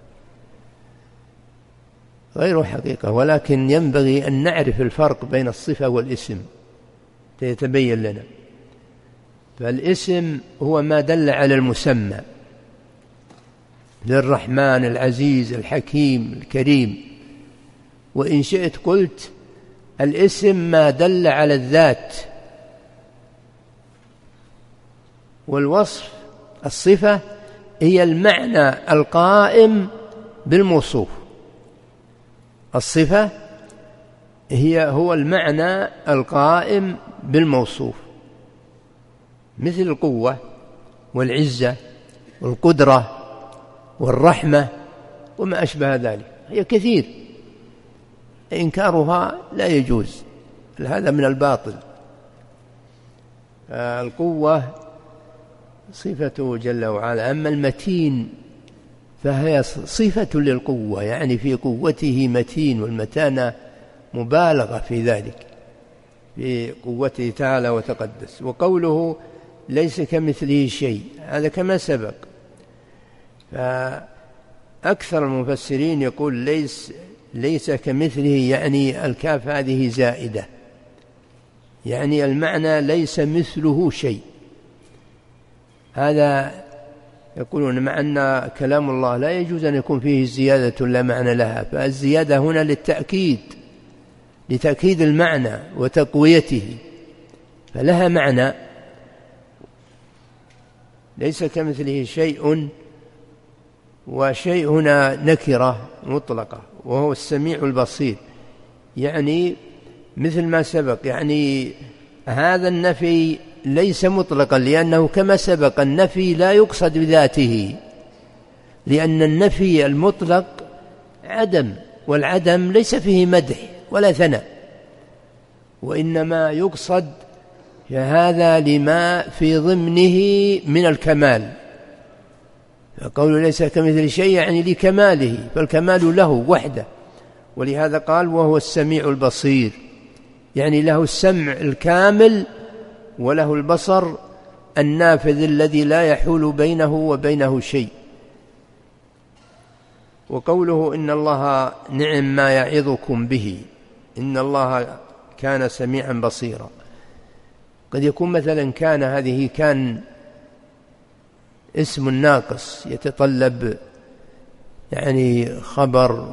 غير حقيقة. ولكن ينبغي أن نعرف الفرق بين الصفة والاسم ليتبين لنا. فالاسم هو ما دل على المسمى، للرحمن العزيز الحكيم الكريم. وإن شئت قلت الاسم ما دل على الذات، والوصف الصفة هي المعنى القائم بالموصوف. الصفة هي هو المعنى القائم بالموصوف، مثل القوة والعزة والقدرة والرحمة وما أشبه ذلك، هي كثير، إنكارها لا يجوز، هذا من الباطل. القوة صفته جل وعلا، أما المتين فهي صفة للقوة، يعني في قوته متين، والمتانة مبالغة في ذلك، في قوته تعالى وتقدس. وقوله ليس كمثله شيء هذا كما سبق. فأكثر المفسرين يقول ليس ليس كمثله، يعني الكاف هذه زائدة، يعني المعنى ليس مثله شيء. هذا يقولون مع أن كلام الله لا يجوز أن يكون فيه زيادة لا معنى لها، فالزيادة هنا للتأكيد، لتأكيد المعنى وتقويته، فلها معنى. ليس كمثله شيء، وشيء هنا نكرة مطلقة، وهو السميع البصير، يعني مثل ما سبق، يعني هذا النفي ليس مطلقا، لأنه كما سبق النفي لا يقصد بذاته، لأن النفي المطلق عدم، والعدم ليس فيه مدح ولا ثناء، وإنما يقصد هذا لما في ضمنه من الكمال. فقوله ليس كمثل شيء يعني لكماله، فالكمال له وحده، ولهذا قال وهو السميع البصير، يعني له السمع الكامل وله البصر النافذ الذي لا يحول بينه وبينه شيء. وقوله إن الله نعم ما يعظكم به، إن الله كان سميعا بصيرا، قد يكون مثلا كان هذه كان اسم ناقص يتطلب يعني خبر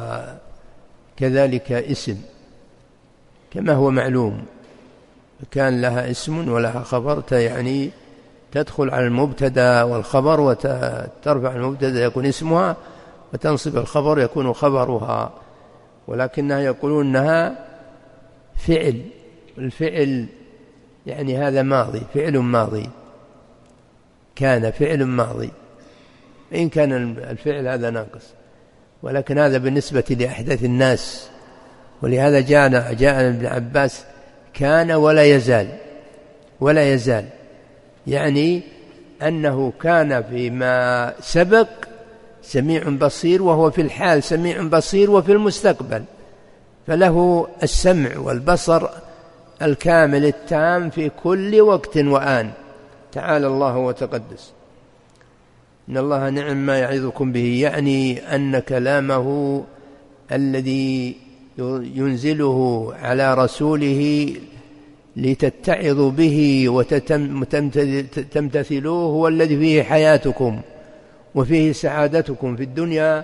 وكذلك اسم كما هو معلوم، كان لها اسم ولها خبر، يعني تدخل على المبتدا والخبر وترفع المبتدا يكون اسمها، وتنصب الخبر يكون خبرها، ولكنها يقولون أنها فعل، الفعل يعني هذا ماضي، فعل ماضي، كان فعل ماضي، إن كان الفعل هذا ناقص، ولكن هذا بالنسبة لأحدث الناس. ولهذا جاءنا جاءنا ابن عباس كان ولا يزال، ولا يزال يعني أنه كان فيما سبق سميع بصير، وهو في الحال سميع بصير، وفي المستقبل فله السمع والبصر الكامل التام في كل وقت وآن، تعالى الله وتقدس. إن الله نعم ما يعظكم به، يعني أن كلامه الذي ينزله على رسوله لتتعظوا به وتمتثلوه هو الذي فيه حياتكم وفيه سعادتكم في الدنيا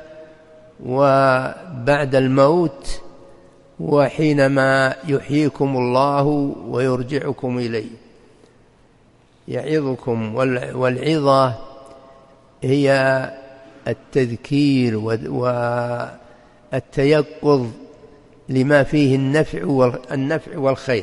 وبعد الموت، وحينما يحييكم الله ويرجعكم إليه. يعظكم، والعظة هي التذكير والتيقظ لما فيه النفع والخير.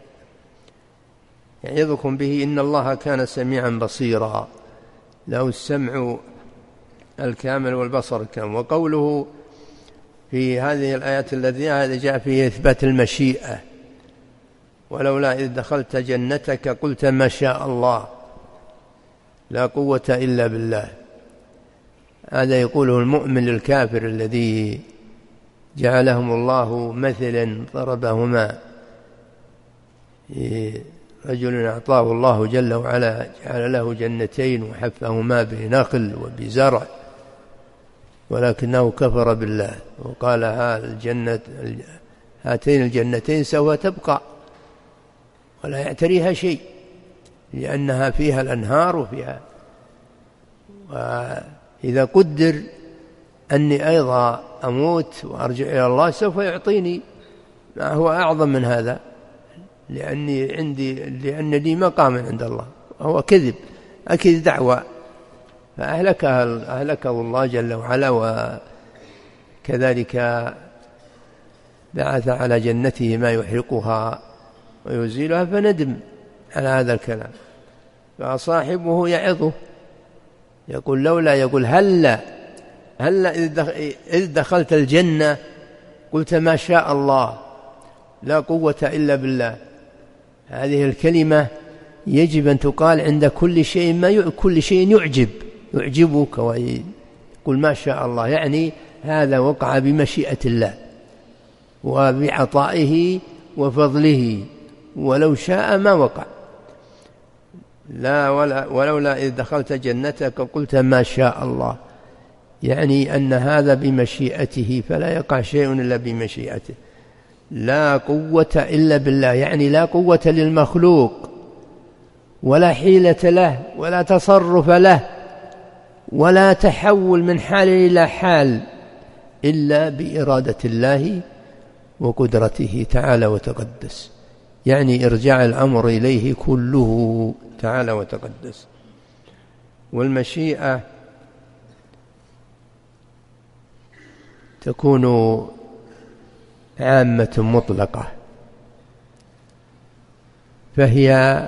يعظكم به إن الله كان سميعا بصيرا، له السمع الكامل والبصر الكامل. وقوله في هذه الآيات التي جاء فيها إثبات المشيئة، ولولا إذ دخلت جنتك قلت ما شاء الله لا قوة إلا بالله، هذا يقوله المؤمن للكافر الذي جعلهم الله مثلا ضربهما. رجل أعطاه الله جل وعلا جعل له جنتين وحفهما بنخل وبزرع، ولكنه كفر بالله وقال الجنة هاتين الجنتين سوف تبقى ولا يعتريها شيء، لأنها فيها الأنهار وفيها، وإذا قدر أني أيضا أموت وأرجع إلى الله سوف يعطيني ما هو أعظم من هذا، لأني عندي لأن لي مقام عند الله. هو كذب، أكيد دعوة، فأهلكها أهلكه الله جل وعلا، وكذلك بعث على جنته ما يحرقها ويزيلها، فندم على هذا الكلام. فصاحبه يعظه يقول لولا، يقول هلا هلا إذ دخلت الجنة قلت ما شاء الله لا قوة إلا بالله. هذه الكلمة يجب أن تقال عند كل شيء، ما كل شيء يعجب يعجبك ويقول ما شاء الله، يعني هذا وقع بمشيئة الله وبعطائه وفضله، ولو شاء ما وقع. لا ولا ولولا إذ دخلت جنتك قلت ما شاء الله، يعني أن هذا بمشيئته، فلا يقع شيء إلا بمشيئته. لا قوة إلا بالله، يعني لا قوة للمخلوق ولا حيلة له ولا تصرف له ولا تحول من حال إلى حال إلا بإرادة الله وقدرته تعالى وتقدس، يعني إرجاع الأمر إليه كله تعالى وتقدس. والمشيئة تكون عامة مطلقة، فهي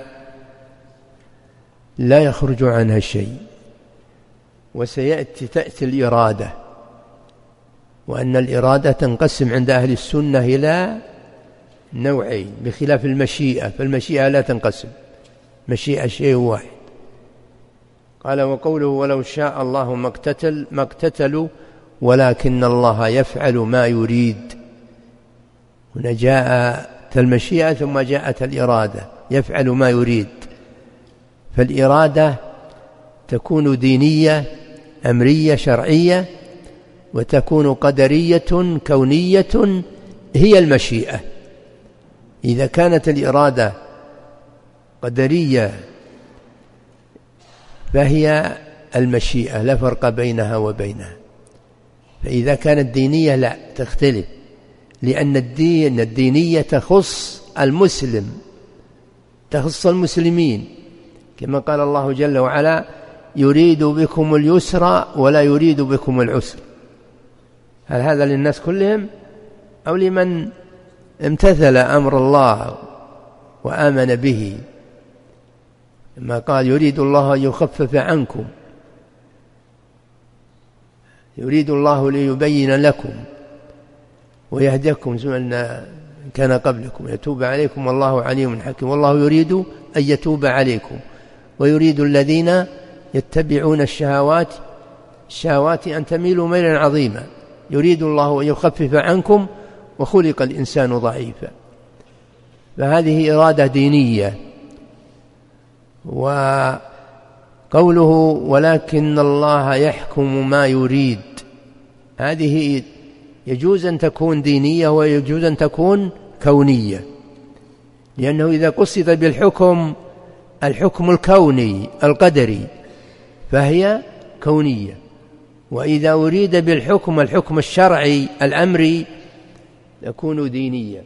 لا يخرج عنها شيء. وسيأتي تأتي الإرادة، وأن الإرادة تنقسم عند أهل السنة إلى نوعين بخلاف المشيئة، فالمشيئة لا تنقسم، مشيئة شيء واحد. قال: وقوله ولو شاء الله ما اقتتل ما اقتتلوا ولكن الله يفعل ما يريد. هنا جاءت المشيئة ثم جاءت الإرادة، يفعل ما يريد. فالإرادة تكون دينية أمرية شرعية، وتكون قدرية كونية هي المشيئة. إذا كانت الإرادة قدرية فهي المشيئة، لا فرق بينها وبينها. فإذا كانت دينية لا تختلف، لأن الدين الدينية تخص المسلم، تخص المسلمين، كما قال الله جل وعلا: يريد بكم اليسر ولا يريد بكم العسر. هل هذا للناس كلهم أو لمن امتثل أمر الله وآمن به؟ لما قال: يريد الله يخفف عنكم، يريد الله ليبين لكم ويهديكم سنن كان قبلكم يتوب عليكم والله عليم حكيم. والله يريد أن يتوب عليكم ويريد الذين يتبعون الشهوات الشهوات أن تميلوا ميلا عظيما. يريد الله أن يخفف عنكم وخلق الإنسان ضعيفا. فهذه إرادة دينية. وقوله ولكن الله يحكم ما يريد، هذه يجوز أن تكون دينية ويجوز أن تكون كونية، لأنه إذا قصد بالحكم الحكم الكوني القدري فهي كونية، وإذا أريد بالحكم الحكم الشرعي الأمري تكون دينية.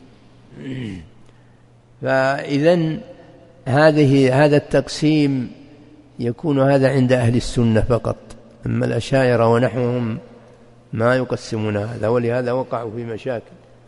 فإذن هذه هذا التقسيم يكون هذا عند أهل السنة فقط، أما الأشاعرة ونحوهم ما يقسمون هذا، ولهذا وقعوا في مشاكل.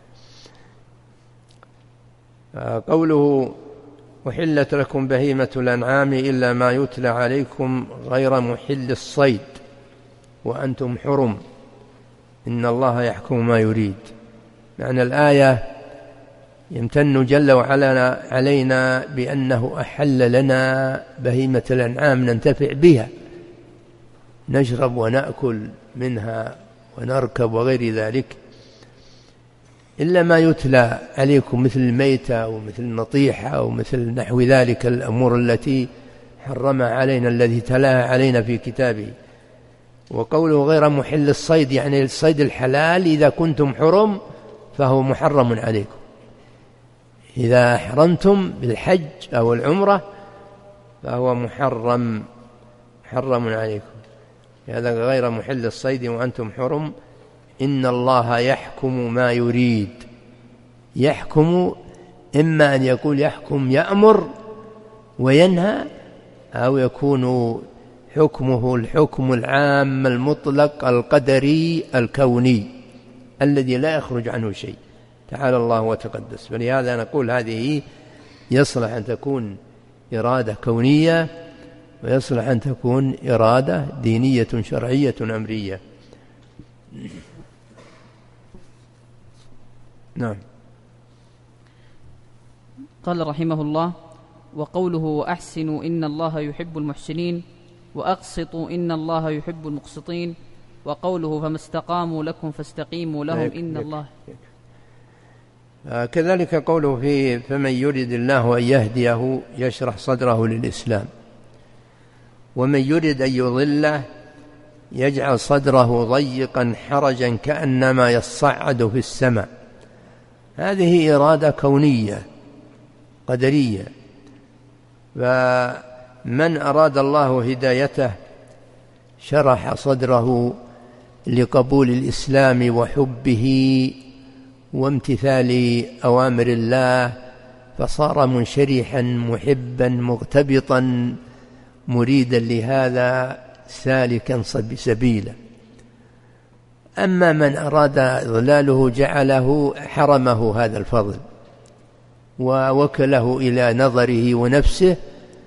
قوله وحلت لكم بهيمة الأنعام إلا ما يتلى عليكم غير محل الصيد وأنتم حرم إن الله يحكم ما يريد. معنى الآية يمتن جل وعلا علينا بأنه أحل لنا بهيمة الأنعام ننتفع بها، نشرب ونأكل منها ونركب وغير ذلك، إلا ما يتلى عليكم مثل الميتة ومثل النطيحة ومثل نحو ذلك الأمور التي حرمها علينا الذي تلاها علينا في كتابه. وقوله غير محل الصيد يعني الصيد الحلال إذا كنتم حرم فهو محرم عليكم، إذا أحرمتم بالحج أو العمرة فهو محرم محرم عليكم. هذا غير محل الصيد وأنتم حرم إن الله يحكم ما يريد. يحكم إما أن يقول يحكم يأمر وينهى، أو يكون حكمه الحكم العام المطلق القدري الكوني الذي لا يخرج عنه شيء تعالى الله وتقدس. فلهذا نقول هذه يصلح أن تكون إرادة كونية ويصلح أن تكون إرادة دينية شرعية أمرية. نعم. قال رحمه الله: وقوله أحسنوا إن الله يحب المحسنين وأقسطوا إن الله يحب المقسطين، وقوله فما استقاموا لكم فاستقيموا لهم إن الله. كذلك قوله في فمن يريد الله أن يهديه يشرح صدره للإسلام، ومن يريد أن يضله يجعل صدره ضيقا حرجا كأنما يصعد في السماء. هذه إرادة كونية قدرية. فمن أراد الله هدايته شرح صدره لقبول الإسلام وحبه وامتثال أوامر الله، فصار منشرحا محبا مغتبطا مريدا لهذا سالكا سبيلا. أما من أراد إضلاله جعله حرمه هذا الفضل ووكله إلى نظره ونفسه،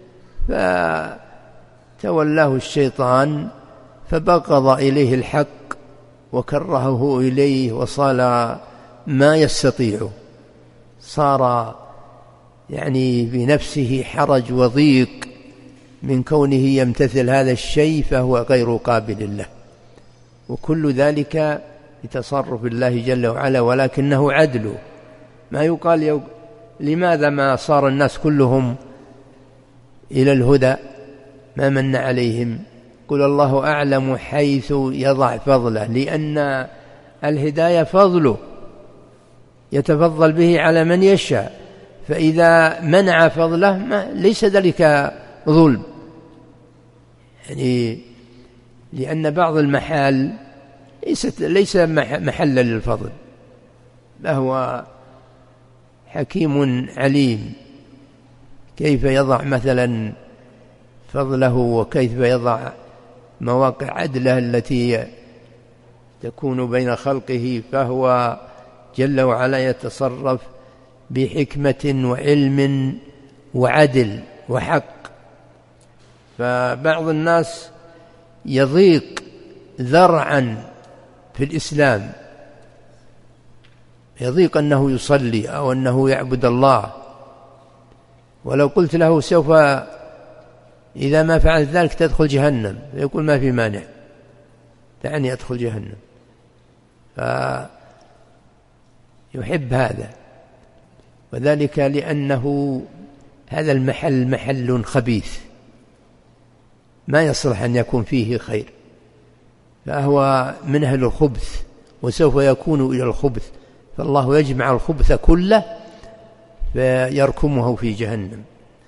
فتولاه الشيطان فبغض إليه الحق وكرهه إليه وصال ما يستطيع، صار يعني بنفسه حرج وضيق من كونه يمتثل هذا الشيء فهو غير قابل له، وكل ذلك بتصرف الله جل وعلا، ولكنه عدل. ما يقال لماذا ما صار الناس كلهم إلى الهدى، ما من عليهم؟ قل الله أعلم حيث يضع فضله، لأن الهداية فضله يتفضل به على من يشاء، فإذا منع فضله ما ليس ذلك ظلم، يعني لأن بعض المحال ليس ليس محلا للفضل، فهو حكيم عليم كيف يضع مثلا فضله وكيف يضع مواقع عدله التي تكون بين خلقه، فهو جل وعلا يتصرف بحكمة وعلم وعدل وحق. فبعض الناس يضيق ذرعا في الإسلام، يضيق أنه يصلي أو أنه يعبد الله، ولو قلت له سوف إذا ما فعلت ذلك تدخل جهنم، يقول ما في مانع، دعني أدخل جهنم. فيحب هذا، وذلك لأنه هذا المحل محل خبيث ما يصلح أن يكون فيه خير، فهو من أهل الخبث وسوف يكون إلى الخبث، فالله يجمع الخبث كله فيركمه في جهنم.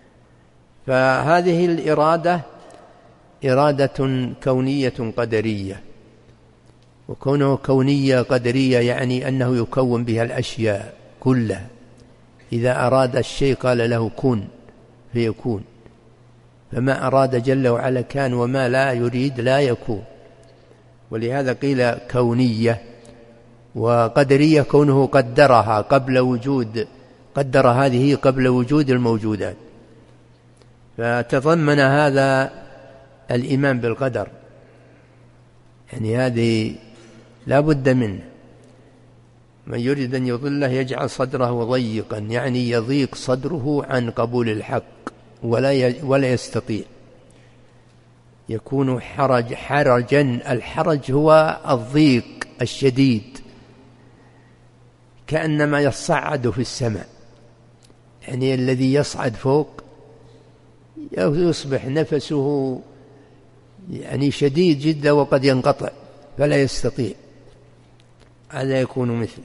فهذه الإرادة إرادة كونية قدرية، وكونه كونية قدرية يعني أنه يكون بها الأشياء كلها، إذا أراد الشيء قال له كن فيكون، فما أراد جل وعلا كان، وما لا يريد لا يكون. ولهذا قيل كونية، وقدرية كونه قدرها قبل وجود، قدر هذه قبل وجود الموجودات، فتضمن هذا الإيمان بالقدر، يعني هذه لا بد منه. من يريد أن يضله يجعل صدره ضيقا، يعني يضيق صدره عن قبول الحق ولا ولا يستطيع، يكون حرج حرجا. الحرج هو الضيق الشديد، كأنما يصعد في السماء، يعني الذي يصعد فوق يصبح نفسه يعني شديد جدا وقد ينقطع فلا يستطيع، هذا يكون مثله.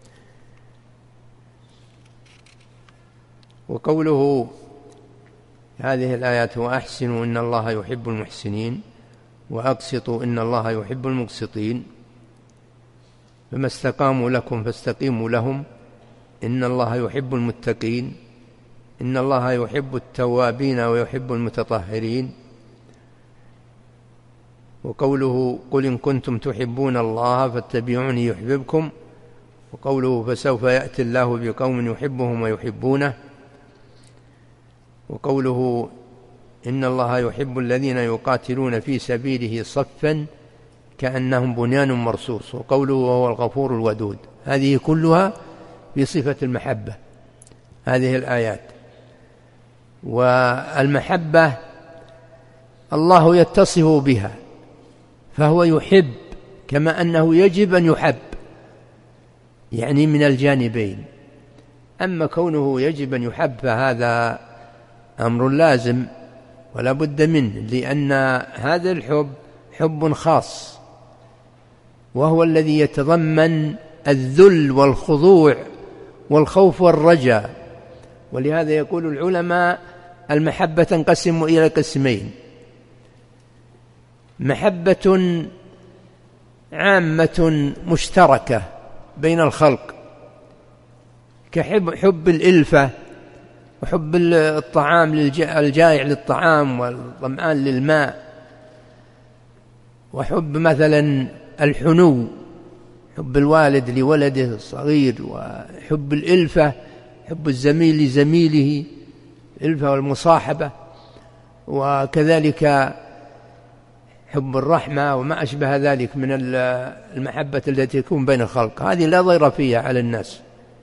وقوله هذه الآيات وأحسنوا إن الله يحب المحسنين وأقسطوا إن الله يحب المقسطين، فما استقاموا لكم فاستقيموا لهم إن الله يحب المتقين إن الله يحب التوابين ويحب المتطهرين. وقوله قل إن كنتم تحبون الله فاتبعوني يحببكم، وقوله فسوف يأتي الله بقوم يحبهم ويحبونه، وقوله إن الله يحب الذين يقاتلون في سبيله صفا كأنهم بنيان مرصوص، وقوله وهو الغفور الودود. هذه كلها بصفة المحبة، هذه الآيات. والمحبة الله يتصف بها، فهو يحب كما أنه يجب أن يحب، يعني من الجانبين. أما كونه يجب أن يحب فهذا أمر لازم ولا بد منه، لأن هذا الحب حب خاص، وهو الذي يتضمن الذل والخضوع والخوف والرجاء. ولهذا يقول العلماء المحبة تنقسم إلى قسمين: محبة عامة مشتركة بين الخلق، كحب حب الإلفة وحب الطعام الجائع للطعام والظمآن للماء، وحب مثلا الحنو، حب الوالد لولده الصغير، وحب الإلفة، حب الزميل لزميله، الإلفة والمصاحبة، وكذلك حب الرحمة وما أشبه ذلك من المحبة التي تكون بين الخلق، هذه لا ضير فيها على الناس.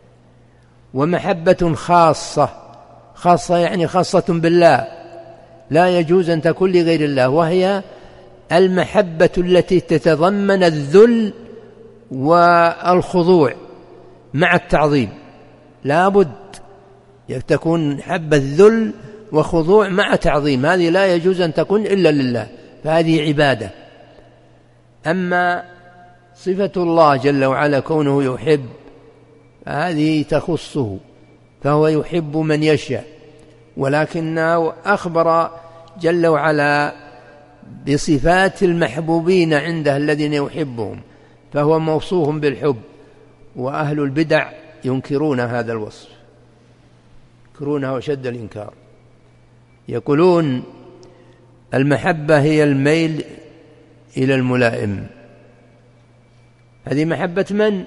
ومحبة خاصة، خاصة يعني خاصة بالله، لا يجوز أن تكون لغير الله، وهي المحبة التي تتضمن الذل والخضوع مع التعظيم، لا بد تكون حب الذل وخضوع مع تعظيم، هذه لا يجوز أن تكون إلا لله، فهذه عبادة. أما صفة الله جل وعلا كونه يحب، هذه تخصه، فهو يحب من يشاء، ولكنه أخبر جل وعلا بصفات المحبوبين عنده الذين يحبهم، فهو موصوف بالحب. وأهل البدع ينكرون هذا الوصف، ينكرونه وشد الإنكار، يقولون المحبة هي الميل إلى الملائم. هذه محبة من؟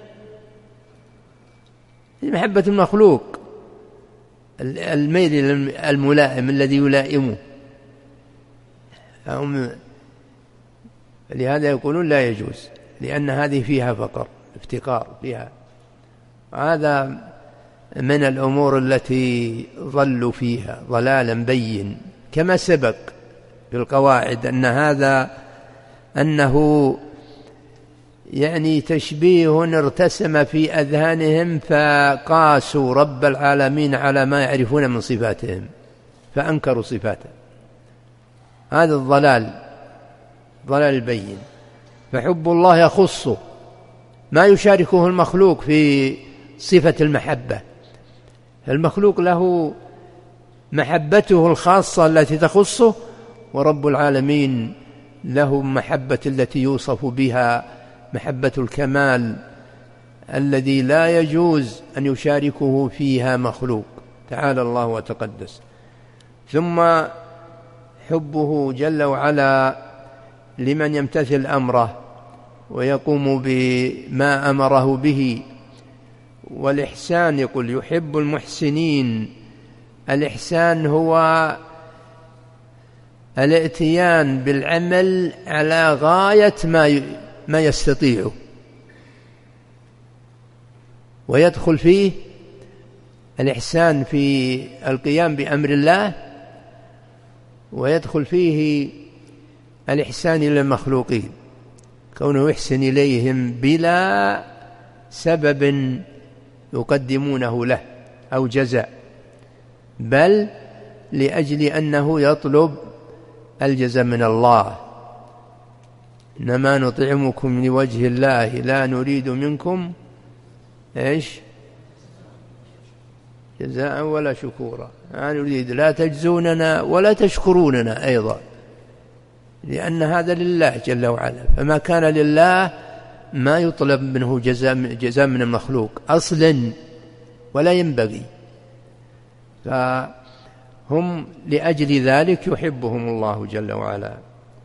هذه محبة المخلوق، الميل إلى الملائم الذي يلائمه، لهذا يقولون لا يجوز، لأن هذه فيها فقر افتقار فيها. هذا من الأمور التي ضلوا فيها ضلالا بين، كما سبق في القواعد أن هذا أنه يعني تشبيه ارتسم في أذهانهم، فقاسوا رب العالمين على ما يعرفون من صفاتهم فأنكروا صفاته. هذا الضلال ضلال البين. فحب الله يخصه، ما يشاركه المخلوق في صفة المحبة. المخلوق له محبته الخاصة التي تخصه، ورب العالمين له محبة التي يوصف بها محبة الكمال الذي لا يجوز أن يشاركه فيها مخلوق، تعالى الله وتقدس. ثم حبه جل وعلا لمن يمتثل أمره ويقوم بما أمره به. والإحسان يقول يحب المحسنين. الإحسان هو الاتيان بالعمل على غاية ما ما يستطيعه، ويدخل فيه الإحسان في القيام بأمر الله، ويدخل فيه الإحسان إلى المخلوقين، كونه يحسن إليهم بلا سبب يقدمونه له أو جزاء، بل لأجل أنه يطلب الجزاء من الله. إنما نطعمكم لوجه الله لا نريد منكم إيش جزاء ولا شكورا، لا نريد لا تجزوننا ولا تشكروننا أيضا، لأن هذا لله جل وعلا، فما كان لله ما يطلب منه جزاء جزاء من المخلوق أصلا ولا ينبغي. فهم لأجل ذلك يحبهم الله جل وعلا.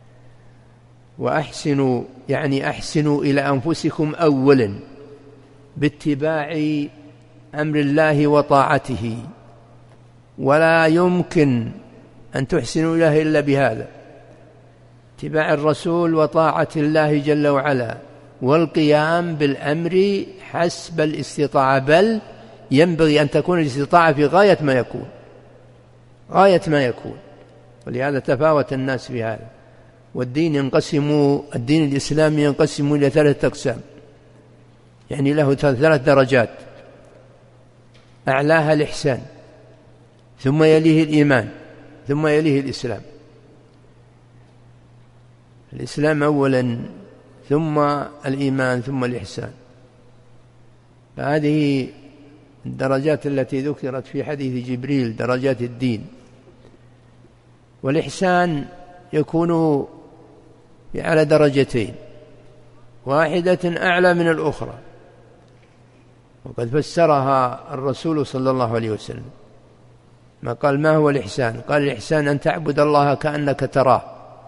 وأحسنوا يعني أحسنوا إلى أنفسكم أولا باتباع أمر الله وطاعته، ولا يمكن أن تحسنوا إليه إلا بهذا، اتباع الرسول وطاعة الله جل وعلا، والقيام بالأمر حسب الاستطاعة، بل ينبغي أن تكون الاستطاعة في غاية ما يكون غاية ما يكون ولهذا تفاوت الناس في هذا. والدين ينقسم الدين الإسلامي ينقسم إلى ثلاثة أقسام، يعني له ثلاث درجات: أعلاها الإحسان، ثم يليه الإيمان، ثم يليه الإسلام. الإسلام أولا، ثم الإيمان، ثم الإحسان. فهذه الدرجات التي ذكرت في حديث جبريل درجات الدين. والإحسان يكون على درجتين، واحدة أعلى من الأخرى. وقد فسرها الرسول صلى الله عليه وسلم، ما قال ما هو الإحسان؟ قال الإحسان أن تعبد الله كأنك تراه.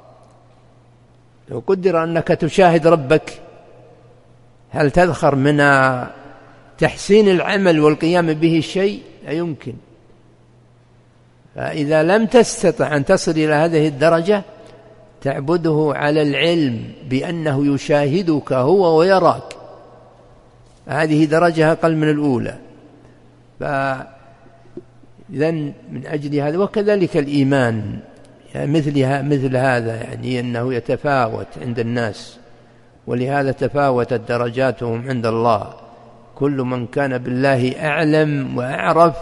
لو قدر أنك تشاهد ربك هل تذخر من تحسين العمل والقيام به شيء؟ لا يمكن. فإذا لم تستطع أن تصل إلى هذه الدرجة تعبده على العلم بأنه يشاهدك هو ويراك، هذه درجة أقل من الأولى. فإذن من أجل هذا، وكذلك الإيمان يعني مثلها مثل هذا، يعني أنه يتفاوت عند الناس، ولهذا تفاوتت درجاتهم عند الله. كل من كان بالله أعلم وأعرف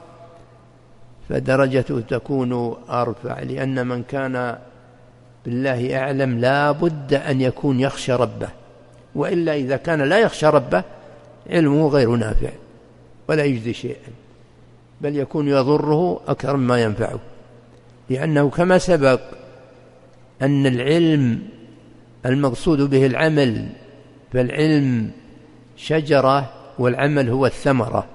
فدرجته تكون أرفع، لأن من كان بالله أعلم لا بد أن يكون يخشى ربه، وإلا إذا كان لا يخشى ربه علمه غير نافع ولا يجدي شيئا، بل يكون يضره أكثر مما ينفعه. لأنه كما سبق أن العلم المقصود به العمل، فالعلم شجرة والعمل هو الثمرة.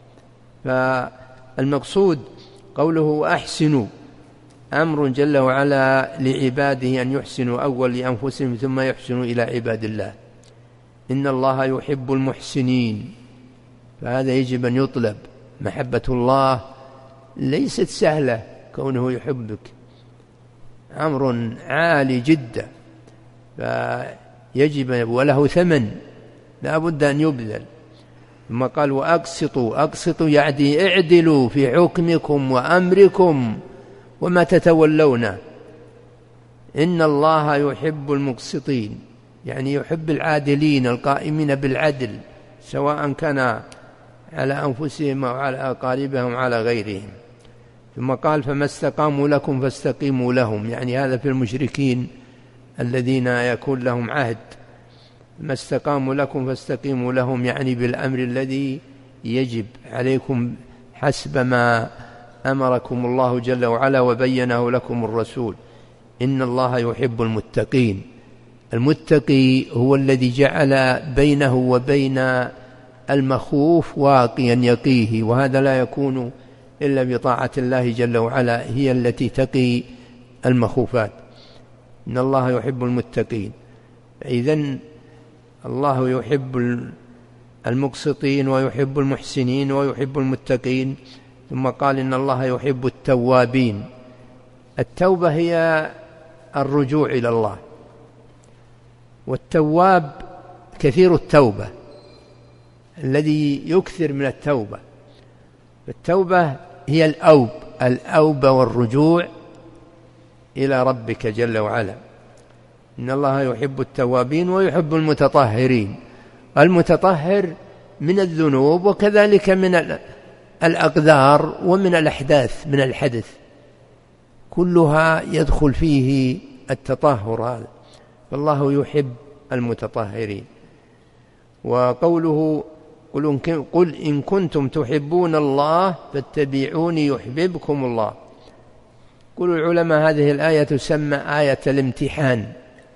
فالمقصود قوله أحسنوا أمر جل وعلا لعباده أن يحسنوا أول لأنفسهم ثم يحسنوا إلى عباد الله. إن الله يحب المحسنين، فهذا يجب أن يطلب. محبة الله ليست سهلة، كونه يحبك أمر عالي جدا، فيجب وله ثمن لا بد أن يبذل. ثم قال وأقسطوا، أقسطوا يعني اعدلوا في حكمكم وأمركم وما تتولون. إن الله يحب المقسطين، يعني يحب العادلين القائمين بالعدل، سواء كان على أنفسهم أو على أقاربهم على غيرهم. ثم قال فما استقاموا لكم فاستقيموا لهم، يعني هذا في المشركين الذين يكون لهم عهد. ما استقاموا لكم فاستقيموا لهم، يعني بالأمر الذي يجب عليكم حسب ما أمركم الله جل وعلا وبينه لكم الرسول. إن الله يحب المتقين. المتقي هو الذي جعل بينه وبين المخوف واقيا يقيه، وهذا لا يكون إلا بطاعة الله جل وعلا، هي التي تقي المخوفات. إن الله يحب المتقين. إذن الله يحب المقسطين ويحب المحسنين ويحب المتقين. ثم قال إن الله يحب التوابين. التوبة هي الرجوع إلى الله، والتواب كثير التوبة الذي يكثر من التوبة. التوبة هي الأوب الأوب والرجوع إلى ربك جل وعلا. إن الله يحب التوابين ويحب المتطهرين. المتطهر من الذنوب وكذلك من الأقدار ومن الأحداث، من الحدث كلها يدخل فيه التطهر هذا، فالله يحب المتطهرين. وقوله قل إن كنتم تحبون الله فاتبعوني يحببكم الله. قل العلماء هذه الآية تسمى آية الامتحان،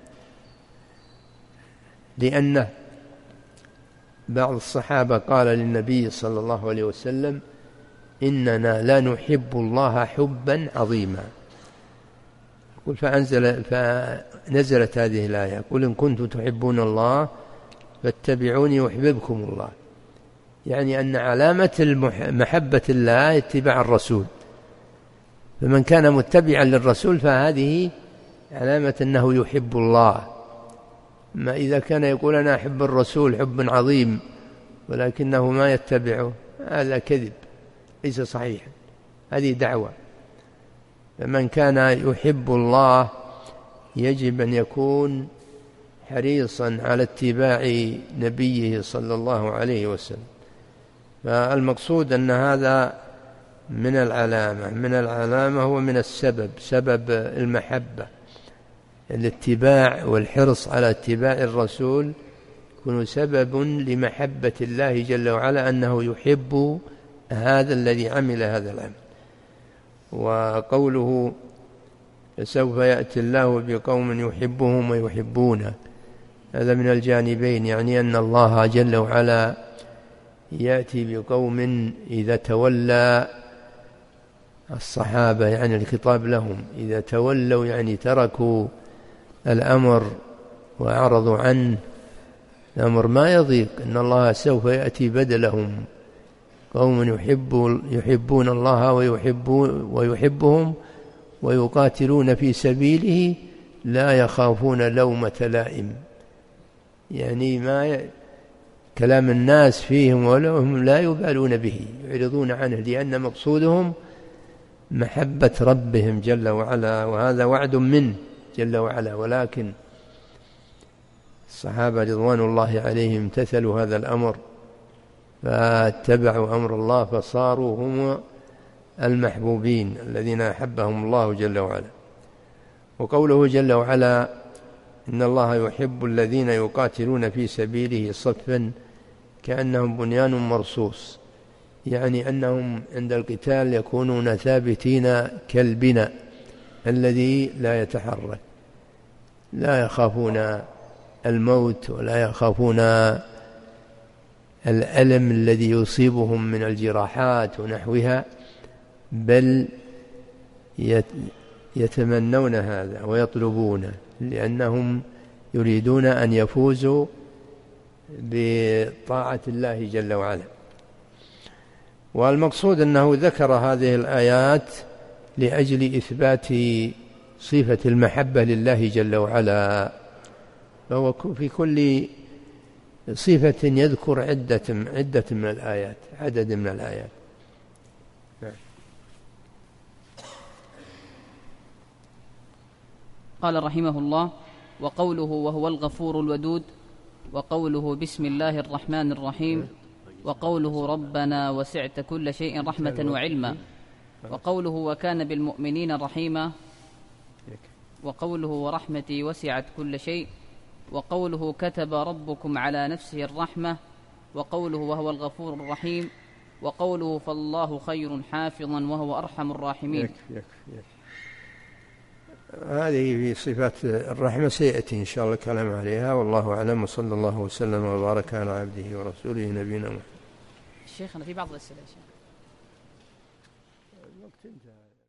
لأن بعض الصحابة قال للنبي صلى الله عليه وسلم إننا لا نحب الله حبا عظيما. قل فأنزل فنزلت هذه الآية قل إن كنتم تحبون الله فاتبعوني يحببكم الله، يعني أن علامة محبة الله اتباع الرسول، فمن كان متبعا للرسول فهذه علامة أنه يحب الله. ما إذا كان يقول أنا أحب الرسول حب عظيم ولكنه ما يتبعه، هذا كذب ليس صحيحا، هذه دعوة. فمن كان يحب الله يجب أن يكون حريصا على اتباع نبيه صلى الله عليه وسلم. فالمقصود أن هذا من العلامة من العلامة هو من السبب، سبب المحبة، الاتباع والحرص على اتباع الرسول يكون سبب لمحبة الله جل وعلا، أنه يحب هذا الذي عمل هذا العمل. وقوله فسوف يأتي الله بقوم يحبهم ويحبونه. هذا من الجانبين، يعني أن الله جل وعلا يأتي بقوم إذا تولى الصحابة، يعني الخطاب لهم، إذا تولوا يعني تركوا الأمر وأعرضوا عنه، الأمر ما يضيق، إن الله سوف يأتي بدلهم قوم يحبون, يحبون الله ويحبون ويحبهم ويقاتلون في سبيله لا يخافون لومة لائم. يعني ما ي... كلام الناس فيهم ولهم لا يبالون به، يعرضون عنه، لأن مقصودهم محبة ربهم جل وعلا، وهذا وعد منه جل وعلا. ولكن الصحابة رضوان الله عليهم امتثلوا هذا الأمر فاتبعوا أمر الله، فصاروا هم المحبوبين الذين أحبهم الله جل وعلا. وقوله جل وعلا إن الله يحب الذين يقاتلون في سبيله صفا كأنهم بنيان مرصوص، يعني أنهم عند القتال يكونون ثابتين كالبناء الذي لا يتحرك، لا يخافون الموت ولا يخافون الألم الذي يصيبهم من الجراحات ونحوها، بل يتمنون هذا ويطلبونه، لأنهم يريدون أن يفوزوا بطاعة الله جل وعلا. والمقصود أنه ذكر هذه الآيات لأجل إثبات صفة المحبة لله جل وعلا، فهو في كل صفة يذكر عدة عدة من الآيات، عدد من الآيات. قال رحمه الله: وقوله وهو الغفور الودود، وقوله بسم الله الرحمن الرحيم، وقوله ربنا وسعت كل شيء رحمة وعلما، وقوله وكان بالمؤمنين رحيما، وقوله ورحمتي وسعت كل شيء، وقوله كتب ربكم على نفسه الرحمة، وقوله وهو الغفور الرحيم، وقوله فالله خير حافظا وهو أرحم الراحمين. يكفي يكفي يكفي. هذه في صفات الرحمة سيأتي إن شاء الله الكلام عليها، والله أعلم، وصلى الله وسلم وبارك على عبده ورسوله نبينا محمد. شيخنا في بعض الأسئلة. الوقت انتهى.